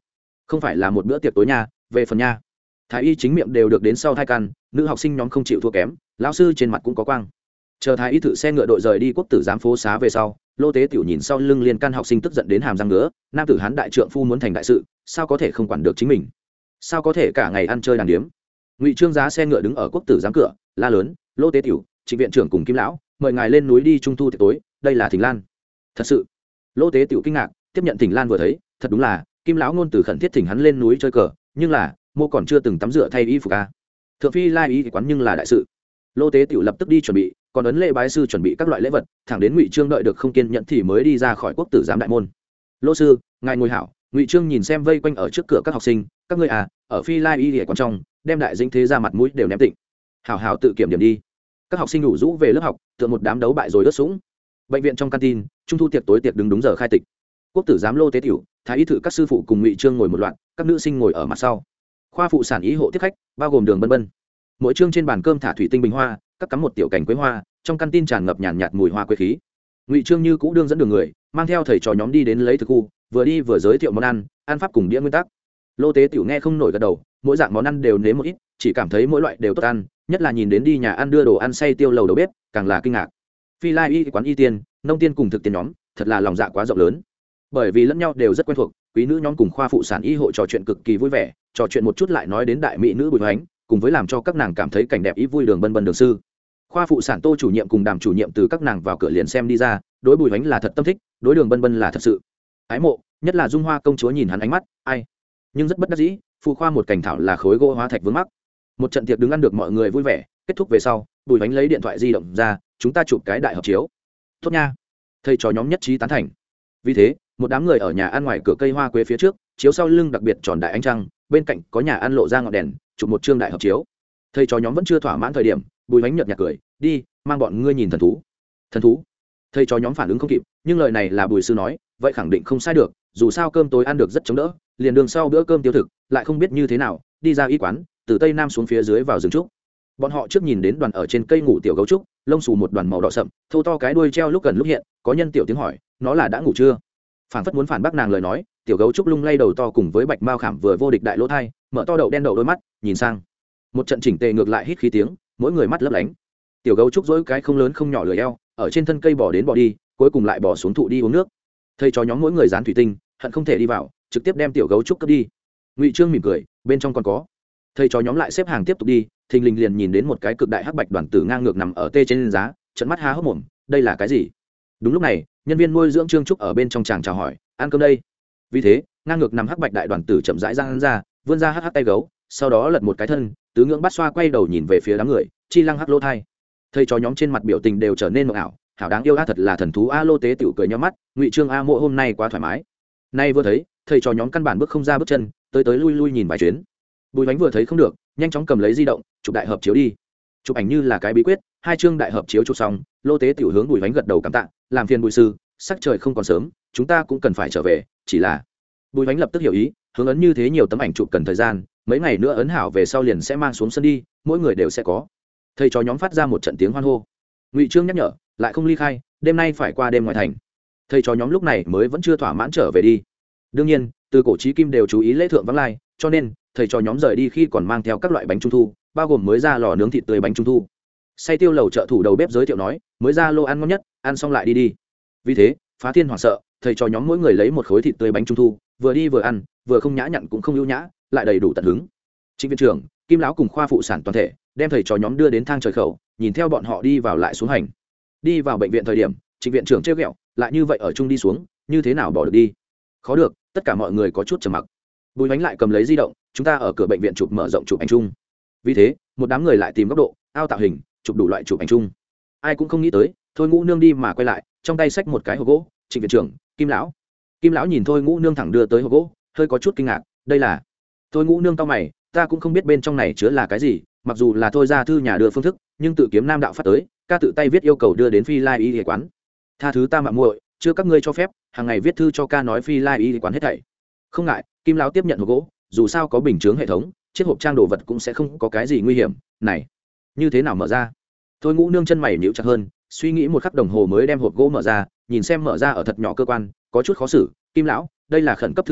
không phải là một bữa tiệc tối nha, về phần nha. Thái y chính miệng đều được đến sau thai căn, nữ học sinh nhóm không chịu thua kém, lão sư trên mặt cũng có quang. Chờ thái y thử xe ngựa đội rời đi quốc tử giám phố xá về sau, Lô Tế Tiểu nhìn sau lưng liên can học sinh tức giận đến hàm răng ngứa, nam tử hán đại trượng phu muốn thành đại sự, sao có thể không quản được chính mình, sao có thể cả ngày ăn chơi đàng điếm. Ngụy Trương giá xe ngựa đứng ở quốc tử giám cửa, la lớn, Lô Tế Tiểu, Trịnh viện trưởng cùng Kim lão, mời ngài lên núi đi trung thu tiệc tối, đây là thỉnh lan. Thật sự. Lô Tế Tiểu kinh ngạc, tiếp nhận thỉnh lan vừa thấy, thật đúng là, Kim lão ngôn từ khẩn thiết thỉnh hắn lên núi chơi cờ, nhưng là, mô còn chưa từng tắm rửa thay y phục a. Thượng phi lai y quán nhưng là đại sự. Lô Tế Tiểu lập tức đi chuẩn bị, còn ấn lễ bái sư chuẩn bị các loại lễ vật, thẳng đến Ngụy Trương đợi được không kiên nhẫn thì mới đi ra khỏi quốc tử giám đại môn. Lô sư, ngài ngồi hảo. Ngụy Trương nhìn xem vây quanh ở trước cửa các học sinh, các ngươi à, ở phi lai y địa quán trong, đem đại dĩnh thế ra mặt mũi đều ném tịnh. Hảo hảo tự kiểm điểm đi. Các học sinh đủ rũ về lớp học, tựa một đám đấu bại rồi ướt sũng. Bệnh viện trong canteen, trung thu tiệc tối tiệc đứng đúng giờ khai tịch. Quốc tử giám Lô Tế Tiểu, thái y thử các sư phụ cùng Ngụy Trương ngồi một loạt, các nữ sinh ngồi ở mặt sau. Khoa phụ sản y hộ tiếp khách, bao gồm Đường Bân Bân. Mỗi trương trên bàn cơm thả thủy tinh bình hoa, các cắm một tiểu cảnh quế hoa, trong căn tin tràn ngập nhàn nhạt mùi hoa quế khí. Ngụy Trương như cũ đương dẫn đường người, mang theo thầy trò nhóm đi đến lấy thực khu, vừa đi vừa giới thiệu món ăn, ăn pháp cùng đĩa nguyên tắc. Lô Tế Tiểu nghe không nổi gật đầu, mỗi dạng món ăn đều nếm một ít, chỉ cảm thấy mỗi loại đều tốt ăn, nhất là nhìn đến đi nhà ăn đưa đồ ăn say tiêu lầu đầu bếp, càng là kinh ngạc. Phi lai y quán y tiên, nông tiên cùng thực tiên nhóm, thật là lòng dạ quá rộng lớn. Bởi vì lẫn nhau đều rất quen thuộc, quý nữ nhóm cùng khoa phụ sản y hộ trò chuyện cực kỳ vui vẻ, trò chuyện một chút lại nói đến đại mỹ nữ Bùi Hoánh, cùng với làm cho các nàng cảm thấy cảnh đẹp ý vui Đường Bân Bân đường sư. Khoa phụ sản Tô chủ nhiệm cùng Đàm chủ nhiệm từ các nàng vào cửa liền xem đi ra, đối Bùi Hoánh là thật tâm thích, đối Đường Bân Bân là thật sự ái mộ, nhất là Dung Hoa công chúa nhìn hắn ánh mắt, ai. Nhưng rất bất đắc dĩ, phụ khoa một cảnh thảo là khối gỗ hóa thạch vướng mắc. Một trận tiệc đứng ăn được mọi người vui vẻ, kết thúc về sau, Bùi Hoánh lấy điện thoại di động ra, chúng ta chụp cái đại hợp chiếu. Tốt nha. Thầy trò nhóm nhất trí tán thành. Vì thế, một đám người ở nhà ăn ngoài cửa cây hoa quế phía trước, chiếu sau lưng đặc biệt tròn đại ánh trăng, bên cạnh có nhà ăn lộ ra ngọn đèn, chụp một chương đại hợp chiếu. Thầy trò nhóm vẫn chưa thỏa mãn thời điểm, Bùi Hoánh nhợt nhạt cười, đi, mang bọn ngươi nhìn thần thú. Thần thú? Thầy trò nhóm phản ứng không kịp, nhưng lời này là Bùi sư nói, vậy khẳng định không sai được, dù sao cơm tối ăn được rất chống đỡ, liền đường sau bữa cơm tiêu thực, lại không biết như thế nào, đi ra y quán, từ tây nam xuống phía dưới vào rừng trúc. Bọn họ trước nhìn đến đoàn ở trên cây ngủ tiểu gấu trúc, lông xù một đoàn màu đỏ sậm, thô to cái đuôi treo lúc gần lúc hiện, có nhân tiểu tiếng hỏi, nó là đã ngủ chưa? Phản phất muốn phản bác nàng lời nói, tiểu gấu trúc lung lay đầu to cùng với bạch mao khảm vừa vô địch đại lỗ thai, mở to đậu đen đậu đôi mắt, nhìn sang. Một trận chỉnh tề ngược lại hít khí tiếng, mỗi người mắt lấp lánh. Tiểu gấu trúc dỗi cái không lớn không nhỏ lười eo, ở trên thân cây bò đến bò đi, cuối cùng lại bò xuống thụ đi uống nước. Thầy cho nhóm mỗi người dán thủy tinh, hận không thể đi vào, trực tiếp đem tiểu gấu trúc cướp đi. Ngụy Trương mỉm cười, bên trong còn có. Thầy cho nhóm lại xếp hàng tiếp tục đi, thình lình liền nhìn đến một cái cực đại hắc bạch đoàn tử ngang ngược nằm ở tê trên giá, trận mắt há hốc mồm, đây là cái gì? Đúng lúc này, nhân viên nuôi dưỡng Trương Trúc ở bên trong chàng chào hỏi, ăn cơm đây. Vì thế, ngang ngược nằm hắc bạch đại đoàn tử chậm rãi ra, vươn ra hắc tay gấu, sau đó lật một cái thân, tứ ngưỡng bắt xoa quay đầu nhìn về phía đám người, chi lăng hắc lỗ thai. Thầy cho nhóm trên mặt biểu tình đều trở nên mộng ảo, hảo đáng yêu a, thật là thần thú a. Lô Tế Tiểu cười nhắm mắt, Ngụy Trương a mộ hôm nay quá thoải mái. Nay vừa thấy, thầy cho nhóm căn bản bước không ra bước chân, tới lui lui nhìn vài chuyến. Bùi Hoánh vừa thấy không được, nhanh chóng cầm lấy di động, chụp đại hợp chiếu đi. Chụp ảnh như là cái bí quyết, hai chương đại hợp chiếu chụp xong, Lô Tế Tiểu hướng Bùi Hoánh gật đầu cảm tạ, làm phiền Bùi sư, sắc trời không còn sớm, chúng ta cũng cần phải trở về, chỉ là. Bùi Hoánh lập tức hiểu ý, hướng ấn như thế nhiều tấm ảnh chụp cần thời gian, mấy ngày nữa ấn hảo về sau liền sẽ mang xuống sân đi, mỗi người đều sẽ có. Thầy trò nhóm phát ra một trận tiếng hoan hô. Ngụy Trương nhắc nhở, lại không ly khai, đêm nay phải qua đêm ngoài thành. Thầy trò nhóm lúc này mới vẫn chưa thỏa mãn trở về đi. Đương nhiên, từ cổ chí kim đều chú ý lễ thượng vắng lai, cho nên thầy trò nhóm rời đi khi còn mang theo các loại bánh trung thu, bao gồm mới ra lò nướng thịt tươi bánh trung thu. Say tiêu lầu trợ thủ đầu bếp giới thiệu nói, mới ra lô ăn ngon nhất, ăn xong lại đi đi. Vì thế, Phá Thiên hoảng sợ, thầy trò nhóm mỗi người lấy một khối thịt tươi bánh trung thu, vừa đi vừa ăn, vừa không nhã nhặn cũng không ưu nhã, lại đầy đủ tận hứng. Trịnh viện trưởng, Kim lão cùng khoa phụ sản toàn thể, đem thầy trò nhóm đưa đến thang trời khẩu, nhìn theo bọn họ đi vào lại xuống hành. Đi vào bệnh viện thời điểm, Trịnh viện trưởng trêu ghẹo, lại như vậy ở chung đi xuống, như thế nào bỏ được đi? Khó được, tất cả mọi người có chút trầm mặc. Bùi Hoánh lại cầm lấy di động, chúng ta ở cửa bệnh viện chụp mở rộng chụp ảnh chung. Vì thế, một đám người lại tìm góc độ, ao tạo hình, chụp đủ loại chụp ảnh chung. Ai cũng không nghĩ tới, Thôi Ngũ Nương đi mà quay lại, trong tay xách một cái hộp gỗ. Trịnh viện trưởng, Kim lão. Kim lão nhìn Thôi Ngũ Nương thẳng đưa tới hộp gỗ, hơi có chút kinh ngạc, đây là. Thôi Ngũ Nương cau mày, ta cũng không biết bên trong này chứa là cái gì, mặc dù là thôi ra thư nhà đưa phương thức, nhưng tự kiếm nam đạo phát tới, ca tự tay viết yêu cầu đưa đến Phi Lai y y quán. Tha thứ ta mạo muội, chưa các ngươi cho phép, hàng ngày viết thư cho ca nói Phi Lai y y quán hết thảy. Không ngại, Kim lão tiếp nhận hộp gỗ, dù sao có bình chướng hệ thống, chiếc hộp trang đồ vật cũng sẽ không có cái gì nguy hiểm. Này, như thế nào mở ra? Thôi Ngũ Nương chân mày nhíu chặt hơn, suy nghĩ một khắc đồng hồ mới đem hộp gỗ mở ra, nhìn xem mở ra ở thật nhỏ cơ quan, có chút khó xử. Kim lão, đây là khẩn cấp thư nhà,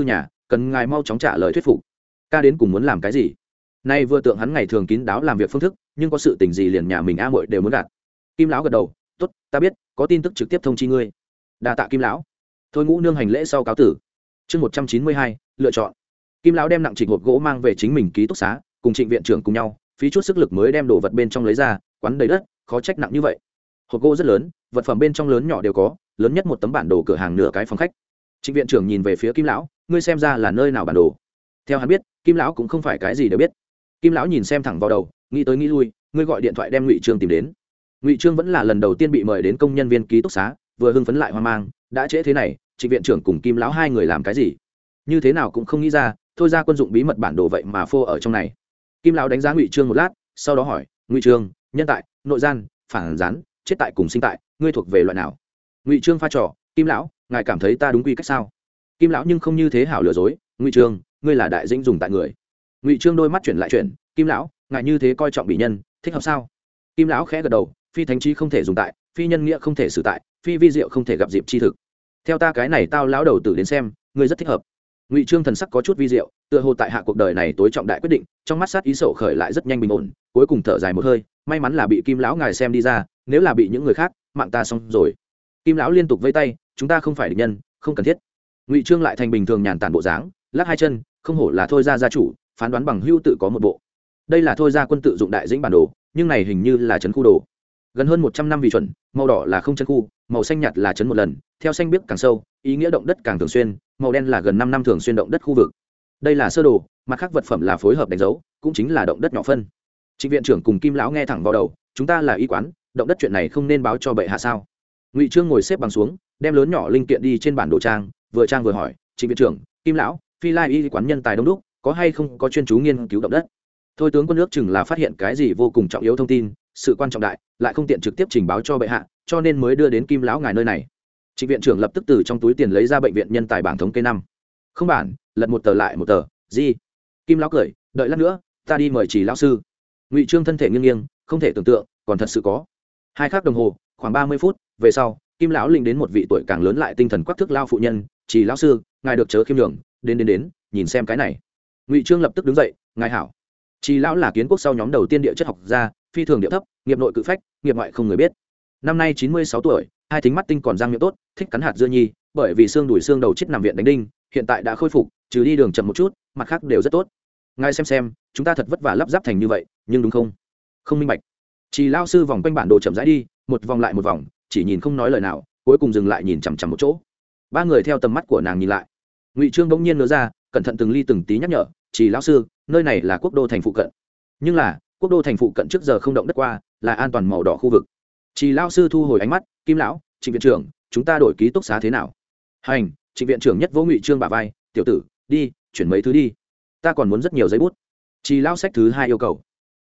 cần ngài mau chóng trả lời thuyết phục. Ca đến cùng muốn làm cái gì? Nay vừa tượng hắn ngày thường kín đáo làm việc phương thức, nhưng có sự tình gì liền nhà mình a muội đều muốn gạt. Kim lão gật đầu, tốt, ta biết, có tin tức trực tiếp thông chi ngươi. Đa tạ Kim lão. Thôi Ngũ nương hành lễ sau cáo tử. Chương 192, lựa chọn. Kim lão đem nặng trịch hộp gỗ mang về chính mình ký túc xá, cùng Trịnh viện trưởng cùng nhau, phí chút sức lực mới đem đồ vật bên trong lấy ra, quán đầy đất, khó trách nặng như vậy. Hộp gỗ rất lớn, vật phẩm bên trong lớn nhỏ đều có, lớn nhất một tấm bản đồ cửa hàng nửa cái phòng khách. Trịnh viện trưởng nhìn về phía Kim lão, ngươi xem ra là nơi nào bản đồ? Theo hắn biết, Kim lão cũng không phải cái gì đều biết. Kim lão nhìn xem thẳng vào đầu, nghĩ tới nghĩ lui, ngươi gọi điện thoại đem Ngụy Trương tìm đến. Ngụy Trương vẫn là lần đầu tiên bị mời đến công nhân viên ký túc xá, vừa hưng phấn lại hoang mang, đã trễ thế này, Trịnh viện trưởng cùng Kim lão hai người làm cái gì? Như thế nào cũng không nghĩ ra, thôi ra quân dụng bí mật bản đồ vậy mà phô ở trong này. Kim lão đánh giá Ngụy Trương một lát, sau đó hỏi, Ngụy Trương, nhân tại, nội gian, phản gián, chết tại cùng sinh tại, ngươi thuộc về loại nào? Ngụy Trương pha trò, Kim lão, ngài cảm thấy ta đúng quy cách sao? Kim lão nhưng không như thế hảo lừa dối, Ngụy Trương, ngươi là đại dĩnh dùng tại người. Ngụy Trương đôi mắt chuyển lại chuyển, Kim lão, ngài như thế coi trọng bị nhân, thích hợp sao? Kim lão khẽ gật đầu, phi thánh trí không thể dùng tại, phi nhân nghĩa không thể xử tại, phi vi diệu không thể gặp dịp chi thực. Theo ta cái này tao lão đầu tử đến xem, ngươi rất thích hợp. Ngụy Trương thần sắc có chút vi diệu, tựa hồ tại hạ cuộc đời này tối trọng đại quyết định, trong mắt sát ý sầu khởi lại rất nhanh bình ổn, cuối cùng thở dài một hơi, may mắn là bị Kim lão ngài xem đi ra, nếu là bị những người khác, mạng ta xong rồi. Kim lão liên tục vây tay, chúng ta không phải địch nhân, không cần thiết. Ngụy Trương lại thành bình thường nhàn tản bộ dáng, lắc hai chân, không hổ là thôi ra gia chủ, phán đoán bằng hưu tự có một bộ. Đây là thôi ra quân tự dụng đại dĩnh bản đồ, nhưng này hình như là trấn khu đồ. Gần hơn 100 năm vì chuẩn, màu đỏ là không trấn khu, màu xanh nhạt là trấn một lần, theo xanh biếc càng sâu, ý nghĩa động đất càng thường xuyên, màu đen là gần 5 năm thường xuyên động đất khu vực. Đây là sơ đồ, mặt khác vật phẩm là phối hợp đánh dấu, cũng chính là động đất nhỏ phân. Trịnh viện trưởng cùng Kim lão nghe thẳng vào đầu, chúng ta là y quán, động đất chuyện này không nên báo cho bệ hạ sao? Ngụy Trương ngồi xếp bằng xuống, đem lớn nhỏ linh kiện đi trên bản đồ trang vừa hỏi, Trịnh viện trưởng, Kim lão, phi lai y quán nhân tài đông đúc, có hay không có chuyên chú nghiên cứu động đất? Thôi tướng quân nước chừng là phát hiện cái gì vô cùng trọng yếu thông tin, sự quan trọng đại, lại không tiện trực tiếp trình báo cho bệ hạ, cho nên mới đưa đến Kim lão ngài nơi này. Trịnh viện trưởng lập tức từ trong túi tiền lấy ra bệnh viện nhân tài bảng thống kê năm. Không bản, lật một tờ lại một tờ, gì? Kim lão cười, đợi lát nữa, ta đi mời Chỉ lão sư. Ngụy Trương thân thể nghiêng nghiêng, không thể tưởng tượng, còn thật sự có. 2 khắc đồng hồ, khoảng 30 phút về sau, Kim lão lĩnh đến một vị tuổi càng lớn lại tinh thần quắc thước lao phụ nhân, Chỉ lão sư, ngài được chớ khiêm nhường, đến, nhìn xem cái này. Ngụy Trương lập tức đứng dậy, ngài hảo. Chỉ lão là kiến quốc sau nhóm đầu tiên địa chất học gia, phi thường địa thấp, nghiệp nội cự phách, nghiệp ngoại không người biết. Năm nay 96 tuổi, hai thính mắt tinh còn răng miệng tốt, thích cắn hạt dưa nhi, bởi vì xương đùi xương đầu chết nằm viện đánh đinh, hiện tại đã khôi phục, trừ đi đường chậm một chút, mặt khác đều rất tốt. Ngài xem, chúng ta thật vất vả lắp ráp thành như vậy, nhưng đúng không? Không minh bạch. Chỉ lão sư vòng quanh bản đồ chậm rãi đi, một vòng lại một vòng, chỉ nhìn không nói lời nào, cuối cùng dừng lại nhìn chằm chằm một chỗ. 3 người theo tầm mắt của nàng nhìn lại. Ngụy Trương bỗng nhiên nhớ ra, cẩn thận từng ly từng tí nhắc nhở, "Chỉ lão sư, nơi này là quốc đô thành phụ cận." Nhưng là, quốc đô thành phụ cận trước giờ không động đất qua, là an toàn màu đỏ khu vực. Chỉ lão sư thu hồi ánh mắt, Kim lão, Trịnh viện trưởng, chúng ta đổi ký túc xá thế nào? Hành, Trịnh viện trưởng nhất vỗ Ngụy Trương bả vai, tiểu tử, đi, chuyển mấy thứ đi. Ta còn muốn rất nhiều giấy bút. Chỉ lão sách thứ 2 yêu cầu.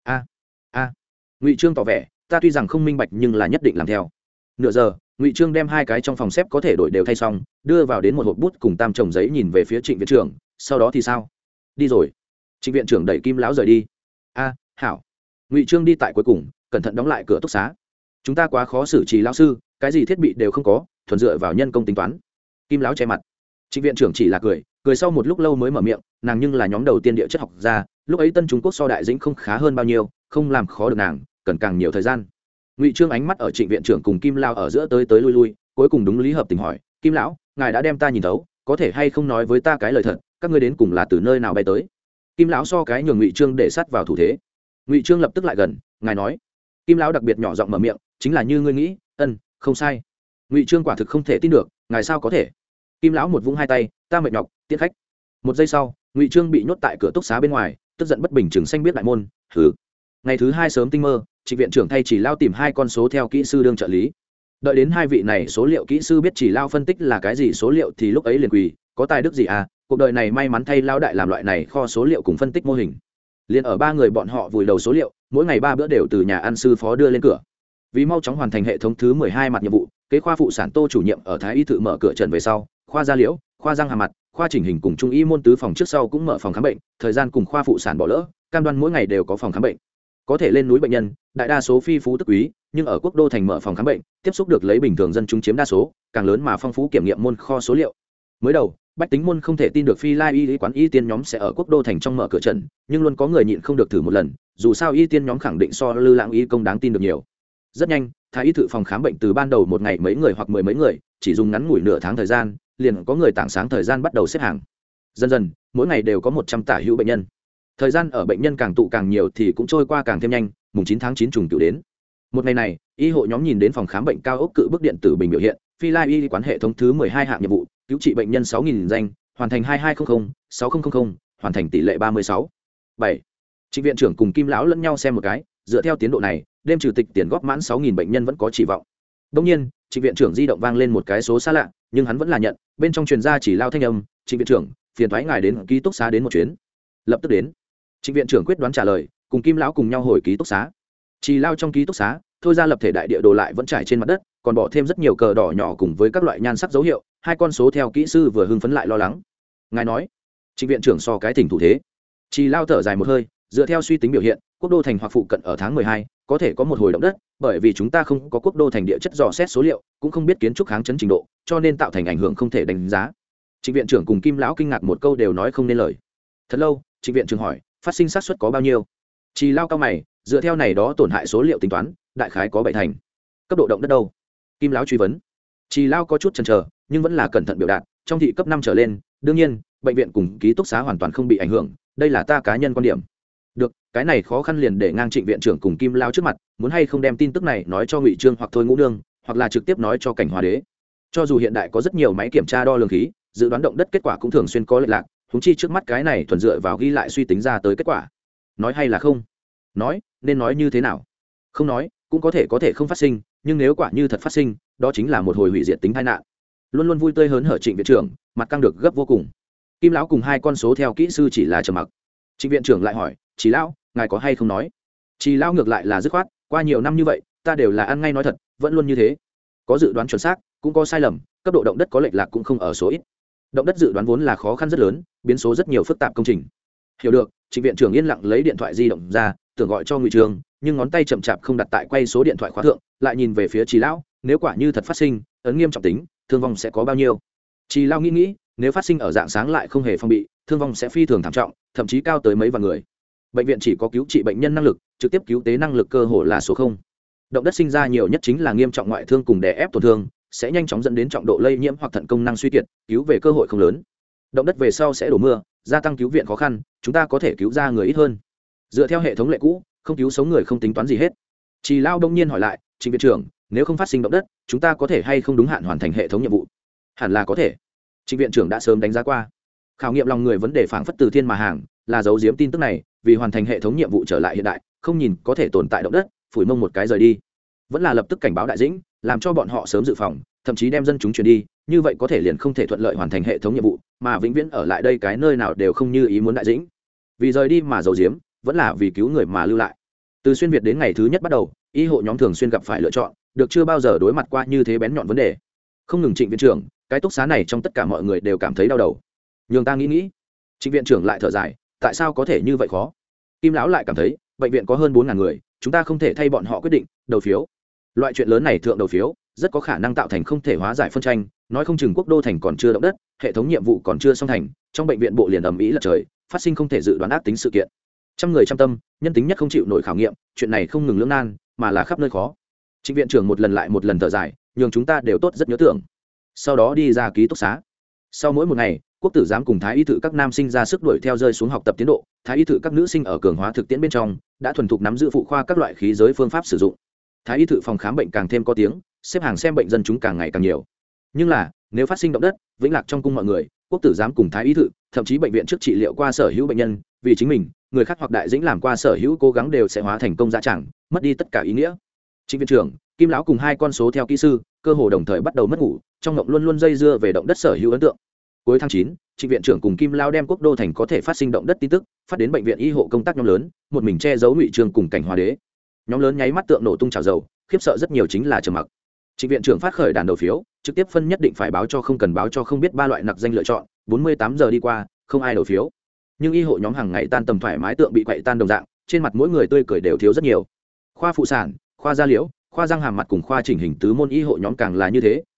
A. Ngụy Trương tỏ vẻ, ta tuy rằng không minh bạch nhưng là nhất định làm theo. Nửa giờ, Ngụy Trương đem 2 cái trong phòng xếp có thể đổi đều thay xong, đưa vào đến một hộp bút cùng tam chồng giấy nhìn về phía Trịnh viện trưởng, sau đó thì sao? Đi rồi. Trịnh viện trưởng đẩy Kim lão rời đi. Hảo. Ngụy Trương đi tại cuối cùng, cẩn thận đóng lại cửa túc xá. Chúng ta quá khó xử trí lão sư, cái gì thiết bị đều không có, thuần dựa vào nhân công tính toán. Kim lão che mặt. Trịnh viện trưởng chỉ là cười sau một lúc lâu mới mở miệng, nàng nhưng là nhóm đầu tiên địa chất học gia, lúc ấy Tân Trung Quốc so đại dĩnh không khá hơn bao nhiêu, không làm khó được nàng, cần càng nhiều thời gian. Ngụy Trương ánh mắt ở Trịnh viện trưởng cùng Kim lão ở giữa tới lui, cuối cùng đúng lý hợp tình hỏi, Kim lão, ngài đã đem ta nhìn thấu, có thể hay không nói với ta cái lời thật, các ngươi đến cùng là từ nơi nào bay tới? Kim lão so cái nhường Ngụy Trương để sát vào thủ thế. Ngụy Trương lập tức lại gần, ngài nói. Kim lão đặc biệt nhỏ giọng mở miệng, chính là như ngươi nghĩ, không sai. Ngụy Trương quả thực không thể tin được, ngài sao có thể? Kim lão một vung 2 tay, ta mệt nhọc, tiễn khách. 1 giây sau, Ngụy Trương bị nhốt tại cửa túc xá bên ngoài, tức giận bất bình chừng xanh biết đại môn, hừ. Ngày thứ 2 sớm tinh mơ, Trịnh viện trưởng thay Chỉ lao tìm 2 con số theo kỹ sư đương trợ lý. Đợi đến 2 vị này số liệu kỹ sư biết Chỉ lao phân tích là cái gì số liệu thì lúc ấy liền quỳ, có tài đức gì à, cuộc đời này may mắn thay lao đại làm loại này kho số liệu cùng phân tích mô hình. Liên ở 3 người bọn họ vùi đầu số liệu, mỗi ngày 3 bữa đều từ nhà ăn sư phó đưa lên cửa. Vì mau chóng hoàn thành hệ thống thứ 12 mặt nhiệm vụ, kế khoa phụ sản Tô chủ nhiệm ở Thái y thự mở cửa trần về sau, khoa da liễu, khoa răng hàm mặt, khoa chỉnh hình cùng trung y môn tứ phòng trước sau cũng mở phòng khám bệnh, thời gian cùng khoa phụ sản bỏ lỡ, cam đoan mỗi ngày đều có phòng khám bệnh. Có thể lên núi bệnh nhân, đại đa số phi phú tức quý, nhưng ở quốc đô thành mở phòng khám bệnh, tiếp xúc được lấy bình thường dân chúng chiếm đa số, càng lớn mà phong phú kiểm nghiệm môn kho số liệu. Mới đầu, bách tính môn không thể tin được Phi Lai y quán y tiên nhóm sẽ ở Quốc Đô thành trong mở cửa trận, nhưng luôn có người nhịn không được thử một lần, dù sao y tiên nhóm khẳng định so Lư Lãng y công đáng tin được nhiều. Rất nhanh, thái y thự phòng khám bệnh từ ban đầu một ngày mấy người hoặc mười mấy người, chỉ dùng ngắn ngủi nửa tháng thời gian, liền có người tảng sáng thời gian bắt đầu xếp hàng. Dần dần, mỗi ngày đều có 100 tả hữu bệnh nhân. Thời gian ở bệnh nhân càng tụ càng nhiều thì cũng trôi qua càng thêm nhanh, mùng 9 tháng 9 trùng cửu đến. Một ngày này, y hộ nhóm nhìn đến phòng khám bệnh cao ốc cự bức điện tử bình biểu hiện, Phi Lai y quán hệ thống thứ 12 hạng nhiệm vụ, cứu trị bệnh nhân 6000 danh, hoàn thành 2200-6000, hoàn thành tỷ lệ 36. 7. Trịnh viện trưởng cùng Kim lão lẫn nhau xem một cái, dựa theo tiến độ này, đêm trừ tịch tiền góp mãn 6000 bệnh nhân vẫn có kỳ vọng. Đương nhiên, Trịnh viện trưởng di động vang lên một cái số xa lạ, nhưng hắn vẫn là nhận, bên trong truyền ra chỉ lao thanh âm, "Trịnh viện trưởng, phiền toái ngài đến ký túc xá đến một chuyến." Lập tức đến. Trịnh viện trưởng quyết đoán trả lời, cùng Kim lão cùng nhau hồi ký túc xá. Chỉ lao trong ký túc xá, thôi ra lập thể đại địa đồ lại vẫn trải trên mặt đất, còn bỏ thêm rất nhiều cờ đỏ nhỏ cùng với các loại nhan sắc dấu hiệu, hai con số theo kỹ sư vừa hưng phấn lại lo lắng. Ngài nói, Trịnh viện trưởng so cái thỉnh thủ thế. Chỉ lao thở dài một hơi, dựa theo suy tính biểu hiện, Quốc Đô thành hoặc phụ cận ở tháng 12 có thể có một hồi động đất, bởi vì chúng ta không có Quốc Đô thành địa chất dò xét số liệu, cũng không biết kiến trúc kháng chấn trình độ, cho nên tạo thành ảnh hưởng không thể đánh giá. Trịnh viện trưởng cùng Kim lão kinh ngạc một câu đều nói không nên lời. Thật lâu, Trịnh viện trưởng hỏi, phát sinh xác suất có bao nhiêu? Chỉ lao cao mày, dựa theo này đó tổn hại số liệu tính toán, đại khái có 7 thành. Cấp độ động đất đâu? Kim lão truy vấn. Chỉ lao có chút chần chờ, nhưng vẫn là cẩn thận biểu đạt, trong thị cấp 5 trở lên, đương nhiên, bệnh viện cùng ký túc xá hoàn toàn không bị ảnh hưởng, đây là ta cá nhân quan điểm. Được, cái này khó khăn liền để ngang Trịnh viện trưởng cùng Kim lao trước mặt, muốn hay không đem tin tức này nói cho Ngụy Trương hoặc Thôi Ngũ Nương, hoặc là trực tiếp nói cho Cảnh Hòa Đế. Cho dù hiện đại có rất nhiều máy kiểm tra đo lường khí, dự đoán động đất kết quả cũng thường xuyên có lệch lạc, huống chi trước mắt cái này thuần dựa vào ghi lại suy tính ra tới kết quả. Nói hay là không? Nói, nên nói như thế nào? Không nói, cũng có thể không phát sinh, nhưng nếu quả như thật phát sinh, đó chính là một hồi hủy diệt tính tai nạn. Luôn luôn vui tươi hớn hở Trịnh viện trưởng, mặt căng được gấp vô cùng. Kim lão cùng hai con số theo kỹ sư chỉ là trầm mặc. Trịnh viện trưởng lại hỏi, "Chỉ lão, ngài có hay không nói?" Chỉ lão ngược lại là dứt khoát, "Qua nhiều năm như vậy, ta đều là ăn ngay nói thật, vẫn luôn như thế. Có dự đoán chuẩn xác, cũng có sai lầm, cấp độ động đất có lệch lạc cũng không ở số ít. Động đất dự đoán vốn là khó khăn rất lớn, biến số rất nhiều phức tạp công trình." Hiểu được, Trịnh viện trưởng yên lặng lấy điện thoại di động ra, tưởng gọi cho Ngụy Trường, nhưng ngón tay chậm chạp không đặt tại quay số điện thoại khóa thượng, lại nhìn về phía Chỉ lão, "Nếu quả như thật phát sinh, ấn nghiêm trọng tính, thương vong sẽ có bao nhiêu?" Chỉ lão nghĩ, nếu phát sinh ở dạng sáng lại không hề phòng bị, thương vong sẽ phi thường thảm trọng, thậm chí cao tới mấy vạn người. Bệnh viện chỉ có cứu trị bệnh nhân năng lực, trực tiếp cứu tế năng lực cơ hồ là số 0. Động đất sinh ra nhiều nhất chính là nghiêm trọng ngoại thương cùng đè ép tổn thương, sẽ nhanh chóng dẫn đến trọng độ lây nhiễm hoặc thận công năng suy kiệt, cứu về cơ hội không lớn. Động đất về sau sẽ đổ mưa, gia tăng cứu viện khó khăn, chúng ta có thể cứu ra người ít hơn. Dựa theo hệ thống lệ cũ, không cứu sống người không tính toán gì hết. Chỉ lao đông nhiên hỏi lại, Trịnh viện trưởng, nếu không phát sinh động đất, chúng ta có thể hay không đúng hạn hoàn thành hệ thống nhiệm vụ? Hẳn là có thể. Trịnh viện trưởng đã sớm đánh giá qua. Khảo nghiệm lòng người vấn đề phảng phất từ thiên mà hàng, là giấu giếm tin tức này, vì hoàn thành hệ thống nhiệm vụ trở lại hiện đại, không nhìn có thể tồn tại động đất, phủi mông một cái rời đi. Vẫn là lập tức cảnh báo đại dĩnh, làm cho bọn họ sớm dự phòng, thậm chí đem dân chúng chuyển đi, như vậy có thể liền không thể thuận lợi hoàn thành hệ thống nhiệm vụ, mà vĩnh viễn ở lại đây cái nơi nào đều không như ý muốn đại dĩnh. Vì rời đi mà giấu giếm, vẫn là vì cứu người mà lưu lại. Từ xuyên việt đến ngày thứ nhất bắt đầu, y hộ nhóm thường xuyên gặp phải lựa chọn, được chưa bao giờ đối mặt qua như thế bén nhọn vấn đề. Không ngừng Trịnh viện trưởng, cái túc xá này trong tất cả mọi người đều cảm thấy đau đầu. Nhường ta nghĩ, Trịnh viện trưởng lại thở dài, tại sao có thể như vậy khó? Kim lão lại cảm thấy, bệnh viện có hơn 4000 người, chúng ta không thể thay bọn họ quyết định, đầu phiếu. Loại chuyện lớn này thượng đầu phiếu, rất có khả năng tạo thành không thể hóa giải phân tranh, nói không chừng Quốc Đô thành còn chưa động đất, hệ thống nhiệm vụ còn chưa xong thành, trong bệnh viện bộ liền ầm ĩ lật trời, phát sinh không thể dự đoán ác tính sự kiện. Trăm người trăm tâm, nhân tính nhất không chịu nổi khảo nghiệm, chuyện này không ngừng lưỡng nan, mà là khắp nơi khó. Trịnh viện trưởng một lần lại một lần thở dài, nhường chúng ta đều tốt rất nhớ tưởng. Sau đó đi ra ký túc xá. Sau mỗi một ngày, quốc tử giám cùng thái y thự các nam sinh ra sức đuổi theo rơi xuống học tập tiến độ, thái y thự các nữ sinh ở cường hóa thực tiễn bên trong đã thuần thục nắm giữ phụ khoa các loại khí giới phương pháp sử dụng. Thái y thự phòng khám bệnh càng thêm có tiếng, xếp hàng xem bệnh dân chúng càng ngày càng nhiều. Nhưng là, nếu phát sinh động đất, vĩnh lạc trong cung mọi người, quốc tử giám cùng thái y thự, thậm chí bệnh viện trước trị liệu qua sở hữu bệnh nhân, vì chính mình, người khác hoặc đại dĩnh làm qua sở hữu cố gắng đều sẽ hóa thành công dã tràng, mất đi tất cả ý nghĩa. Trịnh viện trưởng, Kim lão cùng hai con số theo kỹ sư, cơ hồ đồng thời bắt đầu mất ngủ, trong ngộng luôn luôn dây dưa về động đất sở hữu ấn tượng. Cuối tháng 9, Trịnh viện trưởng cùng Kim lão đem Quốc Đô thành có thể phát sinh động đất tin tức phát đến bệnh viện y hộ công tác nhóm lớn, một mình che giấu Ngụy Trương cùng Cảnh Hòa Đế. Nhóm lớn nháy mắt tượng nổ tung trào dầu, khiếp sợ rất nhiều chính là trầm mặc. Trịnh viện trưởng phát khởi đàn đầu phiếu, trực tiếp phân nhất định phải báo cho không cần báo cho không biết ba loại nặc danh lựa chọn, 48 giờ đi qua, không ai đầu phiếu. Nhưng y hộ nhóm hàng ngày tan tầm thoải mái tượng bị quậy tan đồng dạng, trên mặt mỗi người tươi cười đều thiếu rất nhiều. Khoa phụ sản, khoa da liễu, khoa răng hàm mặt cùng khoa chỉnh hình tứ môn y hộ nhóm càng là như thế,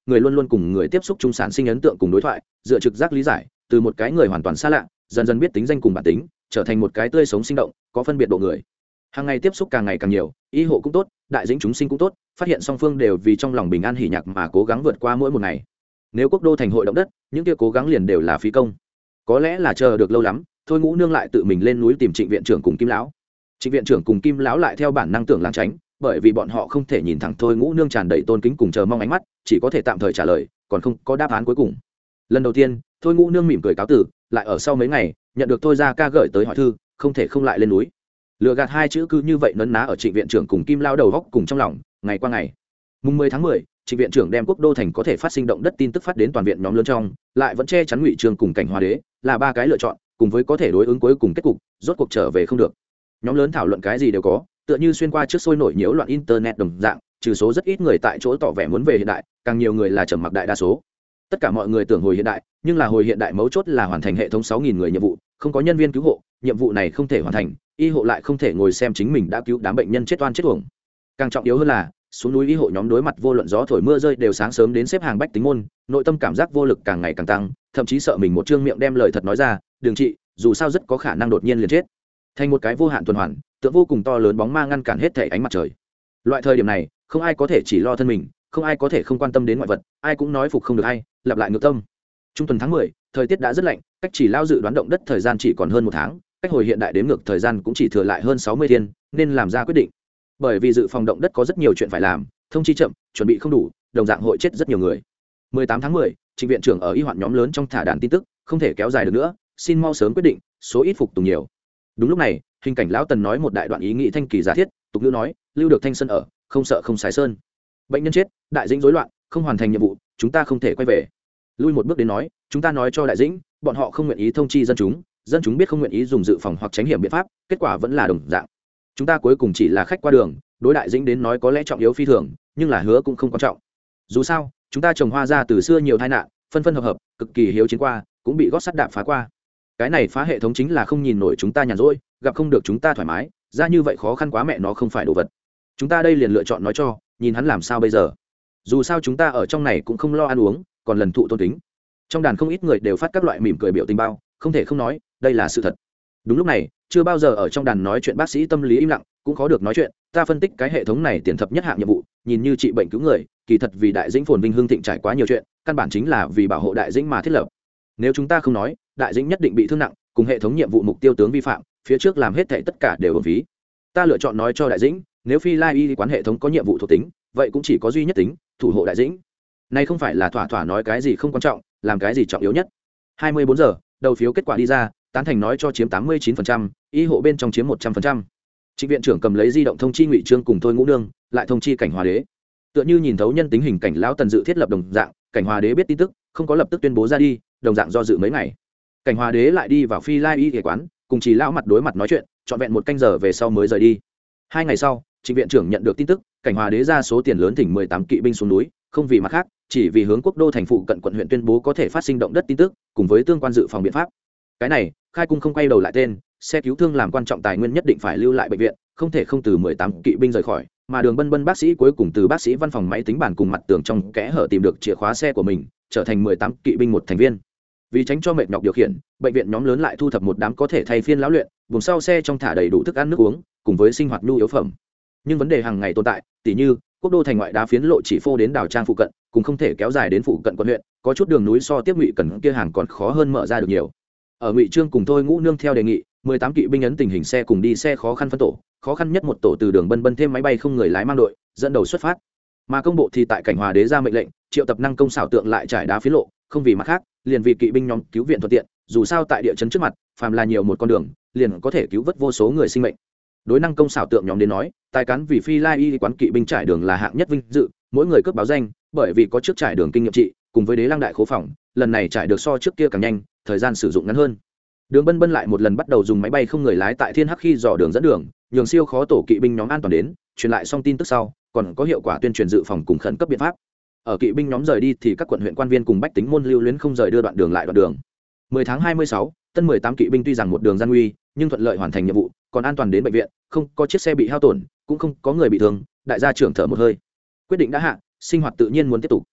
người luôn luôn cùng người tiếp xúc chung sản sinh ấn tượng cùng đối thoại, dựa trực giác lý giải, từ một cái người hoàn toàn xa lạ dần dần biết tính danh cùng bản tính, trở thành một cái tươi sống sinh động có phân biệt độ người. Hàng ngày tiếp xúc càng ngày càng nhiều, y hộ cũng tốt, đại dĩnh chúng sinh cũng tốt, phát hiện song phương đều vì trong lòng bình an hỉ nhạc mà cố gắng vượt qua mỗi một ngày. Nếu quốc đô thành hội động đất, những kia cố gắng liền đều là phí công. Có lẽ là chờ được lâu lắm, Thôi Ngũ Nương lại tự mình lên núi tìm Trịnh viện trưởng cùng Kim lão. Trịnh viện trưởng cùng Kim lão lại theo bản năng tưởng lảng tránh, bởi vì bọn họ không thể nhìn thẳng Thôi Ngũ Nương tràn đầy tôn kính cùng chờ mong ánh mắt, chỉ có thể tạm thời trả lời, còn không có đáp án cuối cùng. Lần đầu tiên, Thôi Ngũ Nương mỉm cười cáo từ, lại ở sau mấy ngày, nhận được Thôi gia ca gửi tới hỏi thư, không thể không lại lên núi. Lừa gạt hai chữ cứ như vậy nấn ná ở Trịnh viện trưởng cùng Kim lão đầu góc cùng trong lòng, ngày qua ngày. Mùng 10 tháng 10, Trịnh viện trưởng đem quốc đô thành có thể phát sinh động đất tin tức phát đến toàn viện nhóm lớn trong, lại vẫn che chắn Ngụy Trương cùng Cảnh Hoa Đế, là ba cái lựa chọn, cùng với có thể đối ứng cuối cùng kết cục, rốt cuộc trở về không được. Nhóm lớn thảo luận cái gì đều có, tựa như xuyên qua trước sôi nổi nhiễu loạn internet đồng dạng, trừ số rất ít người tại chỗ tỏ vẻ muốn về hiện đại, càng nhiều người là trầm mặc đại đa số. Tất cả mọi người tưởng hồi hiện đại, nhưng là hồi hiện đại mấu chốt là hoàn thành hệ thống 6000 người nhiệm vụ, không có nhân viên cứu hộ, nhiệm vụ này không thể hoàn thành, y hộ lại không thể ngồi xem chính mình đã cứu đám bệnh nhân chết oan chết uổng. Càng trọng yếu hơn là, xuống núi y hộ nhóm đối mặt vô luận gió thổi mưa rơi đều sáng sớm đến xếp hàng bách tính môn, nội tâm cảm giác vô lực càng ngày càng tăng, thậm chí sợ mình một trương miệng đem lời thật nói ra, đường trị, dù sao rất có khả năng đột nhiên liền chết. Thành một cái vô hạn tuần hoàn, tượng vô cùng to lớn bóng ma ngăn cản hết thể ánh mặt trời. Loại thời điểm này, không ai có thể chỉ lo thân mình, không ai có thể không quan tâm đến ngoại vật, ai cũng nói phục không được ai, lặp lại ngược tâm. Trung tuần tháng 10, thời tiết đã rất lạnh, cách chỉ lao dự đoán động đất thời gian chỉ còn hơn một tháng, cách hồi hiện đại đếm ngược thời gian cũng chỉ thừa lại hơn 60 thiên, nên làm ra quyết định. Bởi vì dự phòng động đất có rất nhiều chuyện phải làm, thông chi chậm, chuẩn bị không đủ, đồng dạng hội chết rất nhiều người. 18 tháng 10, Trịnh viện trưởng ở y hoạn nhóm lớn trong thả đàn tin tức, không thể kéo dài được nữa, xin mau sớm quyết định, số ít phục tùng nhiều. Đúng lúc này, hình cảnh lão Tần nói một đại đoạn ý nghĩ thanh kỳ giả thiết, tục ngữ nói, lưu được thanh sơn ở, không sợ không sái sơn. Bệnh nhân chết, đại dĩnh rối loạn, không hoàn thành nhiệm vụ, chúng ta không thể quay về. Lui một bước đến nói, chúng ta nói cho đại dĩnh, bọn họ không nguyện ý thông chi dân chúng biết không nguyện ý dùng dự phòng hoặc tránh hiểm biện pháp, kết quả vẫn là đồng dạng. Chúng ta cuối cùng chỉ là khách qua đường, đối đại dĩnh đến nói có lẽ trọng yếu phi thường, nhưng là hứa cũng không quan trọng. Dù sao, chúng ta trồng hoa ra từ xưa nhiều tai nạn, phân phân hợp hợp, cực kỳ hiếu chiến qua, cũng bị gót sắt đạp phá qua. Cái này phá hệ thống chính là không nhìn nổi chúng ta nhàn rỗi, gặp không được chúng ta thoải mái, ra như vậy khó khăn quá mẹ nó không phải đồ vật. Chúng ta đây liền lựa chọn nói cho, nhìn hắn làm sao bây giờ. Dù sao chúng ta ở trong này cũng không lo ăn uống, còn lần thụ tôn kính. Trong đàn không ít người đều phát các loại mỉm cười biểu tình bao, không thể không nói, đây là sự thật. Đúng lúc này, chưa bao giờ ở trong đàn nói chuyện bác sĩ tâm lý im lặng, cũng khó được nói chuyện, ta phân tích cái hệ thống này tiền thập nhất hạng nhiệm vụ, nhìn như trị bệnh cứu người, kỳ thật vì đại dĩnh phồn vinh hương thịnh trải quá nhiều chuyện, căn bản chính là vì bảo hộ đại dĩnh mà thiết lập. Nếu chúng ta không nói, đại dĩnh nhất định bị thương nặng, cùng hệ thống nhiệm vụ mục tiêu tướng vi phạm, phía trước làm hết thảy tất cả đều uổng phí. Ta lựa chọn nói cho đại dĩnh, nếu Phi Lai Y quán hệ thống có nhiệm vụ thuộc tính, vậy cũng chỉ có duy nhất tính, thủ hộ đại dĩnh. Này không phải là thỏa thỏa nói cái gì không quan trọng, làm cái gì trọng yếu nhất. 24 giờ, đầu phiếu kết quả đi ra, tán thành nói cho chiếm 89%, y hộ bên trong chiếm 100%. Trịnh viện trưởng cầm lấy di động thông chi Ngụy Trương cùng Thôi Ngũ Nương, lại thông chi Cảnh Hòa Đế. Tựa như nhìn thấu nhân tính hình cảnh lão Tần dự thiết lập đồng dạng, Cảnh Hòa Đế biết tin tức, không có lập tức tuyên bố ra đi, đồng dạng do dự mấy ngày. Cảnh Hòa Đế lại đi vào Phi Lai Y y quán, cùng Trì lão mặt đối mặt nói chuyện, trọn vẹn một canh giờ về sau mới rời đi. 2 ngày sau, Trịnh viện trưởng nhận được tin tức, Cảnh Hòa Đế ra số tiền lớn thỉnh 18 kỵ binh xuống núi, không vì mặt khác, chỉ vì hướng quốc đô thành phụ cận quận huyện tuyên bố có thể phát sinh động đất tin tức, cùng với tương quan dự phòng biện pháp. Cái này, khai cung không quay đầu lại tên, xe cứu thương làm quan trọng tài nguyên nhất định phải lưu lại bệnh viện, không thể không từ 18 kỵ binh rời khỏi, mà Đường Bân Bân bác sĩ cuối cùng từ bác sĩ văn phòng máy tính bàn cùng mặt tường trong kẽ hở tìm được chìa khóa xe của mình, trở thành 18 kỵ binh một thành viên. Vì tránh cho mệt nhọc điều khiển, bệnh viện nhóm lớn lại thu thập một đám có thể thay phiên lão luyện, vùng sau xe trong thả đầy đủ thức ăn nước uống, cùng với sinh hoạt nhu yếu phẩm. Nhưng vấn đề hàng ngày tồn tại, tỉ như quốc đô thành ngoại đá phiến lộ chỉ phô đến đảo trang phụ cận, cũng không thể kéo dài đến phụ cận quận huyện, có chút đường núi so tiếp Ngụy Cần kia hàng còn khó hơn mở ra được nhiều. Ở Ngụy Trương cùng Thôi Ngũ Nương theo đề nghị, 18 kỵ binh ấn tình hình xe cùng đi xe khó khăn phân tổ, khó khăn nhất một tổ từ Đường Bân Bân thêm máy bay không người lái mang đội, dẫn đầu xuất phát. Mà công bộ thì tại Cảnh Hòa Đế ra mệnh lệnh, triệu tập năng công xảo tượng lại trải đá phiến lộ, không vì mặt khác, liền vì kỵ binh nhóm cứu viện thuận tiện, dù sao tại địa chấn trước mặt, phàm là nhiều một con đường, liền có thể cứu vớt vô số người sinh mệnh. Đối năng công xảo tượng nhóm đến nói, tài cán vì Phi Lai Y quán kỵ binh trải đường là hạng nhất vinh dự, mỗi người cướp báo danh, bởi vì có trước trải đường kinh nghiệm trị, cùng với Đế Lăng đại khố phòng, lần này trải được so trước kia càng nhanh, thời gian sử dụng ngắn hơn. Đường Bân Bân lại một lần bắt đầu dùng máy bay không người lái tại Thiên Hắc khi dò đường dẫn đường, nhường siêu khó tổ kỵ binh nhóm an toàn đến, truyền lại xong tin tức sau, còn có hiệu quả tuyên truyền dự phòng cùng khẩn cấp biện pháp. Ở kỵ binh nhóm rời đi thì các quận huyện quan viên cùng bách tính môn lưu luyến không rời đưa đoạn đường lại đoạn đường. 10 tháng 26, tân 18 kỵ binh tuy rằng một đường gian nguy, nhưng thuận lợi hoàn thành nhiệm vụ, còn an toàn đến bệnh viện, không có chiếc xe bị hao tổn, cũng không có người bị thương, đại gia trưởng thở một hơi. Quyết định đã hạ, sinh hoạt tự nhiên muốn tiếp tục.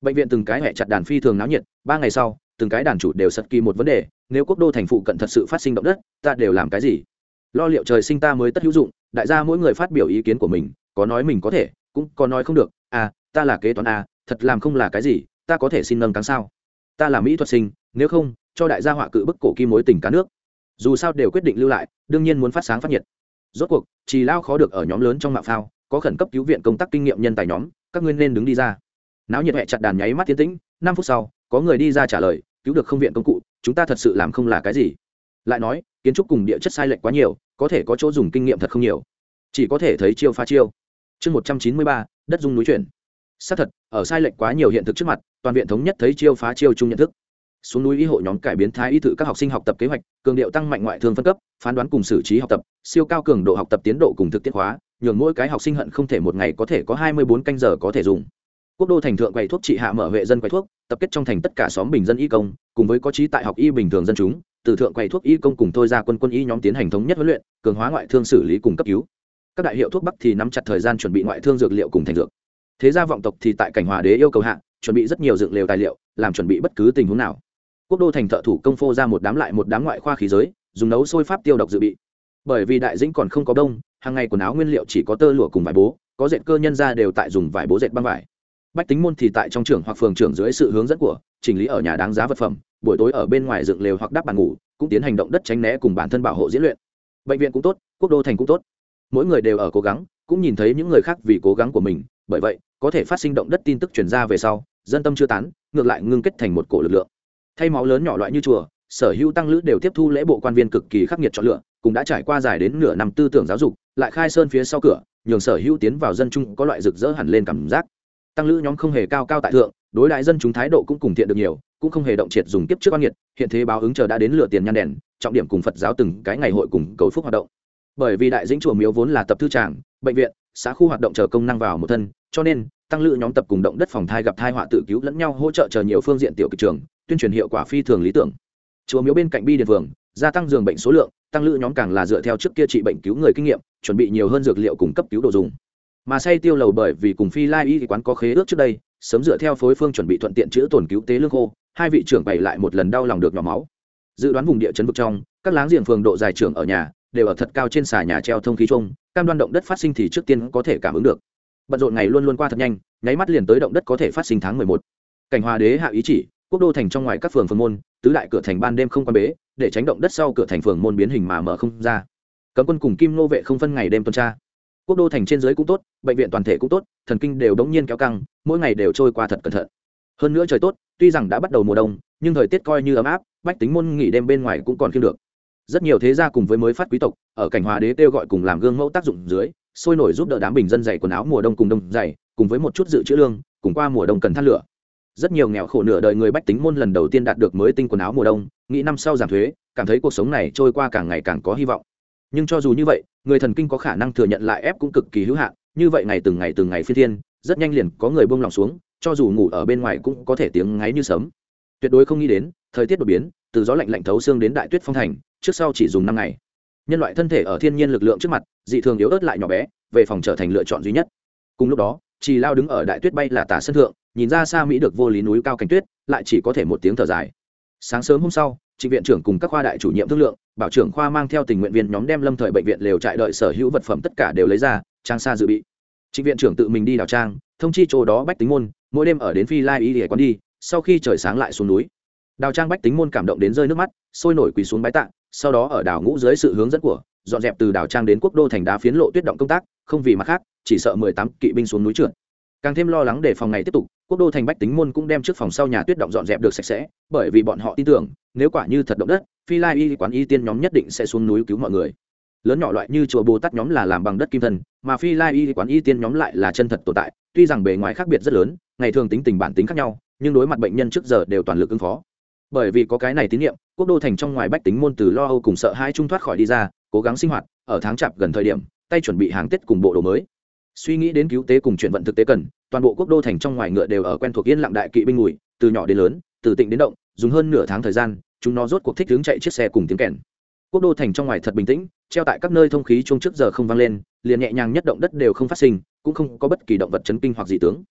bệnh viện từng cái hẹ chặt đàn phi thường náo nhiệt. 3 ngày sau từng cái đàn chủ đều sật kỳ một vấn đề: nếu quốc đô thành phụ cận thật sự phát sinh động đất, ta đều làm cái gì? Lo liệu trời sinh ta mới tất hữu dụng. Đại gia mỗi người phát biểu ý kiến của mình, có nói mình có thể, cũng có nói không được. Ta là kế toán thật làm không là cái gì, ta có thể xin nâng cáng sao? Ta là mỹ thuật sinh, nếu không cho đại gia họa cự bức cổ kim mối tình cá nước. Dù sao đều quyết định lưu lại, đương nhiên muốn phát sáng phát nhiệt. Rốt cuộc Trì Lao khó được ở nhóm lớn trong mạo phao, có khẩn cấp cứu viện công tác kinh nghiệm nhân tài nhóm, các ngươi nên đứng đi ra. Náo nhiệt hẹ chặt đàn nháy mắt tiến tĩnh. 5 phút sau có người đi ra trả lời: cứu được không viện công cụ, chúng ta thật sự làm không là cái gì. Lại nói kiến trúc cùng địa chất sai lệch quá nhiều, có thể có chỗ dùng kinh nghiệm thật không nhiều, chỉ có thể thấy chiêu phá chiêu. Chương 193, đất dung núi chuyển. Xác thật, ở sai lệch quá nhiều hiện thực trước mặt, toàn viện thống nhất thấy chiêu phá chiêu chung nhận thức. Xuống núi y hộ nhóm cải biến thái y thự các học sinh học tập kế hoạch, cường điệu tăng mạnh ngoại thương phân cấp, phán đoán cùng xử trí học tập, siêu cao cường độ học tập tiến độ cùng thực tiễn hóa, nhường mỗi cái học sinh hận không thể một ngày có thể có 24 canh giờ có thể dùng. Quốc đô thành thượng quầy thuốc trị hạ mở huệ dân quầy thuốc, tập kết trong thành tất cả xóm bình dân y công, cùng với có trí tại học y bình thường dân chúng, từ thượng quầy thuốc y công cùng thôi ra quân y nhóm tiến hành thống nhất huấn luyện, cường hóa ngoại thương xử lý cùng cấp cứu. Các đại hiệu thuốc bắc thì nắm chặt thời gian chuẩn bị ngoại thương dược liệu cùng thành dược. Thế gia vọng tộc thì tại cảnh Hòa đế yêu cầu hạ, chuẩn bị rất nhiều dược liệu tài liệu, làm chuẩn bị bất cứ tình huống nào. Quốc đô thành thợ thủ công phô ra một đám lại một đám ngoại khoa khí giới, dùng nấu sôi pháp tiêu độc dự bị. Bởi vì đại dĩnh còn không có đông, hàng ngày quần áo nguyên liệu chỉ có tơ lụa cùng vải bố, có dệt cơ nhân ra đều tại dùng vải bố dệt băng vải. Bách tính môn thì tại trong trưởng hoặc phường trưởng dưới sự hướng dẫn của chỉnh lý ở nhà đáng giá vật phẩm, buổi tối ở bên ngoài dựng lều hoặc đắp bàn ngủ, cũng tiến hành động đất tránh né cùng bản thân bảo hộ diễn luyện. Bệnh viện cũng tốt, quốc đô thành cũng tốt, mỗi người đều ở cố gắng, cũng nhìn thấy những người khác vì cố gắng của mình, bởi vậy có thể phát sinh động đất tin tức truyền ra về sau, dân tâm chưa tán, ngược lại ngưng kết thành một cổ lực lượng. Thay máu lớn nhỏ loại như chùa, sở hữu tăng lữ đều tiếp thu lễ bộ quan viên cực kỳ khắc nghiệt chọn lựa, cũng đã trải qua dài đến nửa năm tư tưởng giáo dục, lại khai sơn phía sau cửa, nhường sở hữu tiến vào dân chúng có loại rực rỡ hẳn lên cảm giác. Tăng lữ nhóm không hề cao cao tại thượng, đối đại dân chúng thái độ cũng cùng thiện được nhiều, cũng không hề động triệt dùng kiếp trước oan nghiệt, hiện thế báo ứng chờ đã đến lửa tiền nhan đèn, trọng điểm cùng Phật giáo từng cái ngày hội cùng cầu phúc hoạt động. Bởi vì đại dĩnh chùa miếu vốn là tập thư tràng, bệnh viện, xã khu hoạt động chờ công năng vào một thân, cho nên tăng lữ nhóm tập cùng động đất phòng thai gặp thai họa tự cứu lẫn nhau hỗ trợ chờ nhiều phương diện tiểu kịch trường, tuyên truyền hiệu quả phi thường lý tưởng. Chùa miếu bên cạnh bi điền phường, gia tăng giường bệnh số lượng, tăng lữ nhóm càng là dựa theo trước kia trị bệnh cứu người kinh nghiệm, chuẩn bị nhiều hơn dược liệu cùng cấp cứu đồ dùng. Mà say tiêu lầu bởi vì cùng Phi Lai y quán có khế ước trước đây, sớm dựa theo phối phương chuẩn bị thuận tiện chữa tổn cứu tế lương khô, hai vị trưởng bày lại một lần đau lòng được nhỏ máu. Dự đoán vùng địa chấn vực trong, các láng giềng phường độ dài trưởng ở nhà đều ở thật cao trên xà nhà treo thông khí chung, cam đoan động đất phát sinh thì trước tiên có thể cảm ứng được. Bận rộn ngày luôn luôn qua thật nhanh, nháy mắt liền tới động đất có thể phát sinh tháng 11. Cảnh Hòa đế hạ ý chỉ, quốc đô thành trong ngoài các phường phường môn, tứ đại cửa thành ban đêm không quan bế, để tránh động đất sau cửa thành phường môn biến hình mà mở không ra. Cấm quân cùng kim nô vệ không phân ngày đêm tuần tra. Quốc đô thành trên dưới cũng tốt, bệnh viện toàn thể cũng tốt, thần kinh đều đống nhiên kéo căng, mỗi ngày đều trôi qua thật cẩn thận. Hơn nữa trời tốt, tuy rằng đã bắt đầu mùa đông, nhưng thời tiết coi như ấm áp, bách tính môn nghỉ đêm bên ngoài cũng còn kiêng được. Rất nhiều thế gia cùng với mới phát quý tộc, ở cảnh Hòa đế kêu gọi cùng làm gương mẫu tác dụng dưới, sôi nổi giúp đỡ đám bình dân giày quần áo mùa đông cùng đông giày, cùng với một chút dự trữ lương, cùng qua mùa đông cần than lửa. Rất nhiều nghèo khổ nửa đời người bách tính môn lần đầu tiên đạt được mới tinh quần áo mùa đông, nghĩ năm sau giảm thuế, cảm thấy cuộc sống này trôi qua càng ngày càng có hy vọng. Nhưng cho dù như vậy, người thần kinh có khả năng thừa nhận lại ép cũng cực kỳ hữu hạn, như vậy ngày từng ngày phi thiên, rất nhanh liền có người buông lòng xuống, cho dù ngủ ở bên ngoài cũng có thể tiếng ngáy như sấm. Tuyệt đối không nghĩ đến, thời tiết đột biến, từ gió lạnh lạnh thấu xương đến đại tuyết phong thành, trước sau chỉ dùng 5 ngày. Nhân loại thân thể ở thiên nhiên lực lượng trước mặt, dị thường yếu ớt lại nhỏ bé, về phòng trở thành lựa chọn duy nhất. Cùng lúc đó, Trì Lao đứng ở đại tuyết bay là tả sân thượng, nhìn ra xa mỹ được vô lý núi cao cảnh tuyết, lại chỉ có thể một tiếng thở dài. Sáng sớm hôm sau, Trịnh viện trưởng cùng các khoa đại chủ nhiệm thương lượng, bảo trưởng khoa mang theo tình nguyện viên nhóm đem lâm thời bệnh viện lều trại đợi sở hữu vật phẩm tất cả đều lấy ra, trang xa dự bị. Trịnh viện trưởng tự mình đi đào trang, thông chi chỗ đó bách tính môn, mỗi đêm ở đến Phi Lai y để quán đi, sau khi trời sáng lại xuống núi. Đào trang bách tính môn cảm động đến rơi nước mắt, sôi nổi quỳ xuống bái tạ, sau đó ở đào ngũ dưới sự hướng dẫn của, dọn dẹp từ đào trang đến quốc đô thành đá phiến lộ tuyết động công tác, không vì mặt khác, chỉ sợ 18 kỵ binh xuống núi trượt. Càng thêm lo lắng để phòng ngày tiếp tục, quốc đô thành bách tính môn cũng đem trước phòng sau nhà tuyết động dọn dẹp được sạch sẽ, bởi vì bọn họ tin tưởng, nếu quả như thật động đất, Phi Lai y quán y tiên nhóm nhất định sẽ xuống núi cứu mọi người. Lớn nhỏ loại như chùa Bồ Tát nhóm là làm bằng đất kim thân, mà Phi Lai y quán y tiên nhóm lại là chân thật tồn tại, tuy rằng bề ngoài khác biệt rất lớn, ngày thường tính tình bản tính khác nhau, nhưng đối mặt bệnh nhân trước giờ đều toàn lực ứng phó. Bởi vì có cái này tín nhiệm, quốc đô thành trong ngoài bách tính môn từ lo âu cùng sợ hãi trung thoát khỏi đi ra, cố gắng sinh hoạt, ở tháng chạp gần thời điểm, tay chuẩn bị hàng Tết cùng bộ đồ mới. Suy nghĩ đến cứu tế cùng chuyển vận thực tế cần, toàn bộ quốc đô thành trong ngoài ngựa đều ở quen thuộc yên lặng đại kỵ binh ngùi, từ nhỏ đến lớn, từ tịnh đến động, dùng hơn nửa tháng thời gian, chúng nó rốt cuộc thích hướng chạy chiếc xe cùng tiếng kèn. Quốc đô thành trong ngoài thật bình tĩnh, treo tại các nơi thông khí chung trước giờ không vang lên, liền nhẹ nhàng nhất động đất đều không phát sinh, cũng không có bất kỳ động vật chấn kinh hoặc dị tướng.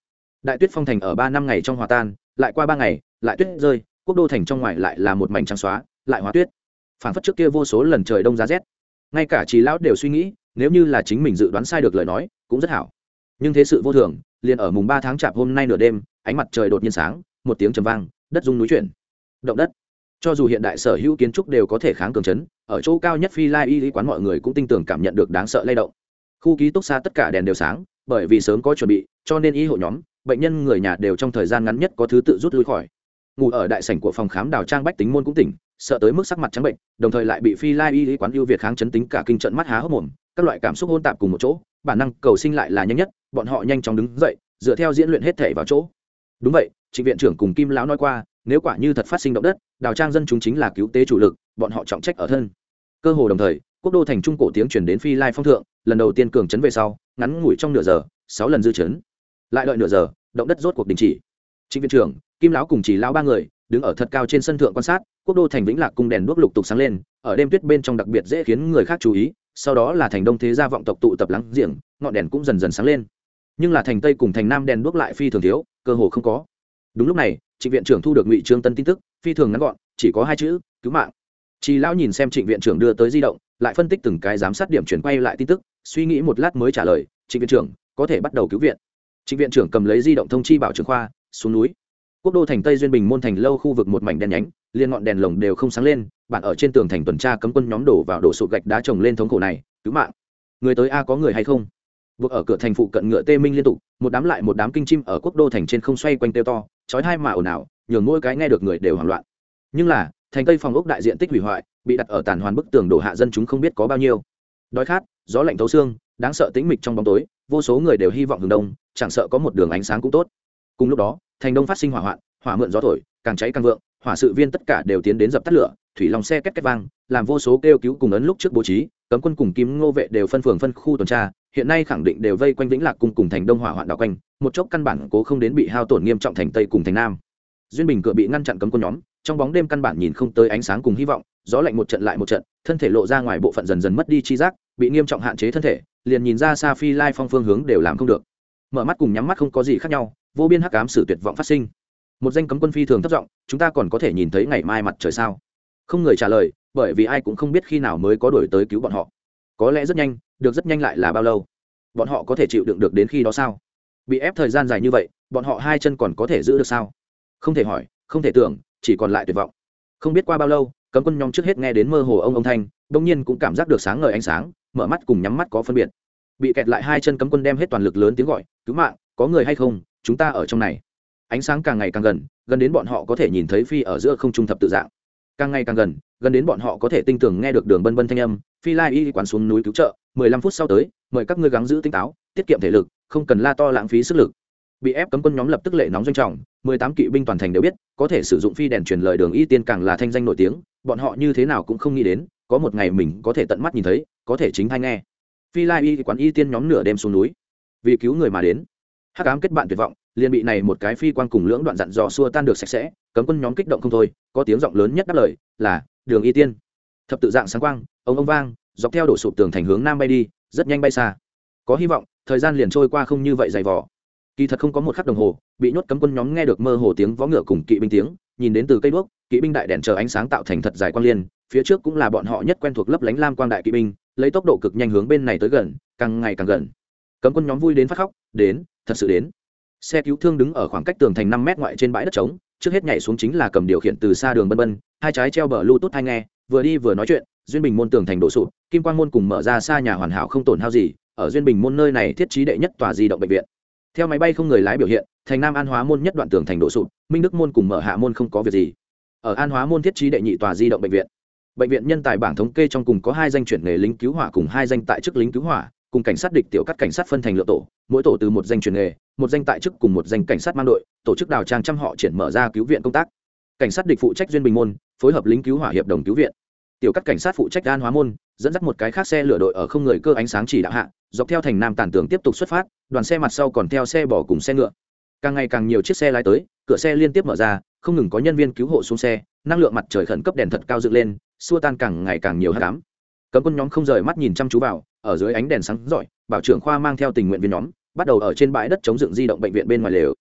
đại tuyết phong thành ở 3 năm ngày trong hòa tan, lại qua 3 ngày lại tuyết rơi, quốc đô thành trong ngoài lại là một mảnh trắng xóa, lại hóa tuyết, phảng phất trước kia vô số lần trời đông giá rét. Ngay cả Trí lão đều suy nghĩ, nếu như là chính mình dự đoán sai được lời nói cũng rất hảo. Nhưng thế sự vô thường, liền ở mùng 3 tháng chạp hôm nay nửa đêm, ánh mặt trời đột nhiên sáng, một tiếng trầm vang, đất rung núi chuyển. Động đất. Cho dù hiện đại sở hữu kiến trúc đều có thể kháng cường chấn, ở chỗ cao nhất Phi Lai Y quán mọi người cũng tinh tường cảm nhận được đáng sợ lay động. Khu ký túc xá tất cả đèn đều sáng, bởi vì sớm có chuẩn bị, cho nên y hộ nhóm, bệnh nhân người nhà đều trong thời gian ngắn nhất có thứ tự rút lui khỏi. Ngủ ở đại sảnh của phòng khám Đào Trang Bách Tính môn cũng tỉnh, sợ tới mức sắc mặt trắng bệnh, đồng thời lại bị Phi Lai Y quán ưu việt kháng chấn tính cả kinh trận mắt há hốc mồm, các loại cảm xúc hỗn tạp cùng một chỗ, bản năng cầu sinh lại là nhanh nhất, bọn họ nhanh chóng đứng dậy, dựa theo diễn luyện hết thể vào chỗ. Đúng vậy, Trịnh viện trưởng cùng Kim lão nói qua, nếu quả như thật phát sinh động đất, Đào Trang dân chúng chính là cứu tế chủ lực, bọn họ trọng trách ở thân. Cơ hồ đồng thời, quốc đô thành trung cổ tiếng truyền đến Phi Lai phong thượng, lần đầu tiên cường chấn về sau, ngắn ngủi trong nửa giờ, 6 lần dư chấn. Lại đợi nửa giờ, động đất rốt cuộc đình chỉ. Trịnh viện trưởng, Kim lão cùng Chỉ lão ba người đứng ở thật cao trên sân thượng quan sát, quốc đô thành Vĩnh Lạc cung đèn đuốc lục tục sáng lên, ở đêm tuyết bên trong đặc biệt dễ khiến người khác chú ý, sau đó là thành đông thế gia vọng tộc tụ tập lắng giềng, ngọn đèn cũng dần dần sáng lên. Nhưng là thành tây cùng thành nam đèn đuốc lại phi thường thiếu, cơ hồ không có. Đúng lúc này, Trịnh viện trưởng thu được Ngụy Trương Tân tin tức, phi thường ngắn gọn, chỉ có 2 chữ, cứu mạng. Chỉ lão nhìn xem Trịnh viện trưởng đưa tới di động, lại phân tích từng cái giám sát điểm chuyển quay lại tin tức, suy nghĩ một lát mới trả lời, Trịnh viện trưởng, có thể bắt đầu cứu viện. Trịnh viện trưởng cầm lấy di động thông chi bảo trưởng khoa, xuống núi. Quốc đô thành Tây Duyên Bình môn thành lâu khu vực một mảnh đen nhánh, liên ngọn đèn lồng đều không sáng lên, bạn ở trên tường thành tuần tra cấm quân nhóm đổ vào đổ sụt gạch đá trồng lên thống khổ này, cứu mạng. Người tới a có người hay không? Buộc ở cửa thành phụ cận ngựa tê minh liên tục, một đám lại một đám kinh chim ở quốc đô thành trên không xoay quanh kêu to, chói tai mà ồn ào, nhường mỗi cái nghe được người đều hoảng loạn. Nhưng là, thành Tây phòng ốc đại diện tích hủy hoại, bị đặt ở tàn hoàn bức tường đổ hạ dân chúng không biết có bao nhiêu. Đói khát, gió lạnh thấu xương, đáng sợ tĩnh mịch trong bóng tối, vô số người đều hy vọng hướng đông, chẳng sợ có một đường ánh sáng cũng tốt. Cùng lúc đó, thành đông phát sinh hỏa hoạn, hỏa mượn gió thổi, càng cháy càng vượng, hỏa sự viên tất cả đều tiến đến dập tắt lửa, thủy lòng xe két két vang, làm vô số kêu cứu cùng ấn lúc trước bố trí, cấm quân cùng Kim Ngô vệ đều phân phường phân khu tuần tra, hiện nay khẳng định đều vây quanh Vĩnh Lạc cung cùng thành đông hỏa hoạn đảo quanh, một chốc căn bản cố không đến bị hao tổn nghiêm trọng thành tây cùng thành nam. Duyên Bình cửa bị ngăn chặn cấm quân nhóm, trong bóng đêm căn bản nhìn không tới ánh sáng cùng hy vọng, gió lạnh một trận lại một trận, thân thể lộ ra ngoài bộ phận dần dần mất đi chi giác, bị nghiêm trọng hạn chế thân thể, liền nhìn ra xa Phi Lai phong phương hướng đều làm không được. Mở mắt cùng nhắm mắt không có gì khác nhau, vô biên hắc ám sự tuyệt vọng phát sinh. Một danh cấm quân phi thường thấp giọng, chúng ta còn có thể nhìn thấy ngày mai mặt trời sao? Không người trả lời, bởi vì ai cũng không biết khi nào mới có đuổi tới cứu bọn họ. Có lẽ rất nhanh, được rất nhanh lại là bao lâu? Bọn họ có thể chịu đựng được đến khi đó sao? Bị ép thời gian dài như vậy, bọn họ hai chân còn có thể giữ được sao? Không thể hỏi, không thể tưởng, chỉ còn lại tuyệt vọng. Không biết qua bao lâu, cấm quân nhóm trước hết nghe đến mơ hồ ông thanh, đương nhiên cũng cảm giác được sáng ngời ánh sáng, mở mắt cùng nhắm mắt có phân biệt. Bị kẹt lại hai chân cấm quân đem hết toàn lực lớn tiếng gọi, cứu mạng, có người hay không? Chúng ta ở trong này. Ánh sáng càng ngày càng gần, gần đến bọn họ có thể nhìn thấy Phi ở giữa không trung thập tự dạng. Càng ngày càng gần, gần đến bọn họ có thể tinh tường nghe được Đường Bân Bân thanh âm, Phi Lai Y quán xuống núi cứu trợ, 15 phút sau tới, mời các ngươi gắng giữ tinh táo, tiết kiệm thể lực, không cần la to lãng phí sức lực. Bị ép cấm quân nhóm lập tức lệ nóng doanh trọng, 18 kỵ binh toàn thành đều biết, có thể sử dụng phi đèn truyền lời Đường Y Tiên càng là thanh danh nổi tiếng, bọn họ như thế nào cũng không nghĩ đến, có một ngày mình có thể tận mắt nhìn thấy, có thể chính tai nghe. Phi Lai Y quán Y Tiên nhóm nửa đêm xuống núi, vì cứu người mà đến. Hắc ám kết bạn tuyệt vọng, liền bị này một cái phi quang cùng lưỡng đoạn dặn dò xua tan được sạch sẽ, cấm quân nhóm kích động không thôi, có tiếng giọng lớn nhất đáp lời, là Đường Y Tiên. Thập tự dạng sáng quang, ông vang, dọc theo đổ sụp tường thành hướng nam bay đi, rất nhanh bay xa. Có hy vọng, thời gian liền trôi qua không như vậy dày vò. Kỳ thật không có một khắc đồng hồ, bị nhốt cấm quân nhóm nghe được mơ hồ tiếng vó ngựa cùng kỵ binh tiếng, nhìn đến từ cây đuốc, kỵ binh đại đèn chờ ánh sáng tạo thành thật dài quang liên, phía trước cũng là bọn họ nhất quen thuộc lấp lánh lam quang đại kỵ binh, lấy tốc độ cực nhanh hướng bên này tới gần, càng ngày càng gần. Cấm quân nhóm vui đến phát khóc, đến, thật sự đến. Xe cứu thương đứng ở khoảng cách tường thành 5 mét ngoại trên bãi đất trống, trước hết nhảy xuống chính là cầm điều khiển từ xa Đường Bân Bân, hai trái treo bờ Bluetooth hai nghe, vừa đi vừa nói chuyện, Duyên Bình môn tường thành đổ sụp, Kim Quang môn cùng mở ra xa nhà hoàn hảo không tổn hao gì, ở Duyên Bình môn nơi này thiết trí đệ nhất tòa di động bệnh viện. Theo máy bay không người lái biểu hiện, thành Nam An Hóa môn nhất đoạn tường thành đổ sụp, Minh Đức môn cùng mở Hạ môn không có việc gì. Ở An Hóa môn thiết trí đệ nhị tòa di động bệnh viện. Bệnh viện nhân tài bảng thống kê trong cùng có 2 danh chuyển nghề lính cứu hỏa cùng 2 danh tại chức lính cứu hỏa, cùng cảnh sát địch tiểu các cảnh sát phân thành lượng tổ, mỗi tổ từ một danh chuyển nghề, một danh tại chức cùng một danh cảnh sát mang đội, tổ chức đào trang trăm họ triển mở ra cứu viện công tác. Cảnh sát địch phụ trách Duyên Bình môn, phối hợp lính cứu hỏa hiệp đồng cứu viện. Tiểu các cảnh sát phụ trách An Hóa môn, dẫn dắt một cái khác xe lửa đội ở không người cơ ánh sáng chỉ đạo hạ, dọc theo thành Nam tản tường tiếp tục xuất phát, đoàn xe mặt sau còn theo xe bò cùng xe ngựa. Càng ngày càng nhiều chiếc xe lái tới, cửa xe liên tiếp mở ra, không ngừng có nhân viên cứu hộ xuống xe, năng lượng mặt trời khẩn cấp đèn thật cao dựng lên, xua tan càng ngày càng nhiều hắc ám. Cấm quân nhóm không rời mắt nhìn chăm chú vào, ở dưới ánh đèn sáng rọi, bảo trưởng khoa mang theo tình nguyện viên nhóm, bắt đầu ở trên bãi đất chống dựng di động bệnh viện bên ngoài lều.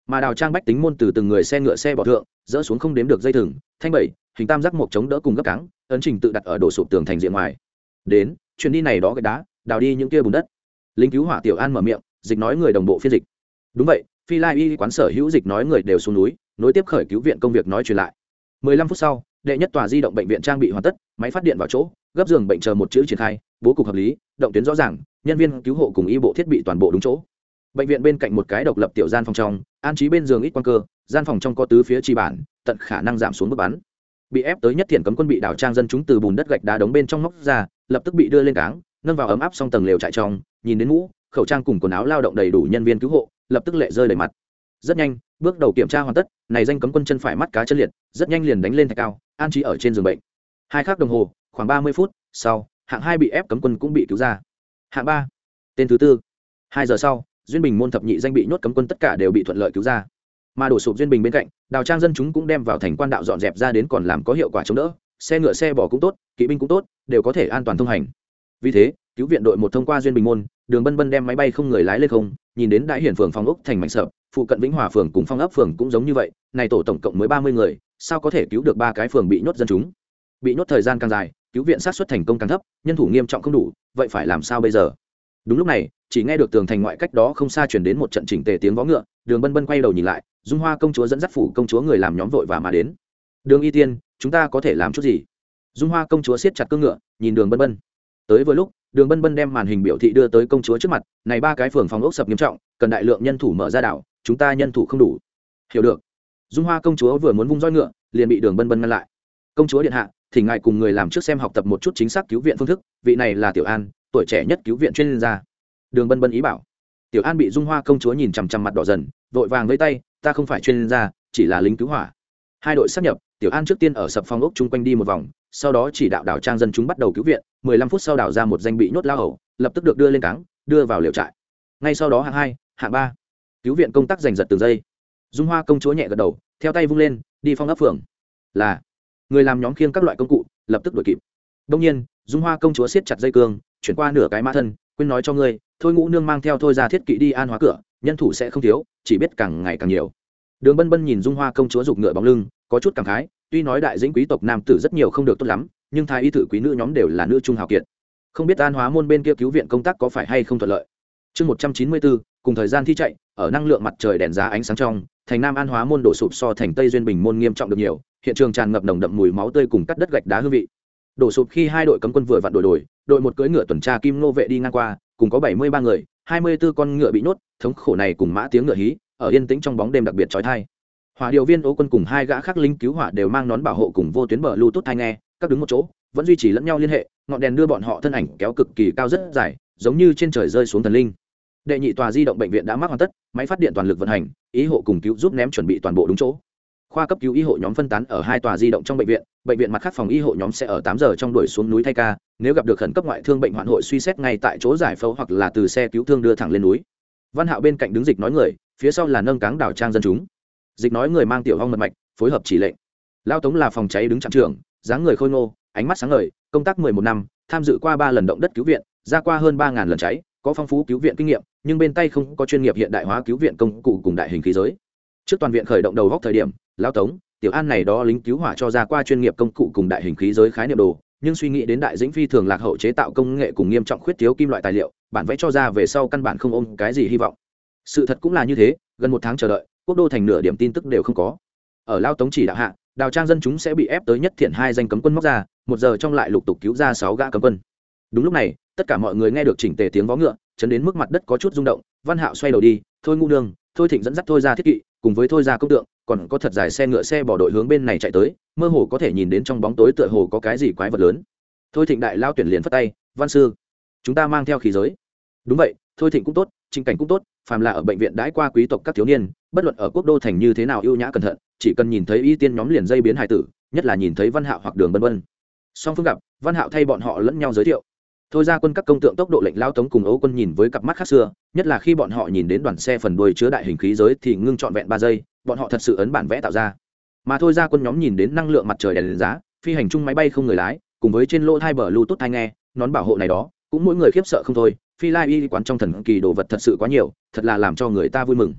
mà đào trang bách tính môn từ từng người xe ngựa xe bỏ thượng dỡ xuống không đếm được dây thừng thanh bảy hình tam giác một chống đỡ cùng gấp cáng ấn trình tự đặt ở đổ sụp tường thành diện ngoài đến chuyển đi này đó gạch đá đào đi những kia bùn đất. Lính cứu hỏa Tiểu An mở miệng, dịch nói người đồng bộ phiên dịch. Đúng vậy, Phi Lai Y quán sở hữu dịch nói người đều xuống núi, nối tiếp khởi cứu viện công việc nói truyền lại. 15 phút sau, đệ nhất tòa di động bệnh viện trang bị hoàn tất, máy phát điện vào chỗ, gấp giường bệnh chờ một chữ triển khai, bố cục hợp lý, động tuyến rõ ràng, nhân viên cứu hộ cùng y bộ thiết bị toàn bộ đúng chỗ. Bệnh viện bên cạnh một cái độc lập tiểu gian phòng trong, an trí bên giường ít quan cơ, gian phòng trong có tứ phía chi bản, tận khả năng giảm xuống bước bắn. Bị ép tới nhất thiện cấm quân bị đảo trang dân chúng từ bùn đất gạch đá đống bên trong móc ra, lập tức bị đưa lên cáng, nâng vào ấm áp xong tầng lều trại trong, nhìn đến mũ khẩu trang cùng quần áo lao động đầy đủ nhân viên cứu hộ lập tức lệ rơi đầy mặt. Rất nhanh bước đầu kiểm tra hoàn tất, này danh cấm quân chân phải mắt cá chân liệt, rất nhanh liền đánh lên thạch cao an trí ở trên giường bệnh. 2 khắc đồng hồ khoảng 30 phút sau, hạng 2 bị ép cấm quân cũng bị cứu ra. Hạng 3 tên thứ tư 2 giờ sau, duyên bình môn thập nhị danh bị nhốt cấm quân tất cả đều bị thuận lợi cứu ra. Mà đổ sụp duyên bình bên cạnh, đào trang dân chúng cũng đem vào thành quan đạo dọn dẹp ra đến còn làm có hiệu quả chống đỡ, xe ngựa xe bò cũng tốt, kỵ binh cũng tốt, đều có thể an toàn thông hành. Vì thế cứu viện đội một thông qua duyên bình môn, đường bân bân đem máy bay không người lái lên không, nhìn đến đại hiển phường phong ốc thành mảnh sập, phụ cận vĩnh hòa phường cùng phong ấp phường cũng giống như vậy, này tổ tổng cộng mới 30 người, sao có thể cứu được 3 cái phường bị nhốt dân chúng. Bị nhốt thời gian càng dài, cứu viện xác suất thành công càng thấp, nhân thủ nghiêm trọng không đủ, vậy phải làm sao bây giờ? Đúng lúc này, chỉ nghe được tường thành ngoại cách đó không xa truyền đến một trận chỉnh tề tiếng vó ngựa, đường bân bân quay đầu nhìn lại, Dung Hoa công chúa dẫn dắt phủ công chúa người làm nhóm vội và mà đến. Đường Y Tiên, chúng ta có thể làm chút gì? Dung Hoa công chúa siết chặt cương ngựa, nhìn đường bân bân. Tới vừa lúc, đường bân bân đem màn hình biểu thị đưa tới công chúa trước mặt, này 3 cái phường phòng ốc sập nghiêm trọng, cần đại lượng nhân thủ mở ra đảo, chúng ta nhân thủ không đủ. Hiểu được. Dung Hoa công chúa vừa muốn vung roi ngựa, liền bị đường bân bân ngăn lại. Công chúa điện hạ, thỉnh ngài cùng người làm trước xem học tập một chút chính xác cứu viện phương thức, vị này là Tiểu An, tuổi trẻ nhất cứu viện chuyên gia. Đường bân bân ý bảo. Tiểu An bị Dung Hoa công chúa nhìn chằm chằm mặt đỏ dần, vội vàng vẫy tay, ta không phải chuyên gia, chỉ là lính cứu hỏa. 2 đội sáp nhập, Tiểu An trước tiên ở sập phòng ốc chung quanh đi một vòng, sau đó chỉ đạo đảo trang dân chúng bắt đầu cứu viện. 15 phút sau đảo ra một danh bị nhốt lao hầu, lập tức được đưa lên cáng, đưa vào liều trại. Ngay sau đó hạng 2, hạng 3, cứu viện công tác giành giật từng giây. Dung Hoa công chúa nhẹ gật đầu, theo tay vung lên, đi phong ấp phường. Là người làm nhóm khiêng các loại công cụ, lập tức đuổi kịp. Đương nhiên, Dung Hoa công chúa siết chặt dây cương, chuyển qua nửa cái mã thân, quên nói cho ngươi, thôi ngũ nương mang theo thôi ra thiết kỵ đi an hóa cửa, nhân thủ sẽ không thiếu, chỉ biết càng ngày càng nhiều. Đường Bân Bân nhìn Dung Hoa công chúa giục ngựa bóng lưng, có chút cảm khái, tuy nói đại dĩnh quý tộc nam tử rất nhiều không được tốt lắm, nhưng thái y thự quý nữ nhóm đều là nữ trung hào kiệt. Không biết an hóa môn bên kia cứu viện công tác có phải hay không thuận lợi. Chương 194, cùng thời gian thi chạy, ở năng lượng mặt trời đèn giá ánh sáng trong, thành Nam An Hóa môn đổ sụp so thành Tây Duyên Bình môn nghiêm trọng được nhiều, hiện trường tràn ngập nồng đậm mùi máu tươi cùng cắt đất gạch đá hương vị. Đổ sụp khi 2 đội cấm quân vừa vặn đổi, đội một cưỡi ngựa tuần tra kim nô vệ đi ngang qua, cùng có 73 người, 24 con ngựa bị nhốt, thống khổ này cùng mã tiếng ngựa hí, ở yên tĩnh trong bóng đêm đặc biệt chói tai. Hỏa điều viên Ố Quân cùng 2 gã khác lính cứu hỏa đều mang nón bảo hộ cùng vô tuyến bờ Bluetooth tai nghe, các đứng một chỗ, vẫn duy trì lẫn nhau liên hệ, ngọn đèn đưa bọn họ thân ảnh kéo cực kỳ cao rất dài, giống như trên trời rơi xuống thần linh. Đệ nhị tòa di động bệnh viện đã mắc hoàn tất, máy phát điện toàn lực vận hành, ý hộ cùng cứu giúp ném chuẩn bị toàn bộ đúng chỗ. Khoa cấp cứu y hộ nhóm phân tán ở 2 tòa di động trong bệnh viện mặt khác phòng y hộ nhóm sẽ ở 8 giờ trong đuổi xuống núi thay ca, nếu gặp được khẩn cấp ngoại thương bệnh hoạn hội suy xét ngay tại chỗ giải phẫu hoặc là từ xe cứu thương đưa thẳng lên núi. Văn Hạo bên cạnh đứng dịch nói người, phía sau là nâng cáng đảo trang dân chúng. Dịch nói người mang tiểu hong mật mạch, phối hợp chỉ lệnh. Lao Tống là phòng cháy đứng trạm trưởng, dáng người khôi ngô, ánh mắt sáng ngời, công tác 11 năm, tham dự qua 3 lần động đất cứu viện, ra qua hơn 3000 lần cháy, có phong phú cứu viện kinh nghiệm, nhưng bên tay không có chuyên nghiệp hiện đại hóa cứu viện công cụ cùng đại hình khí giới. Trước toàn viện khởi động đầu góc thời điểm, Lão Tống, Tiểu An này đó lính cứu hỏa cho ra qua chuyên nghiệp công cụ cùng đại hình khí giới khái niệm đồ, nhưng suy nghĩ đến đại dĩnh phi thường lạc hậu chế tạo công nghệ cùng nghiêm trọng khuyết thiếu kim loại tài liệu, bản vẽ cho ra về sau căn bản không ôm cái gì hy vọng. Sự thật cũng là như thế, gần 1 tháng chờ đợi, quốc đô thành nửa điểm tin tức đều không có. Ở Lão Tống chỉ đạo hạ, đào trang dân chúng sẽ bị ép tới nhất thiện 2 danh cấm quân móc ra, 1 giờ trong lại lục tục cứu ra 6 gã cấm quân. Đúng lúc này, tất cả mọi người nghe được chỉnh tề tiếng vó ngựa, chấn đến mức mặt đất có chút rung động. Văn Hạo xoay đầu đi, thôi ngu nương, thôi Thịnh dẫn dắt thôi ra thiết kỵ, cùng với thôi ra công tượng, còn có thật dài xe ngựa xe bỏ đội hướng bên này chạy tới, mơ hồ có thể nhìn đến trong bóng tối tựa hồ có cái gì quái vật lớn. Thôi Thịnh đại lao tuyển liền phất tay, văn sư, chúng ta mang theo khí giới. Đúng vậy, thôi Thịnh cũng tốt, Trình Cảnh cũng tốt, phàm là ở bệnh viện đãi qua quý tộc các thiếu niên, bất luận ở quốc đô thành như thế nào ưu nhã cẩn thận, chỉ cần nhìn thấy y tiên nhóm liền dây biến hài tử, nhất là nhìn thấy Văn Hạo hoặc Đường Bân Bân. Song phương gặp, Văn Hạo thay bọn họ lẫn nhau giới thiệu. Thôi ra quân các công tượng tốc độ lệnh lao Tống cùng Ấu Quân nhìn với cặp mắt khác xưa, nhất là khi bọn họ nhìn đến đoàn xe phần đuôi chứa đại hình khí giới thì ngưng trọn vẹn 3 giây, bọn họ thật sự ấn bản vẽ tạo ra. Mà thôi ra quân nhóm nhìn đến năng lượng mặt trời đèn giá, phi hành chung máy bay không người lái, cùng với trên lỗ hai bờ Bluetooth tai nghe, nón bảo hộ này đó, cũng mỗi người khiếp sợ không thôi. Phi Lai Y quán trong thần kỳ đồ vật thật sự quá nhiều, thật là làm cho người ta vui mừng.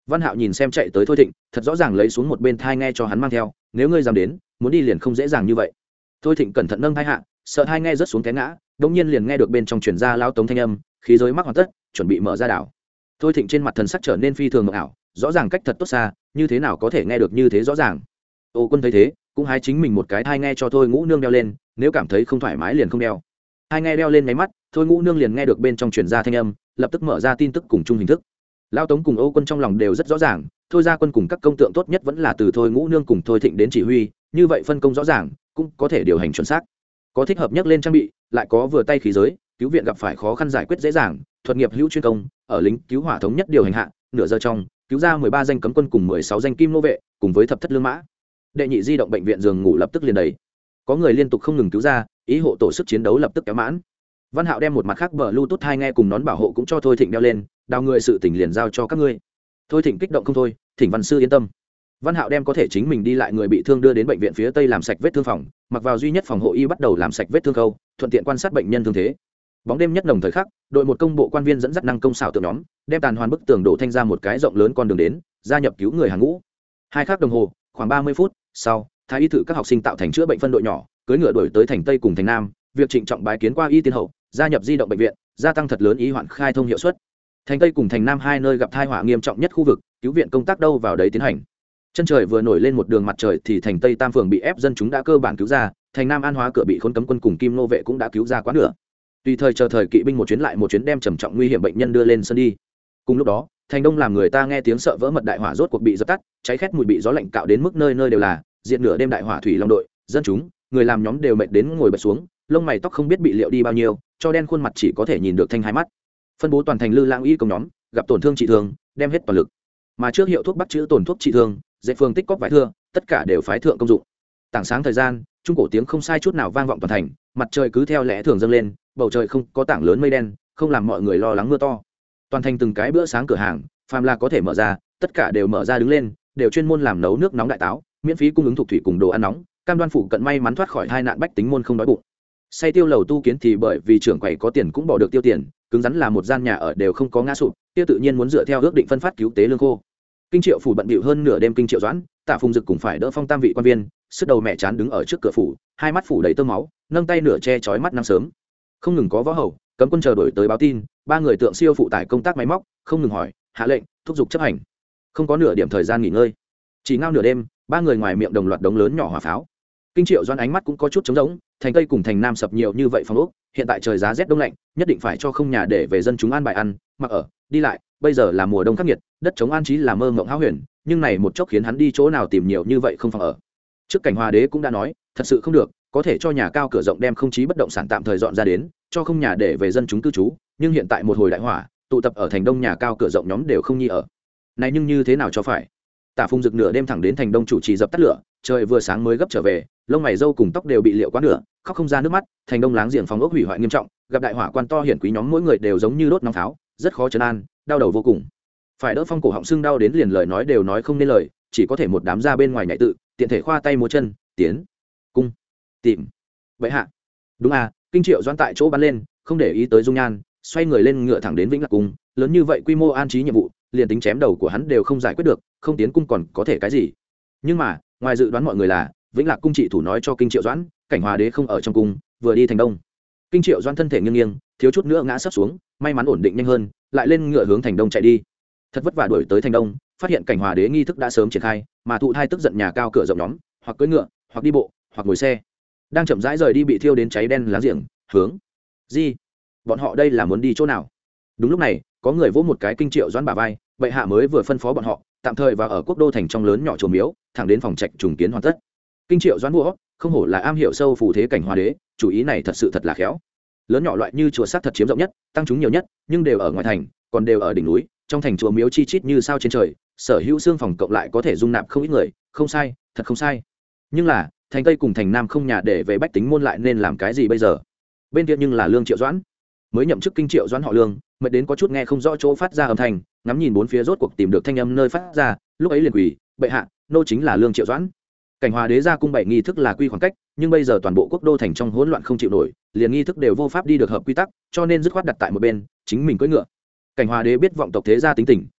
Văn Hạo nhìn xem chạy tới Thôi Thịnh, thật rõ ràng lấy xuống một bên thai nghe cho hắn mang theo, nếu ngươi dám đến, muốn đi liền không dễ dàng như vậy. Thôi Thịnh cẩn thận nâng thai hạ, sợ thai nghe rớt xuống té ngã, đột nhiên liền nghe được bên trong truyền ra lao tống thanh âm, khí giới mắc hoàn tất, chuẩn bị mở ra đảo. Thôi Thịnh trên mặt thần sắc trở nên phi thường ảo, rõ ràng cách thật tốt xa, như thế nào có thể nghe được như thế rõ ràng. Ô Quân thấy thế, cũng hái chính mình một cái thai nghe cho Thôi Ngũ Nương đeo lên, nếu cảm thấy không thoải mái liền không đeo. Thai nghe đeo lên mấy mắt, Thôi Ngũ Nương liền nghe được bên trong truyền ra thanh âm, lập tức mở ra tin tức cùng chung hình thức. Lao Tống cùng Ô Quân trong lòng đều rất rõ ràng, Thôi ra quân cùng các công tượng tốt nhất vẫn là từ Thôi Ngũ Nương cùng Thôi Thịnh đến chỉ huy, như vậy phân công rõ ràng, cũng có thể điều hành chuẩn xác. Có thích hợp nhất lên trang bị, lại có vừa tay khí giới, cứu viện gặp phải khó khăn giải quyết dễ dàng, thuật nghiệp hữu chuyên công, ở lính cứu hỏa thống nhất điều hành hạ, nửa giờ trong, cứu ra 13 danh cấm quân cùng 16 danh kim nô vệ, cùng với thập thất lương mã. Đệ nhị di động bệnh viện giường ngủ lập tức liền đầy. Có người liên tục không ngừng cứu ra, ý hộ tổ sức chiến đấu lập tức kéo mãn. Văn Hạo đem một mặt khác bờ Bluetooth hai nghe cùng nón bảo hộ cũng cho Thôi Thịnh đeo lên, đào người sự tình liền giao cho các ngươi. Thôi Thịnh kích động không thôi, thỉnh văn sư yên tâm. Văn Hạo đem có thể chính mình đi lại người bị thương đưa đến bệnh viện phía tây làm sạch vết thương phòng, mặc vào duy nhất phòng hộ y bắt đầu làm sạch vết thương khâu, thuận tiện quan sát bệnh nhân thương thế. Bóng đêm nhất đồng thời khắc, đội một công bộ quan viên dẫn dắt năng công xảo tượng nhóm, đem tàn hoàn bức tường đổ thanh ra một cái rộng lớn con đường đến, gia nhập cứu người hàng ngũ. 2 khắc đồng hồ, khoảng 30 phút sau, thái y thử các học sinh tạo thành chữa bệnh phân đội nhỏ, cưỡi ngựa đuổi tới thành tây cùng thành nam, việc trịnh trọng bái kiến qua y tiên hậu, gia nhập di động bệnh viện, gia tăng thật lớn y hoạn khai thông hiệu suất. Thành tây cùng thành nam hai nơi gặp tai họa nghiêm trọng nhất khu vực, cứu viện công tác đâu vào đấy tiến hành. Chân trời vừa nổi lên một đường mặt trời thì thành tây tam phường bị ép dân chúng đã cơ bản cứu ra, thành nam an hóa cửa bị khốn cấm quân cùng kim nô vệ cũng đã cứu ra quá nửa. Tùy thời chờ thời kỵ binh một chuyến lại một chuyến đem trầm trọng nguy hiểm bệnh nhân đưa lên sân đi. Cùng lúc đó, thành đông làm người ta nghe tiếng sợ vỡ mật đại hỏa rốt cuộc bị dập tắt, cháy khét mùi bị gió lạnh cạo đến mức nơi nơi đều là, diệt nửa đêm đại hỏa thủy long đội, dân chúng, người làm nhóm đều mệt đến ngồi bật xuống, lông mày tóc không biết bị liệu đi bao nhiêu, cho đen khuôn mặt chỉ có thể nhìn được thanh hai mắt. Phân bố toàn thành lư lãng y công nhóm, gặp tổn thương trị thương, đem hết toàn lực. Mà trước hiệu thuốc bắt chữ tổn thuốc trị thương, dạy phương tích cóp vải thưa, tất cả đều phái thượng công dụng. Tảng sáng thời gian, trung cổ tiếng không sai chút nào vang vọng toàn thành, mặt trời cứ theo lẽ thường dâng lên, bầu trời không có tảng lớn mây đen, không làm mọi người lo lắng mưa to. Toàn thành từng cái bữa sáng cửa hàng, phàm là có thể mở ra, tất cả đều mở ra đứng lên, đều chuyên môn làm nấu nước nóng đại táo, miễn phí cung ứng thuộc thủy cùng đồ ăn nóng, cam đoan phụ cận may mắn thoát khỏi tai nạn bách tính môn không đói bụng. Say tiêu lầu tu kiến thì bởi vì trưởng quầy có tiền cũng bỏ được tiêu tiền, cứng rắn là một gian nhà ở đều không có ngã sụp, tiêu tự nhiên muốn dựa theo ước định phân phát cứu tế lương khô. Kinh Triệu phủ bận bịu hơn nửa đêm, Kinh Triệu Doãn, Tạ Phùng Dực cùng phải đỡ phong tam vị quan viên, sức đầu mẹ chán đứng ở trước cửa phủ, hai mắt phủ đầy tơ máu, nâng tay nửa che chói mắt nắng sớm. Không ngừng có võ hầu, cấm quân chờ đuổi tới báo tin, ba người tượng siêu phụ tải công tác máy móc, không ngừng hỏi, hạ lệnh, thúc giục chấp hành. Không có nửa điểm thời gian nghỉ ngơi. Chỉ ngao nửa đêm, ba người ngoài miệng đồng loạt đống lớn nhỏ hỏa pháo. Kinh Triệu Doãn ánh mắt cũng có chút trống rỗng, thành tây cùng thành nam sập nhiều như vậy phòng ốc, hiện tại trời giá rét đông lạnh, nhất định phải cho không nhà để về dân chúng an bài ăn, mặc ở, đi lại, bây giờ là mùa đông khắc nghiệt, đất chống an trí là mơ mộng hão huyền, nhưng này một chốc khiến hắn đi chỗ nào tìm nhiều như vậy không phòng ở. Trước Cảnh Hòa đế cũng đã nói, thật sự không được, có thể cho nhà cao cửa rộng đem không chí bất động sản tạm thời dọn ra đến, cho không nhà để về dân chúng cư trú, nhưng hiện tại một hồi đại hỏa, tụ tập ở thành đông nhà cao cửa rộng nhóm đều không nhi ở. Này nhưng như thế nào cho phải? Tạ Phùng Dực nửa đêm thẳng đến thành đông chủ trì dập tắt lửa, trời vừa sáng mới gấp trở về, lông mày râu cùng tóc đều bị liệu quá nửa, khóc không ra nước mắt. Thành đông láng giềng phòng ốc hủy hoại nghiêm trọng, gặp đại hỏa quan to hiển quý nhóm mỗi người đều giống như đốt nóng pháo, rất khó trấn an, đau đầu vô cùng. Phải đỡ phong cổ họng sưng đau đến liền lời nói đều nói không nên lời, chỉ có thể một đám ra bên ngoài nhảy tự, tiện thể khoa tay múa chân, tiến cung tìm vậy hạ. Đúng à, Kinh Triệu Doãn tại chỗ bắn lên, không để ý tới dung nhan, xoay người lên ngựa thẳng đến Vĩnh Lạc cung. Lớn như vậy quy mô an trí nhiệm vụ, liền tính chém đầu của hắn đều không giải quyết được, không tiến cung còn có thể cái gì. Nhưng mà ngoài dự đoán mọi người là Vĩnh Lạc cung trị thủ nói cho Kinh Triệu Doãn, Cảnh Hòa đế không ở trong cung, vừa đi thành đông. Kinh Triệu Doãn thân thể nghiêng nghiêng, thiếu chút nữa ngã sấp xuống, may mắn ổn định nhanh hơn, lại lên ngựa hướng thành đông chạy đi. Thật vất vả đuổi tới thành đông, phát hiện Cảnh Hòa đế nghi thức đã sớm triển khai, mà thụ thai tức giận nhà cao cửa rộng nhóm, hoặc cưỡi ngựa, hoặc đi bộ, hoặc ngồi xe, đang chậm rãi rời đi bị thiêu đến cháy đen láng giềng, hướng gì? Bọn họ đây là muốn đi chỗ nào? Đúng lúc này, có người vỗ một cái Kinh Triệu Doãn bả vai, bệ hạ mới vừa phân phó bọn họ tạm thời vào ở quốc đô thành trong lớn nhỏ chùa miếu, thẳng đến phòng trạch trùng kiến hoàn tất. Kinh Triệu Doãn vua không hổ là am hiểu sâu phù thế Cảnh Hòa đế, chủ ý này thật sự thật là khéo. Lớn nhỏ loại như chùa xác thật chiếm rộng nhất, tăng chúng nhiều nhất, nhưng đều ở ngoài thành, còn đều ở đỉnh núi, trong thành chùa miếu chi chít như sao trên trời, sở hữu xương phòng cộng lại có thể dung nạp không ít người, không sai, thật không sai. Nhưng là thành tây cùng thành nam không nhà để về bách tính môn lại nên làm cái gì bây giờ? Bên kia nhưng là Lương Triệu Doãn, mới nhậm chức Kinh Triệu Doãn họ Lương, mệt đến có chút nghe không rõ chỗ phát ra âm thanh, ngắm nhìn bốn phía rốt cuộc tìm được thanh âm nơi phát ra, lúc ấy liền quỳ, bệ hạ, nô chính là Lương Triệu Doãn. Cảnh Hòa đế ra cung bảy nghi thức là quy khoảng cách, nhưng bây giờ toàn bộ quốc đô thành trong hỗn loạn không chịu nổi, liền nghi thức đều vô pháp đi được hợp quy tắc, cho nên dứt khoát đặt tại một bên, chính mình cưỡi ngựa. Cảnh Hòa đế biết vọng tộc thế gia tính tình,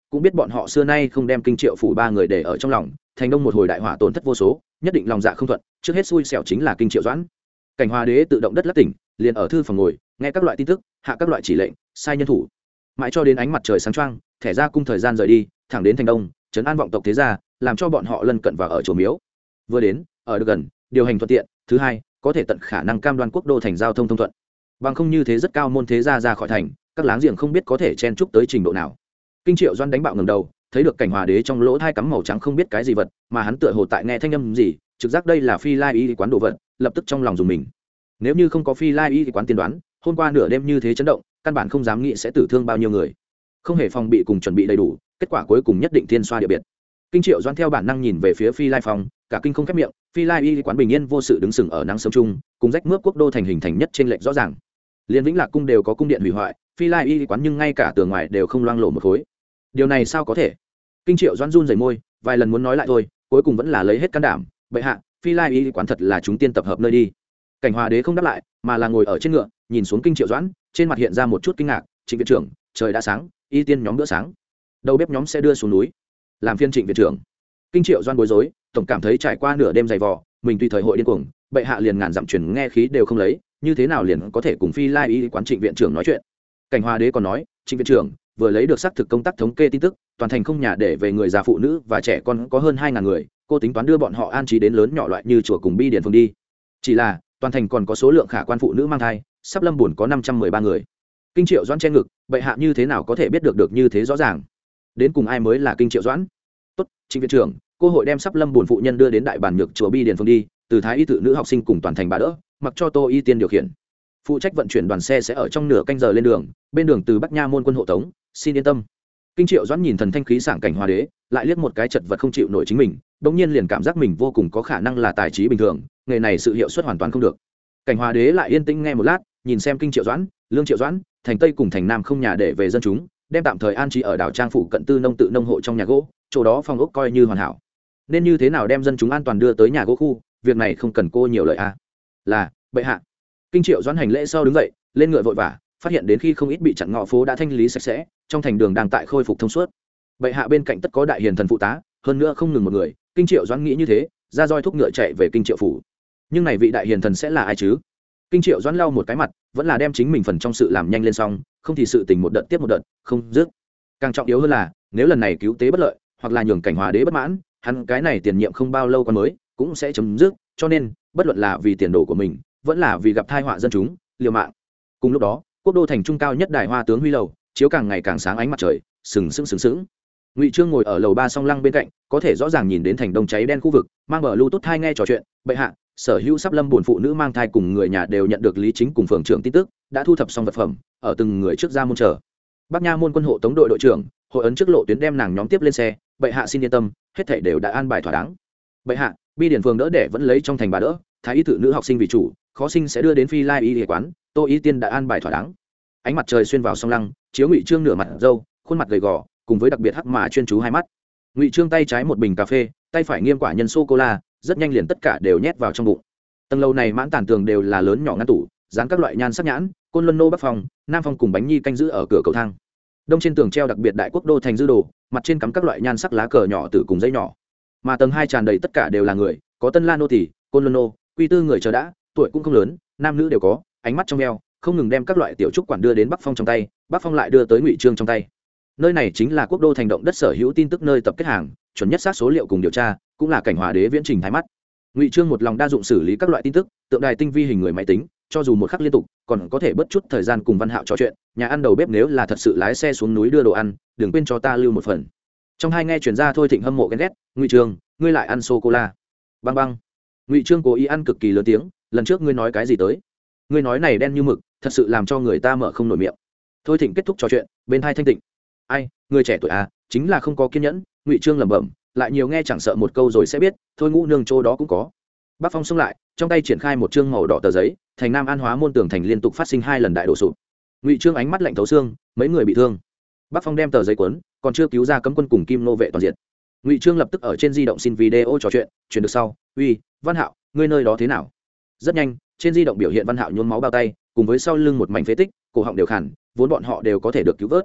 cũng biết bọn họ xưa nay không đem Kinh Triệu phủ ba người để ở trong lòng, thành đông một hồi đại hỏa tổn thất vô số, nhất định lòng dạ không thuận, trước hết xui xẻo chính là Kinh Triệu Doãn. Cảnh Hòa đế tự động đất lắc tỉnh, liền ở thư phòng ngồi, nghe các loại tin tức, hạ các loại chỉ lệnh, sai nhân thủ, mãi cho đến ánh mặt trời sáng choang, thẻ ra cung thời gian rời đi, thẳng đến thành đông, trấn an vọng tộc thế gia, làm cho bọn họ lân cận vào ở chùa miếu. Vừa đến, ở được gần, điều hành thuận tiện, thứ hai, có thể tận khả năng cam đoan quốc đô thành giao thông thông thuận. Bằng không như thế rất cao môn thế gia ra khỏi thành, các láng giềng không biết có thể chen chúc tới trình độ nào. Kinh Triệu Doãn đánh bạo ngẩng đầu, thấy được Cảnh Hòa đế trong lỗ thai cắm màu trắng không biết cái gì vật, mà hắn tựa hồ tại nghe thanh âm gì, trực giác đây là Phi Lai Y quán đồ vật, lập tức trong lòng dùng mình. Nếu như không có Phi Lai Y quán tiên đoán, hôm qua nửa đêm như thế chấn động, căn bản không dám nghĩ sẽ tử thương bao nhiêu người. Không hề phòng bị cùng chuẩn bị đầy đủ, kết quả cuối cùng nhất định thiên xoa địa biệt. Kinh Triệu Doãn theo bản năng nhìn về phía Phi Lai phòng, cả kinh không khép miệng, Phi Lai Y quán bình yên vô sự đứng sừng ở nắng sớm trung, cùng rách mướp quốc đô thành hình thành nhất trên lệch rõ ràng. Liên Vĩnh Lạc cung đều có cung điện hủy hoại, Phi Lai Y quán nhưng ngay cả tường ngoài đều không loang lổ một khối. Điều này sao có thể? Kinh Triệu Doãn run rẩy môi, vài lần muốn nói lại thôi, cuối cùng vẫn là lấy hết can đảm, bệ hạ, Phi Lai Y quán thật là chúng tiên tập hợp nơi đi. Cảnh Hòa đế không đáp lại, mà là ngồi ở trên ngựa, nhìn xuống Kinh Triệu Doãn, trên mặt hiện ra một chút kinh ngạc. Trịnh viện trưởng, trời đã sáng, y tiên nhóm bữa sáng, đầu bếp nhóm sẽ đưa xuống núi, làm phiên Trịnh viện trưởng. Kinh Triệu Doãn bối rối, tổng cảm thấy trải qua nửa đêm dày vò, mình tùy thời hội điên cuồng, bệ hạ liền ngàn dặm truyền nghe khí đều không lấy, như thế nào liền có thể cùng Phi Lai Y quán Trịnh viện trưởng nói chuyện. Cảnh Hòa đế còn nói, Trịnh viện trưởng vừa lấy được xác thực công tác thống kê tin tức, toàn thành không nhà để về người già phụ nữ và trẻ con có hơn 2.000 người, cô tính toán đưa bọn họ an trí đến lớn nhỏ loại như chùa cùng bi điện phương đi. Chỉ là toàn thành còn có số lượng khả quan phụ nữ mang thai, sắp lâm buồn có 513 người. Kinh Triệu Doãn che ngực, bệ hạ như thế nào có thể biết được như thế rõ ràng? Đến cùng ai mới là Kinh Triệu Doãn? Tốt, Trịnh viện trưởng, cô hội đem sắp lâm buồn phụ nhân đưa đến đại bản nhược chùa bi điện phương đi, từ thái y tự nữ học sinh cùng toàn thành bà đỡ, mặc cho Tô Y tiên điều khiển. Phụ trách vận chuyển đoàn xe sẽ ở trong nửa canh giờ lên đường, bên đường từ Bắc Nha môn quân hộ tống, xin yên tâm. Kinh Triệu Doãn nhìn thần thanh khí sảng Cảnh Hòa đế, lại liếc một cái chật vật không chịu nổi chính mình, đống nhiên liền cảm giác mình vô cùng có khả năng là tài trí bình thường, nghề này sự hiệu suất hoàn toàn không được. Cảnh Hòa đế lại yên tĩnh nghe một lát, nhìn xem Kinh Triệu Doãn, Lương Triệu Doãn, thành Tây cùng thành Nam không nhà để về dân chúng, đem tạm thời an trí ở đảo Trang phủ cận tư nông tự nông hộ trong nhà gỗ, chỗ đó phòng ốc coi như hoàn hảo. Nên như thế nào đem dân chúng an toàn đưa tới nhà gỗ khu, việc này không cần cô nhiều lời a. Là, bệ hạ. Kinh Triệu Doãn hành lễ sau đứng dậy, lên ngựa vội vã, phát hiện đến khi không ít bị chặn ngõ phố đã thanh lý sạch sẽ, trong thành đường đang tại khôi phục thông suốt. Bệ hạ bên cạnh tất có đại hiền thần phụ tá, hơn nữa không ngừng một người. Kinh Triệu Doãn nghĩ như thế, ra roi thúc ngựa chạy về Kinh Triệu phủ. Nhưng này vị đại hiền thần sẽ là ai chứ? Kinh Triệu Doãn lau một cái mặt, vẫn là đem chính mình phần trong sự làm nhanh lên xong, không thì sự tình một đợt tiếp một đợt, không dứt. Càng trọng yếu hơn là, nếu lần này cứu tế bất lợi, hoặc là nhường Cảnh Hòa đế bất mãn, hắn cái này tiền nhiệm không bao lâu còn mới, cũng sẽ chấm dứt, cho nên, bất luận là vì tiền đồ của mình, vẫn là vì gặp tai họa dân chúng, liều mạng. Cùng lúc đó, quốc đô thành trung cao nhất đài hoa tướng huy lầu, chiếu càng ngày càng sáng ánh mặt trời, sừng sững. Ngụy Trương ngồi ở lầu 3 song lăng bên cạnh, có thể rõ ràng nhìn đến thành đông cháy đen khu vực, mang bờ lưu tốt thai nghe trò chuyện. Bệ hạ, sở hữu sắp lâm buồn phụ nữ mang thai cùng người nhà đều nhận được lý chính cùng phường trưởng tin tức, đã thu thập xong vật phẩm, ở từng người trước ra môn chờ. Bắc Nha môn quân hộ tống đội đội trưởng, hội ấn trước lộ tuyến đem nàng nhóm tiếp lên xe. Bệ hạ xin yên tâm, hết thảy đều đã an bài thỏa đáng. Bệ hạ, bi điển phường đỡ đẻ vẫn lấy trong thành bà đỡ, thái y tự nữ học sinh vì chủ, khó sinh sẽ đưa đến Phi Lai Y quán, Tô Y tiên đã an bài thỏa đáng. Ánh mặt trời xuyên vào song lăng, chiếu Ngụy Trương nửa mặt râu, khuôn mặt gầy gò, cùng với đặc biệt hắc mà chuyên chú hai mắt. Ngụy Trương tay trái một bình cà phê, tay phải nghiêm quả nhân sô cô la, rất nhanh liền tất cả đều nhét vào trong bụng. Tầng lầu này mãn tản tường đều là lớn nhỏ ngăn tủ, dán các loại nhan sắc nhãn, côn luân nô bắc phòng, nam phòng cùng bánh nhi canh giữ ở cửa cầu thang. Đông trên tường treo đặc biệt đại quốc đô thành dư đồ, mặt trên cắm các loại nhan sắc lá cờ nhỏ tử cùng dây nhỏ. Mà tầng 2 tràn đầy tất cả đều là người, có tân la nô tỳ, côn luân nô, quy tư người chờ đã, tuổi cũng không lớn, nam nữ đều có, ánh mắt trong veo, không ngừng đem các loại tiểu trúc quản đưa đến Bắc Phong trong tay, Bắc Phong lại đưa tới Ngụy Trương trong tay. Nơi này chính là quốc đô thành động đất sở hữu tin tức nơi tập kết hàng, chuẩn nhất xác số liệu cùng điều tra, cũng là Cảnh Hòa đế viễn trình thái mắt. Ngụy Trương một lòng đa dụng xử lý các loại tin tức, tượng đài tinh vi hình người máy tính, cho dù một khắc liên tục, còn có thể bớt chút thời gian cùng Văn Hạo trò chuyện. Nhà ăn đầu bếp nếu là thật sự lái xe xuống núi đưa đồ ăn, đừng quên cho ta lưu một phần. Trong hai nghe chuyển ra Thôi Thịnh hâm mộ ghen ghét, Ngụy Trương, ngươi lại ăn sô cô la. Băng băng. Ngụy Trương cố ý ăn cực kỳ lớn tiếng, lần trước ngươi nói cái gì tới? Ngươi nói này đen như mực, thật sự làm cho người ta mở không nổi miệng. Thôi Thịnh kết thúc trò chuyện, bên hai thanh tịnh. Ai, người trẻ tuổi à, chính là không có kiên nhẫn. Ngụy Trương lẩm bẩm, lại nhiều nghe chẳng sợ một câu rồi sẽ biết, thôi ngũ nương chỗ đó cũng có. Bắc Phong xông lại, trong tay triển khai một chương màu đỏ tờ giấy, thành Nam An Hóa môn tường thành liên tục phát sinh 2 lần đại đổ sụp. Ngụy Trương ánh mắt lạnh thấu xương, mấy người bị thương. Bắc Phong đem tờ giấy cuốn, còn chưa cứu ra cấm quân cùng Kim nô vệ toàn diện. Ngụy Trương lập tức ở trên di động xin video trò chuyện, chuyển được sau, uy, Văn Hạo, ngươi nơi đó thế nào? Rất nhanh, trên di động biểu hiện Văn Hạo nhuốm máu bao tay, cùng với sau lưng một mảnh phế tích, cổ họng đều khản, vốn bọn họ đều có thể được cứu vớt.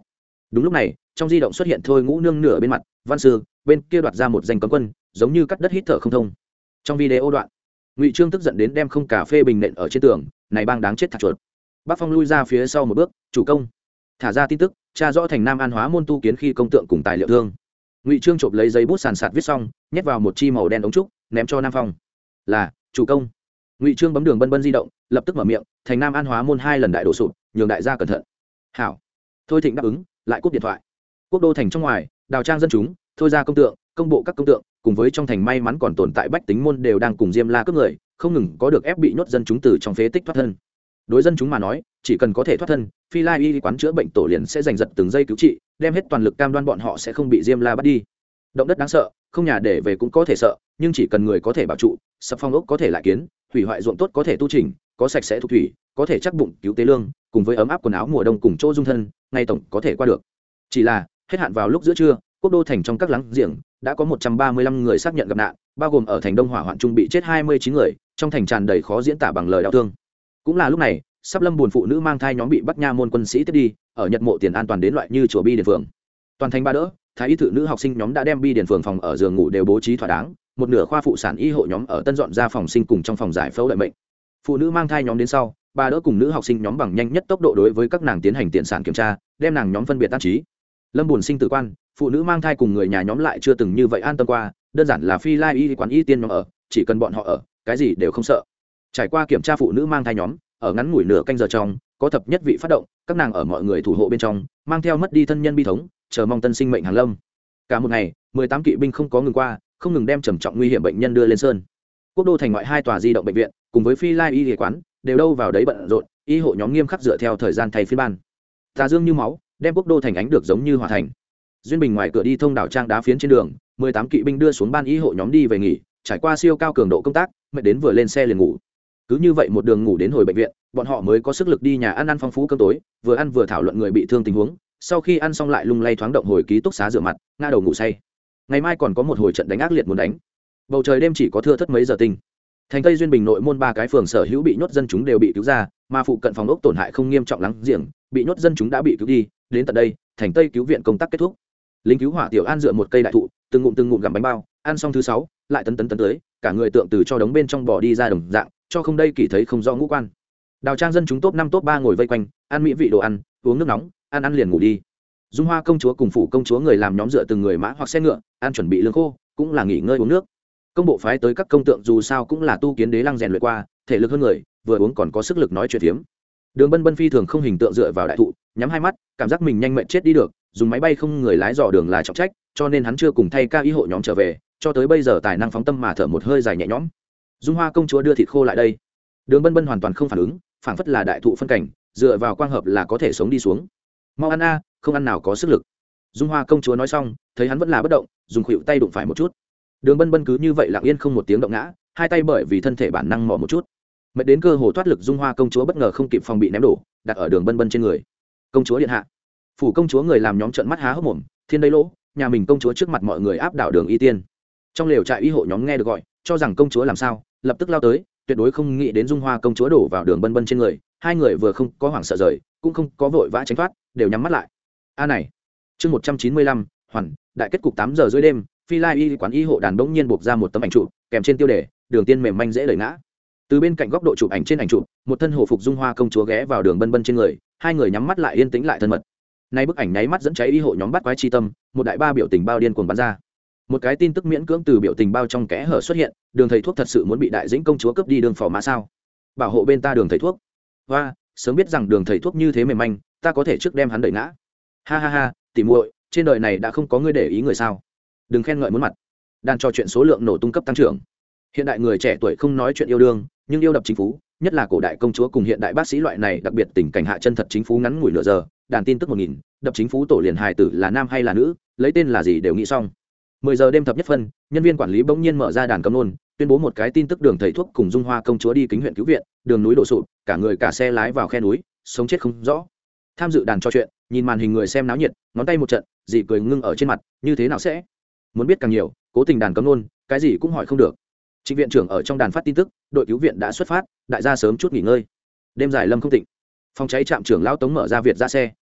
đúng lúc này trong di động xuất hiện Thôi Ngũ Nương nửa bên mặt văn sư, bên kia đoạt ra một danh cấm quân, giống như cắt đất hít thở không thông. Trong video đoạn, Ngụy Trương tức giận đến đem không cà phê bình nện ở trên tường, này bang đáng chết thạc chuột. Bác Phong lui ra phía sau một bước, chủ công thả ra tin tức, tra rõ thành Nam An Hóa môn tu kiến khi công tượng cùng tài liệu thương. Ngụy Trương chộp lấy giấy bút sàn sạt viết xong, nhét vào một chi màu đen ống trúc, ném cho Nam Phong. Là chủ công. Ngụy Trương bấm Đường Bân Bân di động, lập tức mở miệng, thành Nam An Hóa môn 2 lần đại đổ sụp, nhường đại gia cẩn thận. Hảo. Thôi Thịnh đáp ứng, lại cúp điện thoại. Quốc đô thành trong ngoài, đào trang dân chúng, thôi ra công tượng, công bộ các công tượng, cùng với trong thành may mắn còn tồn tại bách tính môn đều đang cùng Diêm La cướp người, không ngừng có được ép bị nhốt dân chúng từ trong phế tích thoát thân. Đối dân chúng mà nói, chỉ cần có thể thoát thân, Phi Lai y quán chữa bệnh tổ liền sẽ giành giật từng giây cứu trị, đem hết toàn lực cam đoan bọn họ sẽ không bị Diêm La bắt đi. Động đất đáng sợ, không nhà để về cũng có thể sợ, nhưng chỉ cần người có thể bảo trụ, sập phong ốc có thể lại kiến, hủy hoại ruộng tốt có thể tu chỉnh, có sạch sẽ thuộc thủy, có thể chắc bụng cứu tế lương, cùng với ấm áp quần áo mùa đông cùng chỗ dung thân, ngay tổng có thể qua được. Chỉ là hết hạn vào lúc giữa trưa, quốc đô thành trong các láng giềng đã có 135 người xác nhận gặp nạn, bao gồm ở thành Đông Hỏa hoạn trung bị chết 29 người, trong thành tràn đầy khó diễn tả bằng lời đau thương. Cũng là lúc này, sắp lâm buồn phụ nữ mang thai nhóm bị Bắc Nha môn quân sĩ tiếp đi, ở Nhật Mộ tiền an toàn đến loại như chùa Bi Điền phường. Toàn thành ba đỡ, thái y thự nữ học sinh nhóm đã đem Bi Điền phường phòng ở giường ngủ đều bố trí thỏa đáng, một nửa khoa phụ sản y hộ nhóm ở tân dọn ra phòng sinh cùng trong phòng giải phẫu đợi mệnh. Phụ nữ mang thai nhóm đến sau, ba đỡ cùng nữ học sinh nhóm bằng nhanh nhất tốc độ đối với các nàng tiến hành tiện sản kiểm tra, đem nàng nhóm phân biệt an trí. Lâm buồn sinh tử quan, phụ nữ mang thai cùng người nhà nhóm lại chưa từng như vậy an tâm qua, đơn giản là Phi Lai y quán y tiên nhóm ở, chỉ cần bọn họ ở, cái gì đều không sợ. Trải qua kiểm tra phụ nữ mang thai nhóm, ở ngắn ngủi nửa canh giờ trong, có thập nhất vị phát động, các nàng ở mọi người thủ hộ bên trong, mang theo mất đi thân nhân bi thống, chờ mong tân sinh mệnh hàng lâm. Cả một ngày, 18 kỵ binh không có ngừng qua, không ngừng đem trầm trọng nguy hiểm bệnh nhân đưa lên sơn. Quốc đô thành ngoại 2 tòa di động bệnh viện, cùng với Phi Lai y quán, đều đâu vào đấy bận rộn, y hộ nhóm nghiêm khắc dựa theo thời gian thay phiên ban. Tà dương như máu, đem quốc đô thành ánh được giống như hỏa thành. Duyên Bình ngoài cửa đi thông đảo trang đá phiến trên đường, 18 kỵ binh đưa xuống ban y hộ nhóm đi về nghỉ, trải qua siêu cao cường độ công tác, mệt đến vừa lên xe liền ngủ. Cứ như vậy một đường ngủ đến hồi bệnh viện, bọn họ mới có sức lực đi nhà ăn phong phú cơm tối, vừa ăn vừa thảo luận người bị thương tình huống, sau khi ăn xong lại lung lay thoáng động hồi ký túc xá rửa mặt, ngã đầu ngủ say. Ngày mai còn có một hồi trận đánh ác liệt muốn đánh. Bầu trời đêm chỉ có thưa thớt mấy giờ tinh. Thành Tây Duyên Bình nội môn 3 cái phường sở hữu bị nhốt dân chúng đều bị cứu ra, mà phụ cận phòng ốc tổn hại không nghiêm trọng lắm, giềng bị nhốt dân chúng đã bị cứu đi, đến tận đây, Thành Tây cứu viện công tác kết thúc. Lính cứu hỏa Tiểu An dựa một cây đại thụ, từng ngụm gặm bánh bao, ăn xong thứ 6, lại tấn tới, cả người tượng từ cho đống bên trong bò đi ra đồng dạng, cho không đây kỳ thấy không rõ ngũ quan. Đào trang dân chúng top 5 top 3 ngồi vây quanh, ăn mỹ vị đồ ăn, uống nước nóng, ăn liền ngủ đi. Dung Hoa công chúa cùng phủ công chúa người làm nhóm dựa từng người mã hoặc xe ngựa, ăn chuẩn bị lương khô, cũng là nghỉ ngơi uống nước. Công bộ phái tới các công tượng dù sao cũng là tu kiến đế lăng rèn luyện qua, thể lực hơn người, vừa uống còn có sức lực nói chuyện phiếm. Đường Bân Bân phi thường không hình tượng dựa vào đại thụ, nhắm hai mắt, cảm giác mình nhanh mệt chết đi được, dùng máy bay không người lái dò đường là trọng trách, cho nên hắn chưa cùng thay ca y hộ nhóm trở về, cho tới bây giờ tài năng phóng tâm mà thở một hơi dài nhẹ nhõm. Dung Hoa công chúa đưa thịt khô lại đây. Đường Bân Bân hoàn toàn không phản ứng, phảng phất là đại thụ phân cảnh, dựa vào quang hợp là có thể sống đi xuống. Mau ăn a, không ăn nào có sức lực. Dung Hoa công chúa nói xong, thấy hắn vẫn là bất động, dùng khuỷu tay đụng phải một chút. Đường Bân Bân cứ như vậy lặng yên không một tiếng động ngã, hai tay bởi vì thân thể bản năng mò một chút, mệt đến cơ hồ thoát lực. Dung Hoa công chúa bất ngờ không kịp phòng bị ném đổ, đặt ở Đường Bân Bân trên người. Công chúa điện hạ. Phủ công chúa người làm nhóm trợn mắt há hốc mồm, thiên đây lỗ, nhà mình công chúa trước mặt mọi người áp đảo Đường Y Tiên. Trong lều trại y hộ nhóm nghe được gọi, cho rằng công chúa làm sao, lập tức lao tới, tuyệt đối không nghĩ đến Dung Hoa công chúa đổ vào Đường Bân Bân trên người. Hai người vừa không có hoảng sợ rời, cũng không có vội vã tránh thoát, đều nhắm mắt lại. A này, chương 195, hoàn, đại kết cục 8 giờ rưỡi đêm, Phi Lai y quán y hộ đàn bỗng nhiên buộc ra một tấm ảnh chụp, kèm trên tiêu đề, Đường Tiên mềm manh dễ đẩy ngã. Từ bên cạnh góc độ chụp ảnh trên ảnh chụp, một thân hồ phục Dung Hoa công chúa ghé vào Đường Bân Bân trên người, hai người nhắm mắt lại yên tĩnh lại thân mật. Nay bức ảnh nháy mắt dẫn cháy y hộ nhóm bắt quái chi tâm, một đại ba biểu tình bao điên cuồng bắn ra. Một cái tin tức miễn cưỡng từ biểu tình bao trong kẽ hở xuất hiện, Đường thầy thuốc thật sự muốn bị đại dĩnh công chúa cướp đi đường phò mã sao? Bảo hộ bên ta Đường thầy thuốc. Hoa, sớm biết rằng Đường thầy thuốc như thế mềm manh, ta có thể trước đem hắn đẩy ngã. Ha ha ha, tỉ muội, trên đời này đã không có người để ý người sao? Đừng khen ngợi muốn mặt. Đàn trò chuyện số lượng nổ tung cấp tăng trưởng. Hiện đại người trẻ tuổi không nói chuyện yêu đương, nhưng yêu đập chính phú, nhất là cổ đại công chúa cùng hiện đại bác sĩ loại này đặc biệt tình cảnh hạ chân thật chính phú ngắn ngủi nửa giờ, đàn tin tức 1000, đập chính phú tổ liền hài tử là nam hay là nữ, lấy tên là gì đều nghĩ xong. 10 giờ đêm thập nhất phân, nhân viên quản lý bỗng nhiên mở ra đàn cấm nôn, tuyên bố một cái tin tức Đường thầy thuốc cùng Dung Hoa công chúa đi Kính huyện cứu viện, đường núi đổ sụp, cả người cả xe lái vào khe núi, sống chết không rõ. Tham dự đàn trò chuyện, nhìn màn hình người xem náo nhiệt, ngón tay một trận, dị cười ngưng ở trên mặt, như thế nào sẽ? Muốn biết càng nhiều, cố tình đàn cấm nôn, cái gì cũng hỏi không được. Trịnh viện trưởng ở trong đàn phát tin tức, đội cứu viện đã xuất phát, đại gia sớm chút nghỉ ngơi. Đêm dài lâm không tịnh. Phòng cháy trạm trưởng lão Tống mở ra Việt ra xe,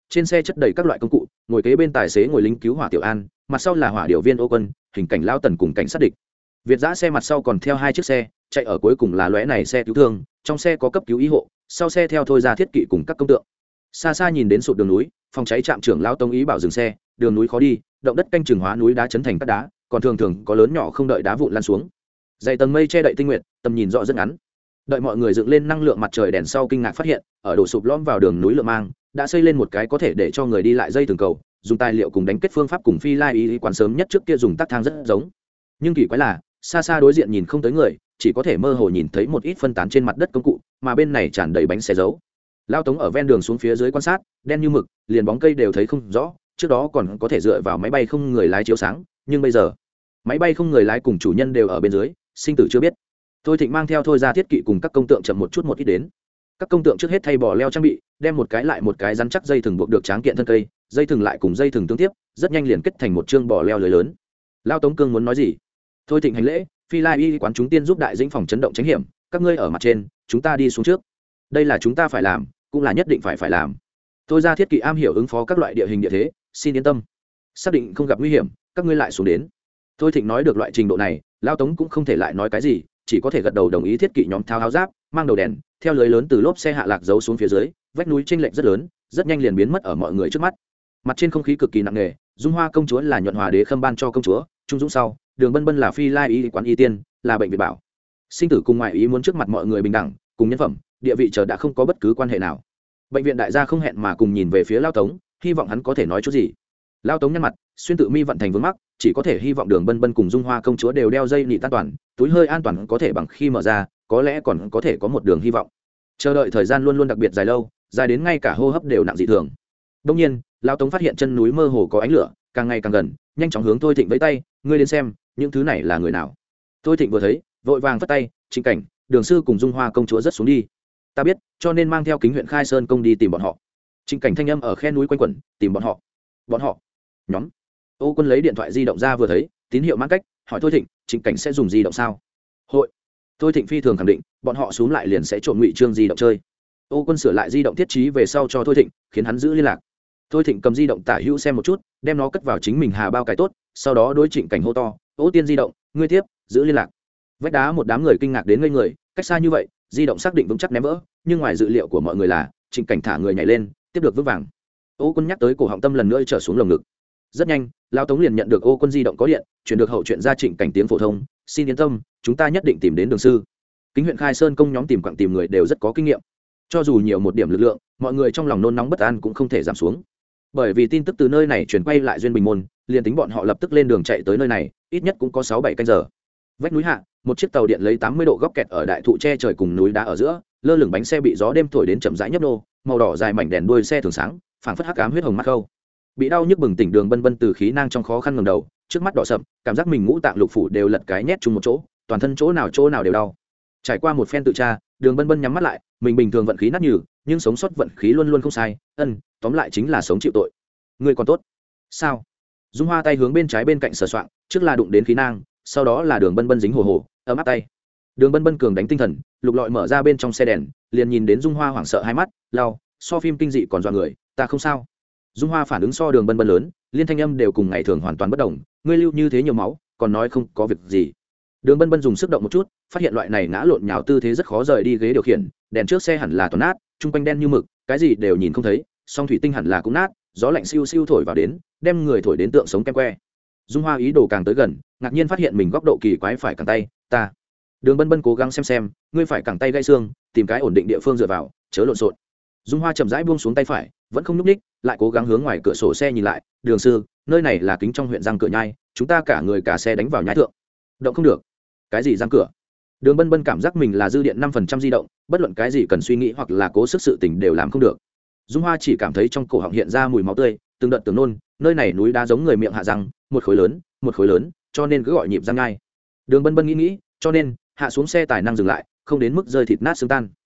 trên xe chất đầy các loại công cụ, ngồi kế bên tài xế ngồi lính cứu hỏa Tiểu An, mặt sau là hỏa điều viên Ô Quân, hình cảnh Lao Tần cùng cảnh sát địch. Việt giã xe mặt sau còn theo hai chiếc xe, chạy ở cuối cùng là lóe này xe cứu thương, trong xe có cấp cứu ý hộ, sau xe theo thôi ra thiết kỵ cùng các công tượng. Xa xa nhìn đến sụt đường núi, phòng cháy trạm trưởng Lao Tông ý bảo dừng xe, đường núi khó đi, động đất canh chừng hóa núi đá chấn thành các đá, còn thường thường có lớn nhỏ không đợi đá vụn lan xuống. Dày tầng mây che đậy tinh nguyệt, tầm nhìn rõ rất ngắn. Đợi mọi người dựng lên năng lượng mặt trời đèn sau kinh ngạc phát hiện, ở đổ sụp lõm vào đường núi Lượng Mang, đã xây lên một cái có thể để cho người đi lại dây tường cầu, dùng tài liệu cùng đánh kết phương pháp cùng Phi Lai y quán sớm nhất trước kia dùng tắc thang rất giống. Nhưng kỳ quái là, xa xa đối diện nhìn không tới người, chỉ có thể mơ hồ nhìn thấy một ít phân tán trên mặt đất công cụ, mà bên này tràn đầy bánh xe dấu. Lao Tống ở ven đường xuống phía dưới quan sát, đen như mực, liền bóng cây đều thấy không rõ, trước đó còn có thể dựa vào máy bay không người lái chiếu sáng, nhưng bây giờ, máy bay không người lái cùng chủ nhân đều ở bên dưới, sinh tử chưa biết. Thôi Thịnh mang theo thôi ra thiết kỵ cùng các công tượng chậm một chút một ít đến. Các công tượng trước hết thay bỏ leo trang bị, đem một cái lại một cái rắn chắc dây thừng buộc được tráng kiện thân cây, dây thừng lại cùng dây thừng tương tiếp, rất nhanh liền kết thành một chương bỏ leo lưới lớn. Lao Tống Cương muốn nói gì? Thôi Thịnh hành lễ, Phi Lai y quán chúng tiên giúp đại dĩnh phòng chấn động tránh hiểm, các ngươi ở mặt trên, chúng ta đi xuống trước. Đây là chúng ta phải làm, cũng là nhất định phải làm. Thôi ra thiết kỵ am hiểu ứng phó các loại địa hình địa thế, xin yên tâm. Xác định không gặp nguy hiểm, các ngươi lại xuống đến. Thôi Thịnh nói được loại trình độ này, Lao Tống cũng không thể lại nói cái gì, chỉ có thể gật đầu đồng ý. Thiết kỵ nhóm tháo áo giáp, mang đầu đèn, theo lưới lớn từ lốp xe hạ lạc giấu xuống phía dưới, vách núi chênh lệch rất lớn, rất nhanh liền biến mất ở mọi người trước mắt. Mặt trên không khí cực kỳ nặng nề, Dung Hoa công chúa là nhuận hòa đế khâm ban cho công chúa, Trung Dũng sau, Đường Bân Bân là Phi Lai y quán y tiên, là bệnh viện bảo. Sinh tử cùng ngoại ý muốn trước mặt mọi người bình đẳng, cùng nhân phẩm, địa vị chờ đã không có bất cứ quan hệ nào. Bệnh viện đại gia không hẹn mà cùng nhìn về phía Lao Tống, hy vọng hắn có thể nói chút gì. Lao Tống nhăn mặt, xuyên tự mi vận thành vướng mắc, chỉ có thể hy vọng Đường Bân Bân cùng Dung Hoa công chúa đều đeo dây nịt an toàn, túi hơi an toàn có thể bằng khi mở ra, có lẽ còn có thể có một đường hy vọng. Chờ đợi thời gian luôn luôn đặc biệt dài lâu, dài đến ngay cả hô hấp đều nặng dị thường. Đương nhiên, Lao Tống phát hiện chân núi mơ hồ có ánh lửa, càng ngày càng gần, nhanh chóng hướng Thôi Thịnh vẫy tay, ngươi đến xem, những thứ này là người nào? Thôi Thịnh vừa thấy, vội vàng phất tay, Trịnh Cảnh, Đường sư cùng Dung Hoa công chúa rất xuống đi. Ta biết, cho nên mang theo Kính huyện Khai Sơn công đi tìm bọn họ. Trịnh Cảnh thanh âm ở khe núi quanh quẩn, tìm bọn họ. Bọn họ? Nhóm. Ô Quân lấy điện thoại di động ra vừa thấy, tín hiệu mãn cách, hỏi Thôi Thịnh, Trịnh Cảnh sẽ dùng di động sao? Hội. Thôi Thịnh phi thường khẳng định, bọn họ xuống lại liền sẽ trộn ngụy trương di động chơi. Ô Quân sửa lại di động thiết trí về sau cho Thôi Thịnh, khiến hắn giữ liên lạc. Thôi Thịnh cầm di động tả hữu xem một chút, đem nó cất vào chính mình hà bao cái tốt, sau đó đối Trịnh Cảnh hô to, "Ô tiên di động, ngươi tiếp, giữ liên lạc." Vách đá một đám người kinh ngạc đến ngây người, cách xa như vậy, di động xác định vững chắc ném vỡ, nhưng ngoài dự liệu của mọi người là, Trịnh Cảnh thả người nhảy lên, tiếp được vững vàng. Ô Quân nhắc tới cổ họng tâm lần nữa trở xuống lồng ngực. Rất nhanh, Lao Tống liền nhận được Ô Quân di động có điện, chuyển được hậu chuyện ra Trịnh Cảnh tiếng phổ thông, "Xin yên tâm, chúng ta nhất định tìm đến Đường sư." Kính huyện Khai Sơn công nhóm tìm quặng tìm người đều rất có kinh nghiệm. Cho dù nhiều một điểm lực lượng, mọi người trong lòng nôn nóng bất an cũng không thể giảm xuống. Bởi vì tin tức từ nơi này chuyển quay lại duyên Bình Môn, liền tính bọn họ lập tức lên đường chạy tới nơi này, ít nhất cũng có 6-7 canh giờ. Vách núi hạ, một chiếc tàu điện lấy 80 độ góc kẹt ở đại thụ che trời cùng núi đá ở giữa, lơ lửng bánh xe bị gió đêm thổi đến chậm rãi nhấp nô, màu đỏ dài mảnh đèn đuôi xe thường sáng, phảng phất hắc ám huyết hồng mắt khâu. Bị đau nhức bừng tỉnh Đường Bân Bân từ khí nang trong khó khăn ngẩng đầu, trước mắt đỏ sậm, cảm giác mình ngũ tạng lục phủ đều lật cái nhét chung một chỗ, toàn thân chỗ nào đều đau. Trải qua một phen tự tra, Đường Bân Bân nhắm mắt lại, mình bình thường vận khí nát nhừ, nhưng sống sót vận khí luôn luôn không sai, tóm lại chính là sống chịu tội. Ngươi còn tốt. Sao? Dung Hoa tay hướng bên trái bên cạnh sờ soạng, trước là đụng đến khí nang, sau đó là Đường Bân Bân dính hồ hồ, ấm áp tay. Đường Bân Bân cường đánh tinh thần, lục lọi mở ra bên trong xe đèn, liền nhìn đến Dung Hoa hoảng sợ hai mắt, lao, so phim kinh dị còn dọa người, ta không sao. Dung Hoa phản ứng so Đường Bân Bân lớn, liên thanh âm đều cùng ngày thường hoàn toàn bất đồng, ngươi lưu như thế nhiều máu, còn nói không có việc gì. Đường Bân Bân dùng sức động một chút, phát hiện loại này ngã lộn nhào tư thế rất khó rời đi ghế điều khiển, đèn trước xe hẳn là toàn nát, trung quanh đen như mực, cái gì đều nhìn không thấy, song thủy tinh hẳn là cũng nát, gió lạnh siêu siêu thổi vào đến, đem người thổi đến tượng sống kem que. Dung Hoa ý đồ càng tới gần, ngạc nhiên phát hiện mình góc độ kỳ quái phải cẳng tay, ta. Đường Bân Bân cố gắng xem, ngươi phải cẳng tay gãy xương, tìm cái ổn định địa phương dựa vào, chớ lộn xộn. Dung Hoa chậm rãi buông xuống tay phải, vẫn không nhúc nhích, lại cố gắng hướng ngoài cửa sổ xe nhìn lại, Đường sư, nơi này là kính trong huyện Giang Cửa Nhai, chúng ta cả người cả xe đánh vào nhai thượng. Động không được. Cái gì Giang Cửa? Đường Bân Bân cảm giác mình là dư điện 5% di động, bất luận cái gì cần suy nghĩ hoặc là cố sức sự tình đều làm không được. Dung Hoa chỉ cảm thấy trong cổ họng hiện ra mùi máu tươi, từng đợt tưởng nôn, nơi này núi đá giống người miệng hạ răng, một khối lớn, cho nên cứ gọi nhịp răng nhai. Đường Bân Bân nghĩ, cho nên hạ xuống xe tài năng dừng lại, không đến mức rơi thịt nát xương tan.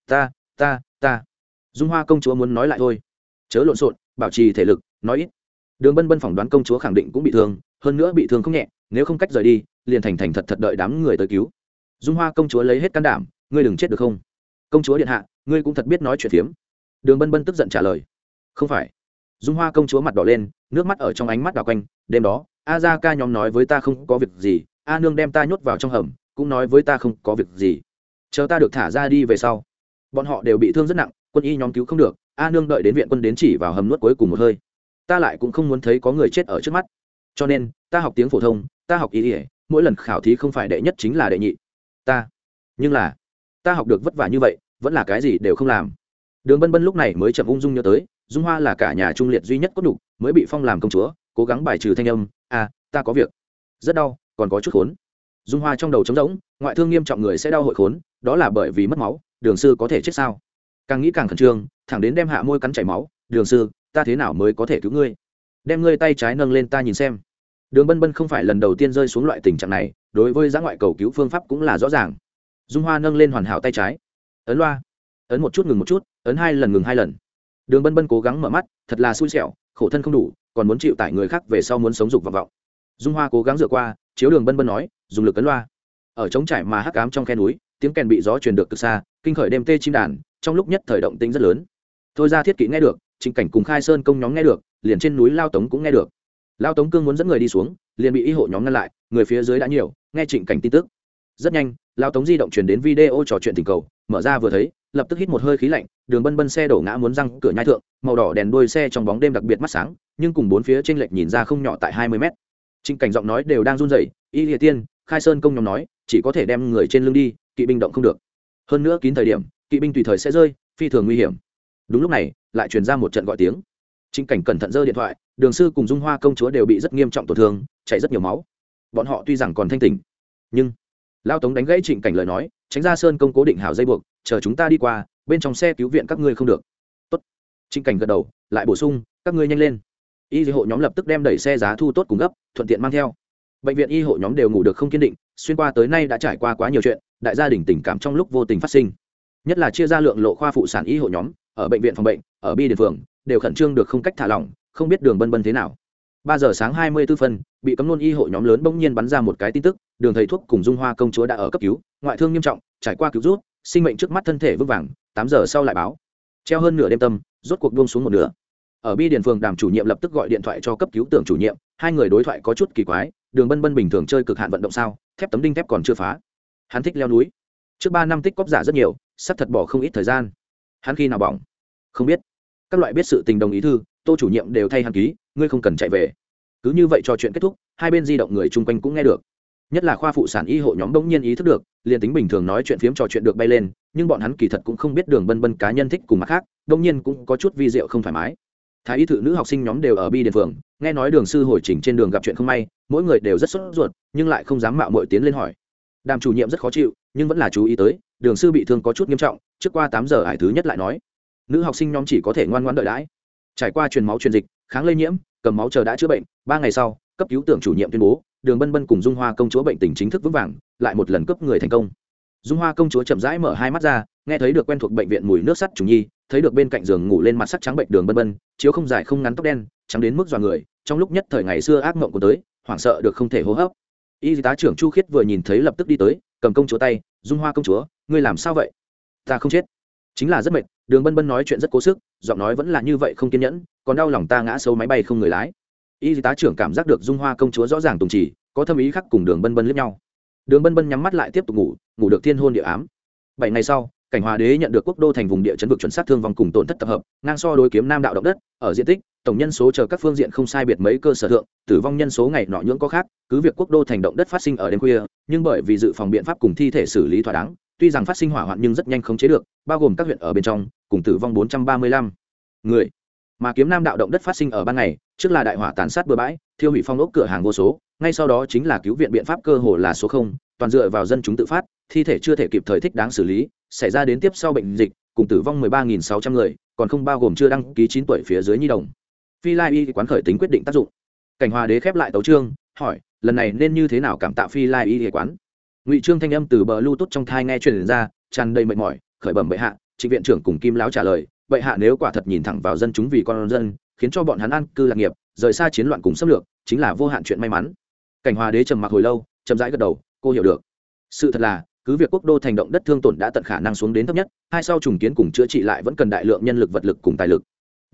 Ta. Dung Hoa công chúa muốn nói lại thôi. Chớ lộn xộn, bảo trì thể lực, nói ít. Đường Bân Bân phỏng đoán công chúa khẳng định cũng bị thương, hơn nữa bị thương không nhẹ, nếu không cách rời đi, liền thành thật đợi đám người tới cứu. Dung Hoa công chúa lấy hết can đảm, ngươi đừng chết được không? Công chúa điện hạ, ngươi cũng thật biết nói chuyện phiếm. Đường Bân Bân tức giận trả lời, không phải, Dung Hoa công chúa mặt đỏ lên, nước mắt ở trong ánh mắt đảo quanh. Đêm đó a gia ca nhóm nói với ta không có việc gì, a nương đem ta nhốt vào trong hầm cũng nói với ta không có việc gì. Chờ ta được thả ra đi về sau, bọn họ đều bị thương rất nặng, quân y nhóm cứu không được, a nương đợi đến viện quân đến chỉ vào hầm nuốt cuối cùng một hơi. Ta lại cũng không muốn thấy có người chết ở trước mắt, cho nên ta học tiếng phổ thông, ta học y, mỗi lần khảo thí không phải đệ nhất chính là đệ nhị. Nhưng là ta học được vất vả như vậy, vẫn là cái gì đều không làm. Đường Bân Bân lúc này mới chậm ung dung nhớ tới, Dung Hoa là cả nhà trung liệt duy nhất cốt đủ, mới bị phong làm công chúa, cố gắng bài trừ thanh âm, ta có việc, rất đau, còn có chút khốn. Dung Hoa trong đầu trống rỗng, ngoại thương nghiêm trọng người sẽ đau hội khốn, đó là bởi vì mất máu, Đường sư có thể chết sao? Càng nghĩ càng khẩn trương, thẳng đến đem hạ môi cắn chảy máu, Đường sư, ta thế nào mới có thể cứu ngươi? Đem ngươi tay trái nâng lên ta nhìn xem. Đường Bân Bân không phải lần đầu tiên rơi xuống loại tình trạng này, đối với giã ngoại cầu cứu phương pháp cũng là rõ ràng. Dung Hoa nâng lên hoàn hảo tay trái, ấn loa, ấn một chút ngừng một chút, ấn 2 lần ngừng 2 lần. Đường Bân Bân cố gắng mở mắt, thật là xui xẻo, khổ thân không đủ, còn muốn chịu tải người khác về sau muốn sống dục vọng vọng. Dung Hoa cố gắng dựa qua, chiếu Đường Bân Bân nói, dùng lực ấn loa. Ở trống trải mà hắc ám trong khe núi, tiếng kèn bị gió truyền được từ xa, kinh khởi đêm tê chim đàn, trong lúc nhất thời động tĩnh rất lớn. Thôi ra thiết kỵ nghe được, Trịnh Cảnh cùng Khai Sơn công nhóm nghe được, liền trên núi Lao Tống cũng nghe được. Lao Tống cương muốn dẫn người đi xuống, liền bị y hộ nhóm ngăn lại, người phía dưới đã nhiều, nghe Trịnh Cảnh tin tức. Rất nhanh, Lao Tống di động truyền đến video trò chuyện tình cầu, mở ra vừa thấy, lập tức hít một hơi khí lạnh. Đường Bân Bân xe đổ ngã muốn răng cửa nhai thượng, màu đỏ đèn đuôi xe trong bóng đêm đặc biệt mắt sáng, nhưng cùng bốn phía chênh lệch nhìn ra không nhỏ tại 20 mét. Trịnh Cảnh giọng nói đều đang run rẩy, Y Liệt Tiên, Khai Sơn công nhóm nói, chỉ có thể đem người trên lưng đi, kỵ binh động không được. Hơn nữa kín thời điểm, kỵ binh tùy thời sẽ rơi, phi thường nguy hiểm. Đúng lúc này, lại truyền ra một trận gọi tiếng. Trịnh Cảnh cẩn thận giơ điện thoại, Đường sư cùng Dung Hoa công chúa đều bị rất nghiêm trọng tổn thương, chảy rất nhiều máu. Bọn họ tuy rằng còn thanh tỉnh, nhưng Lao Tống đánh gãy Trịnh Cảnh lời nói, tránh ra Sơn công cố định hảo dây buộc, chờ chúng ta đi qua, bên trong xe cứu viện các ngươi không được. Tốt. Trịnh Cảnh gật đầu, lại bổ sung, các ngươi nhanh lên. Y hộ nhóm lập tức đem đẩy xe giá thu tốt cùng gấp, thuận tiện mang theo. Bệnh viện y hộ nhóm đều ngủ được không kiên định, xuyên qua tới nay đã trải qua quá nhiều chuyện, đại gia đình tình cảm trong lúc vô tình phát sinh. Nhất là chia ra lượng lộ khoa phụ sản y hộ nhóm, ở bệnh viện phòng bệnh, ở bi điền phường, đều khẩn trương được không cách thả lỏng, không biết Đường Bân Bân thế nào. 3 giờ sáng 24 phân, bị cấm nôn y hộ nhóm lớn bỗng nhiên bắn ra một cái tin tức, Đường thầy thuốc cùng Dung Hoa công chúa đã ở cấp cứu, ngoại thương nghiêm trọng, trải qua cứu rút, sinh mệnh trước mắt thân thể vững vàng. 8 giờ sau lại báo, treo hơn nửa đêm tâm, rốt cuộc buông xuống một nửa. Ở bi điền phường, Đàm chủ nhiệm lập tức gọi điện thoại cho cấp cứu tưởng chủ nhiệm, hai người đối thoại có chút kỳ quái. Đường Bân Bân bình thường chơi cực hạn vận động sao, thép tấm đinh thép còn chưa phá. Hắn thích leo núi, trước 3 năm tích cóp giả rất nhiều, sắp thật bỏ không ít thời gian. Hắn khi nào bỏng không biết, các loại biết sự tình đồng ý thư, Tô chủ nhiệm đều thay hắn ký, ngươi không cần chạy về. Cứ như vậy trò chuyện kết thúc, hai bên di động người chung quanh cũng nghe được. Nhất là khoa phụ sản y hộ nhóm bỗng nhiên ý thức được, liền tính bình thường nói chuyện phiếm trò chuyện được bay lên, nhưng bọn hắn kỳ thật cũng không biết Đường Bân Bân cá nhân thích cùng mặt khác, bỗng nhiên cũng có chút vi diệu không thoải mái. Thái y thự nữ học sinh nhóm đều ở bi điền phường, nghe nói Đường sư hồi trình trên đường gặp chuyện không may, mỗi người đều rất sốt ruột, nhưng lại không dám mạo muội tiến lên hỏi. Đàm chủ nhiệm rất khó chịu, nhưng vẫn là chú ý tới, Đường sư bị thương có chút nghiêm trọng, trước qua 8 giờ ải thứ nhất lại nói. Nữ học sinh nhóm chỉ có thể ngoan ngoãn đợi đãi. Trải qua truyền máu truyền dịch, kháng lây nhiễm, cầm máu chờ đã chữa bệnh. 3 ngày sau, cấp cứu tưởng chủ nhiệm tuyên bố, Đường Bân Bân cùng Dung Hoa công chúa bệnh tình chính thức vững vàng, lại một lần cướp người thành công. Dung Hoa công chúa chậm rãi mở hai mắt ra, nghe thấy được quen thuộc bệnh viện mùi nước sắt trùng nhi, thấy được bên cạnh giường ngủ lên mặt sắc trắng bệnh Đường Bân Bân, chiếu không dài không ngắn tóc đen, trắng đến mức dọa người, trong lúc nhất thời ngày xưa ác mộng của tới, hoảng sợ được không thể hô hấp. Y tá trưởng Chu Khiết vừa nhìn thấy lập tức đi tới, cầm công chúa tay, Dung Hoa công chúa, ngươi làm sao vậy? Ta không chết, chính là rất mệt. Đường Bân Bân nói chuyện rất cố sức, giọng nói vẫn là như vậy không kiên nhẫn, còn đau lòng ta ngã sâu máy bay không người lái. Y tá trưởng cảm giác được Dung Hoa công chúa rõ ràng tùng chỉ, có thâm ý khác cùng Đường Bân Bân liếc nhau. Đường Bân Bân nhắm mắt lại tiếp tục ngủ, ngủ được thiên hôn địa ám. 7 ngày sau, Cảnh Hòa đế nhận được quốc đô thành vùng địa chấn vực chuẩn xác thương vong cùng tổn thất tập hợp, ngang so đối kiếm Nam đạo động đất, ở diện tích, tổng nhân số chờ các phương diện không sai biệt mấy cơ sở thượng, tử vong nhân số ngày nọ nhưỡng có khác, cứ việc quốc đô thành động đất phát sinh ở đêm khuya, nhưng bởi vì dự phòng biện pháp cùng thi thể xử lý thỏa đáng, tuy rằng phát sinh hỏa hoạn nhưng rất nhanh khống chế được, bao gồm các huyện ở bên trong, cùng tử vong 435 người. Mà kiếm Nam đạo động đất phát sinh ở ban ngày, trước là đại hỏa tàn sát bừa bãi, thiêu hủy phong ốc cửa hàng vô số, ngay sau đó chính là cứu viện biện pháp cơ hồ là số 0, toàn dựa vào dân chúng tự phát, thi thể chưa thể kịp thời thích đáng xử lý, xảy ra đến tiếp sau bệnh dịch, cùng tử vong 13.600 người, còn không bao gồm chưa đăng ký 9 tuổi phía dưới nhi đồng. Phi Lai Y quán khởi tính quyết định tác dụng. Cảnh Hòa đế khép lại tấu chương, hỏi, lần này nên như thế nào cảm tạ Phi Lai Y quán? Ngụy Trương thanh âm từ bờ Bluetooth trong thai nghe truyền ra, tràn đầy mệt mỏi, khởi bẩm bệ hạ. Trịnh viện trưởng cùng Kim lão trả lời, bệ hạ nếu quả thật nhìn thẳng vào dân chúng vì con dân, khiến cho bọn hắn an cư lạc nghiệp, rời xa chiến loạn cùng xâm lược, chính là vô hạn chuyện may mắn. Cảnh Hòa đế trầm mặc hồi lâu, chậm rãi gật đầu, cô hiểu được. Sự thật là, cứ việc quốc đô thành động đất thương tổn đã tận khả năng xuống đến thấp nhất, hai sau trùng kiến cùng chữa trị lại vẫn cần đại lượng nhân lực vật lực cùng tài lực.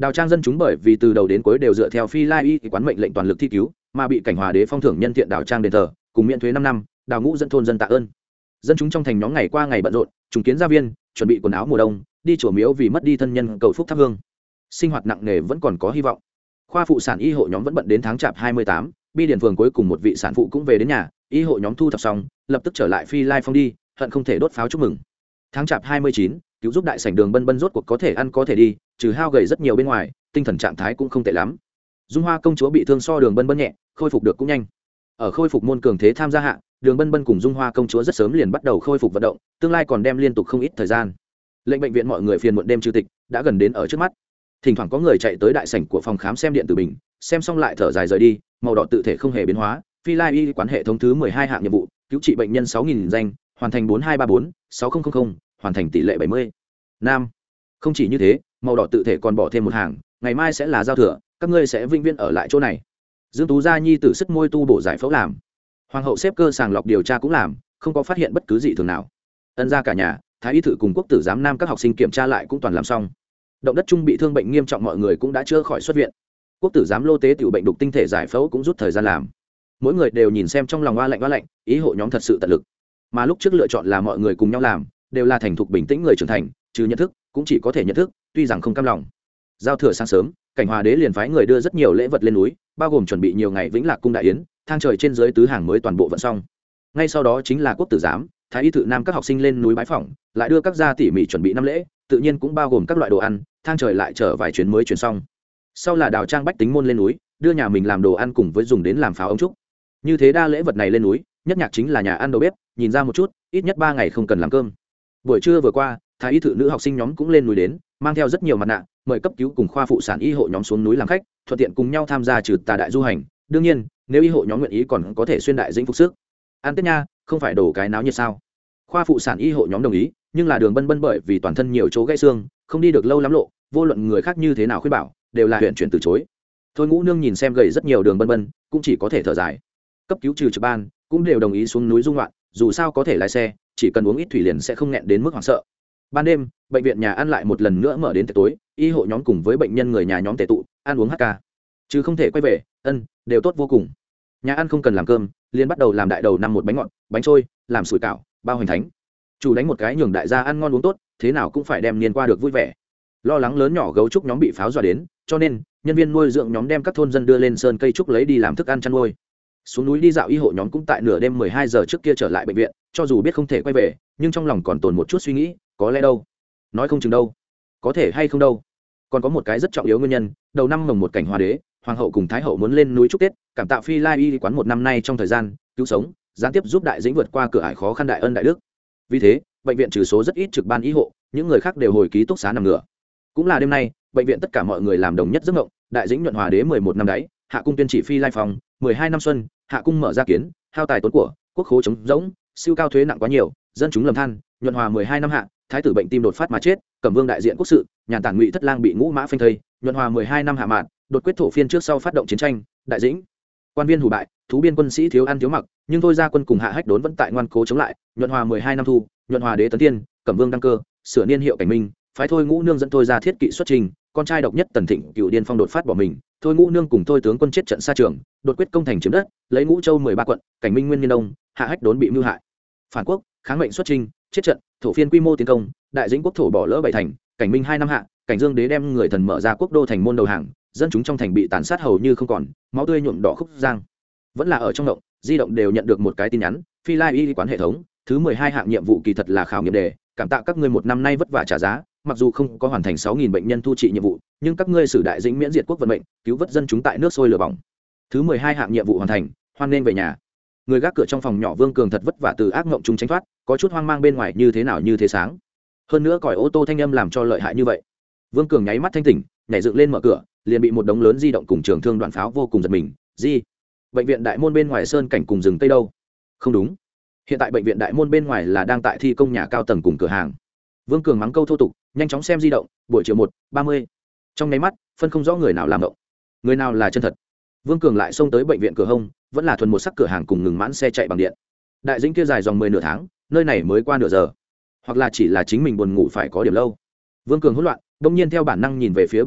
Đào Trang dân chúng bởi vì từ đầu đến cuối đều dựa theo Phi Lai Y quán mệnh lệnh toàn lực thi cứu, mà bị cảnh Hòa đế phong thưởng nhân thiện Đào Trang đền thờ, cùng miễn thuế 5 năm, Đào Ngũ dẫn thôn dân tạ ơn. Dân chúng trong thành nhóm ngày qua ngày bận rộn, trùng kiến gia viên, chuẩn bị quần áo mùa đông, đi chùa miếu vì mất đi thân nhân cầu phúc thắp hương. Sinh hoạt nặng nề vẫn còn có hy vọng. Khoa phụ sản y hộ nhóm vẫn bận đến tháng chạp 28, bi điển phường cuối cùng một vị sản phụ cũng về đến nhà, y hộ nhóm thu thập xong, lập tức trở lại Phi Lai Phong đi, hận không thể đốt pháo chúc mừng. Tháng chạp 29, cứu giúp đại sảnh Đường Bân Bân rốt cuộc có thể ăn có thể đi, trừ hao gầy rất nhiều bên ngoài, tinh thần trạng thái cũng không tệ lắm. Dung Hoa công chúa bị thương so Đường Bân Bân nhẹ, khôi phục được cũng nhanh. Ở khôi phục môn cường thế tham gia hạ, Đường Bân Bân cùng Dung Hoa công chúa rất sớm liền bắt đầu khôi phục vận động, tương lai còn đem liên tục không ít thời gian. Lệnh bệnh viện mọi người phiền muộn đêm trừ tịch đã gần đến ở trước mắt. Thỉnh thoảng có người chạy tới đại sảnh của phòng khám xem điện tử bình, xem xong lại thở dài rời đi, màu đỏ tự thể không hề biến hóa. Phi Lai Y quán hệ thống thứ 12 hạng nhiệm vụ, cứu trị bệnh nhân 6000 danh, hoàn thành 4234 6000, hoàn thành tỷ lệ 70. Nam. Không chỉ như thế, màu đỏ tự thể còn bỏ thêm một hàng, ngày mai sẽ là giao thừa, các ngươi sẽ vĩnh viễn ở lại chỗ này. Dương Tú Gia nhi tử sức môi tu bổ giải phẫu làm. Hoàng hậu xếp cơ sàng lọc điều tra cũng làm, không có phát hiện bất cứ gì thường nào. Ân gia cả nhà, thái y thự cùng quốc tử giám nam các học sinh kiểm tra lại cũng toàn làm xong. Động đất chung bị thương bệnh nghiêm trọng mọi người cũng đã chữa khỏi xuất viện. Quốc tử giám lô tế tiểu bệnh đục tinh thể giải phẫu cũng rút thời gian làm. Mỗi người đều nhìn xem trong lòng oa lạnh, ý hộ nhóm thật sự tận lực. Mà lúc trước lựa chọn là mọi người cùng nhau làm, đều là thành thục bình tĩnh người trưởng thành, trừ nhận thức cũng chỉ có thể nhận thức, tuy rằng không cam lòng. Giao thừa sáng sớm, cảnh Hòa đế liền phái người đưa rất nhiều lễ vật lên núi, bao gồm chuẩn bị nhiều ngày Vĩnh Lạc cung đại yến, thang trời trên dưới tứ hàng mới toàn bộ vận xong. Ngay sau đó chính là quốc tử giám, thái y thự nam các học sinh lên núi bái phỏng, lại đưa các gia tỉ mỉ chuẩn bị năm lễ, tự nhiên cũng bao gồm các loại đồ ăn, thang trời lại chở vài chuyến mới chuyển xong. Sau là Đào Trang bách tính môn lên núi, đưa nhà mình làm đồ ăn cùng với dùng đến làm pháo ống trúc. Như thế đa lễ vật này lên núi, nhất nhạc chính là nhà ăn đầu bếp, nhìn ra một chút, ít nhất 3 ngày không cần làm cơm. Buổi trưa vừa qua, thái y thự nữ học sinh nhóm cũng lên núi đến, mang theo rất nhiều mặt nạ, mời cấp cứu cùng khoa phụ sản y hộ nhóm xuống núi làm khách, thuận tiện cùng nhau tham gia trừ tà đại du hành. Đương nhiên, nếu y hộ nhóm nguyện ý còn có thể xuyên đại dĩnh phục sức. Ăn Tết nha, không phải đổ cái náo nhiệt sao? Khoa phụ sản y hộ nhóm đồng ý, nhưng là Đường Bân Bân bởi vì toàn thân nhiều chỗ gãy xương, không đi được lâu lắm lộ, vô luận người khác như thế nào khuyên bảo, đều là huyện chuyển từ chối. Thôi Ngũ Nương nhìn xem gầy rất nhiều Đường Bân Bân, cũng chỉ có thể thở dài. Cấp cứu trừ trực ban cũng đều đồng ý xuống núi dung loạn, dù sao có thể lái xe, chỉ cần uống ít thủy liền sẽ không nghẹn đến mức hoảng sợ. Ban đêm, bệnh viện nhà ăn lại một lần nữa mở đến tối, y hộ nhóm cùng với bệnh nhân người nhà nhóm tề tụ, ăn uống hát ca. Chứ không thể quay về, đều tốt vô cùng. Nhà ăn không cần làm cơm, liền bắt đầu làm đại đầu năm một bánh ngọt, bánh trôi, làm sủi cảo, bao hoành thánh. Chủ đánh một cái nhường đại gia ăn ngon uống tốt, thế nào cũng phải đem niên qua được vui vẻ. Lo lắng lớn nhỏ gấu trúc nhóm bị pháo dọa đến, cho nên nhân viên nuôi dưỡng nhóm đem các thôn dân đưa lên sơn cây trúc lấy đi làm thức ăn chăn nuôi. Xuống núi đi dạo y hộ nhóm cũng tại nửa đêm 12 giờ trước kia trở lại bệnh viện, cho dù biết không thể quay về, nhưng trong lòng còn tồn một chút suy nghĩ, có lẽ đâu, nói không chừng đâu, có thể hay không đâu. Còn có một cái rất trọng yếu nguyên nhân, đầu năm mồng một cảnh Hòa đế, hoàng hậu cùng thái hậu muốn lên núi chúc Tết, cảm tạ Phi Lai Y quán một năm nay trong thời gian cứu sống, gián tiếp giúp đại dĩnh vượt qua cửa ải khó khăn đại ân đại đức. Vì thế, bệnh viện trừ số rất ít trực ban y hộ, những người khác đều hồi ký túc xá nằm ngửa. Cũng là đêm nay, bệnh viện tất cả mọi người làm đồng nhất giấc mộng, đại dĩnh nhuận Hòa đế 11 năm đáy, hạ cung tuyên chỉ Phi Lai phòng, 12 năm xuân, hạ cung mở ra kiến, hao tài tốn của, quốc khố trống rỗng, siêu cao thuế nặng quá nhiều, dân chúng lầm than, nhuận hòa 12 năm hạ, thái tử bệnh tim đột phát mà chết, cẩm vương đại diện quốc sự, nhàn tản ngụy thất lang bị ngũ mã phanh thây, nhuận hòa 12 năm hạ mạn, đột quyết thổ phiên trước sau phát động chiến tranh, đại dĩnh quan viên hủ bại, thú biên quân sĩ thiếu ăn thiếu mặc, nhưng thôi ra quân cùng hạ hách đốn vẫn tại ngoan cố chống lại, nhuận hòa 12 năm thu, nhuận hòa đế tấn tiên, cẩm vương đăng cơ, sửa niên hiệu cảnh minh, phái thôi ngũ nương dẫn thôi ra thiết kỵ xuất trình, con trai độc nhất tần thịnh cựu điên phong đột phát bỏ mình, thôi ngũ nương cùng thôi tướng quân chết trận xa trường, đột quyết công thành chiếm đất, lấy ngũ châu 13 quận, cảnh minh nguyên niên đông, hạ hách đốn bị mưu hại, phản quốc, kháng mệnh xuất trình, chết trận, thổ phiên quy mô tiến công, đại dĩnh quốc thổ bỏ lỡ bảy thành, cảnh minh 2 năm hạ, cảnh dương đế đem người thần mở ra quốc đô thành môn đầu hàng, dân chúng trong thành bị tàn sát hầu như không còn, máu tươi nhuộm đỏ khúc giang. Vẫn là ở trong động, di động đều nhận được một cái tin nhắn, Phi Lai Y quán hệ thống, thứ 12 hạng nhiệm vụ kỳ thật là khảo nghiệm đề, cảm tạ các ngươi một năm nay vất vả trả giá, mặc dù không có hoàn thành 6000 bệnh nhân thu trị nhiệm vụ, nhưng các ngươi xử đại dĩnh miễn diệt quốc vận mệnh, cứu vớt dân chúng tại nước sôi lửa bỏng. Thứ 12 hạng nhiệm vụ hoàn thành, hoan nên về nhà. Người gác cửa trong phòng nhỏ Vương Cường thật vất vả từ ác ngộng chúng tránh thoát, có chút hoang mang bên ngoài như thế nào như thế sáng. Hơn nữa còi ô tô thanh âm làm cho lợi hại như vậy. Vương Cường nháy mắt thanh tỉnh, nhảy dựng lên mở cửa, liền bị một đống lớn di động cùng trường thương đoạn pháo vô cùng giật mình. Gì? Bệnh viện đại môn bên ngoài sơn cảnh cùng rừng tây đâu? Không đúng. Hiện tại bệnh viện đại môn bên ngoài là đang tại thi công nhà cao tầng cùng cửa hàng. Vương Cường mắng câu thô tục, nhanh chóng xem di động, buổi chiều 1:30. Trong nháy mắt, phân không rõ người nào làm động, người nào là chân thật. Vương Cường lại xông tới bệnh viện cửa hông, vẫn là thuần một sắc cửa hàng cùng ngừng mãn xe chạy bằng điện. Đại dĩnh kia dài dòng 10 nửa tháng, nơi này mới qua nửa giờ, hoặc là chỉ là chính mình buồn ngủ phải có điểm lâu. Vương Cường hỗn loạn, đột nhiên theo bản năng nhìn về phía bên cạnh,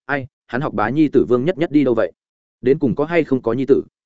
ai hắn học bá nhi tử vương nhất nhất đi đâu vậy, đến cùng có hay không có nhi tử.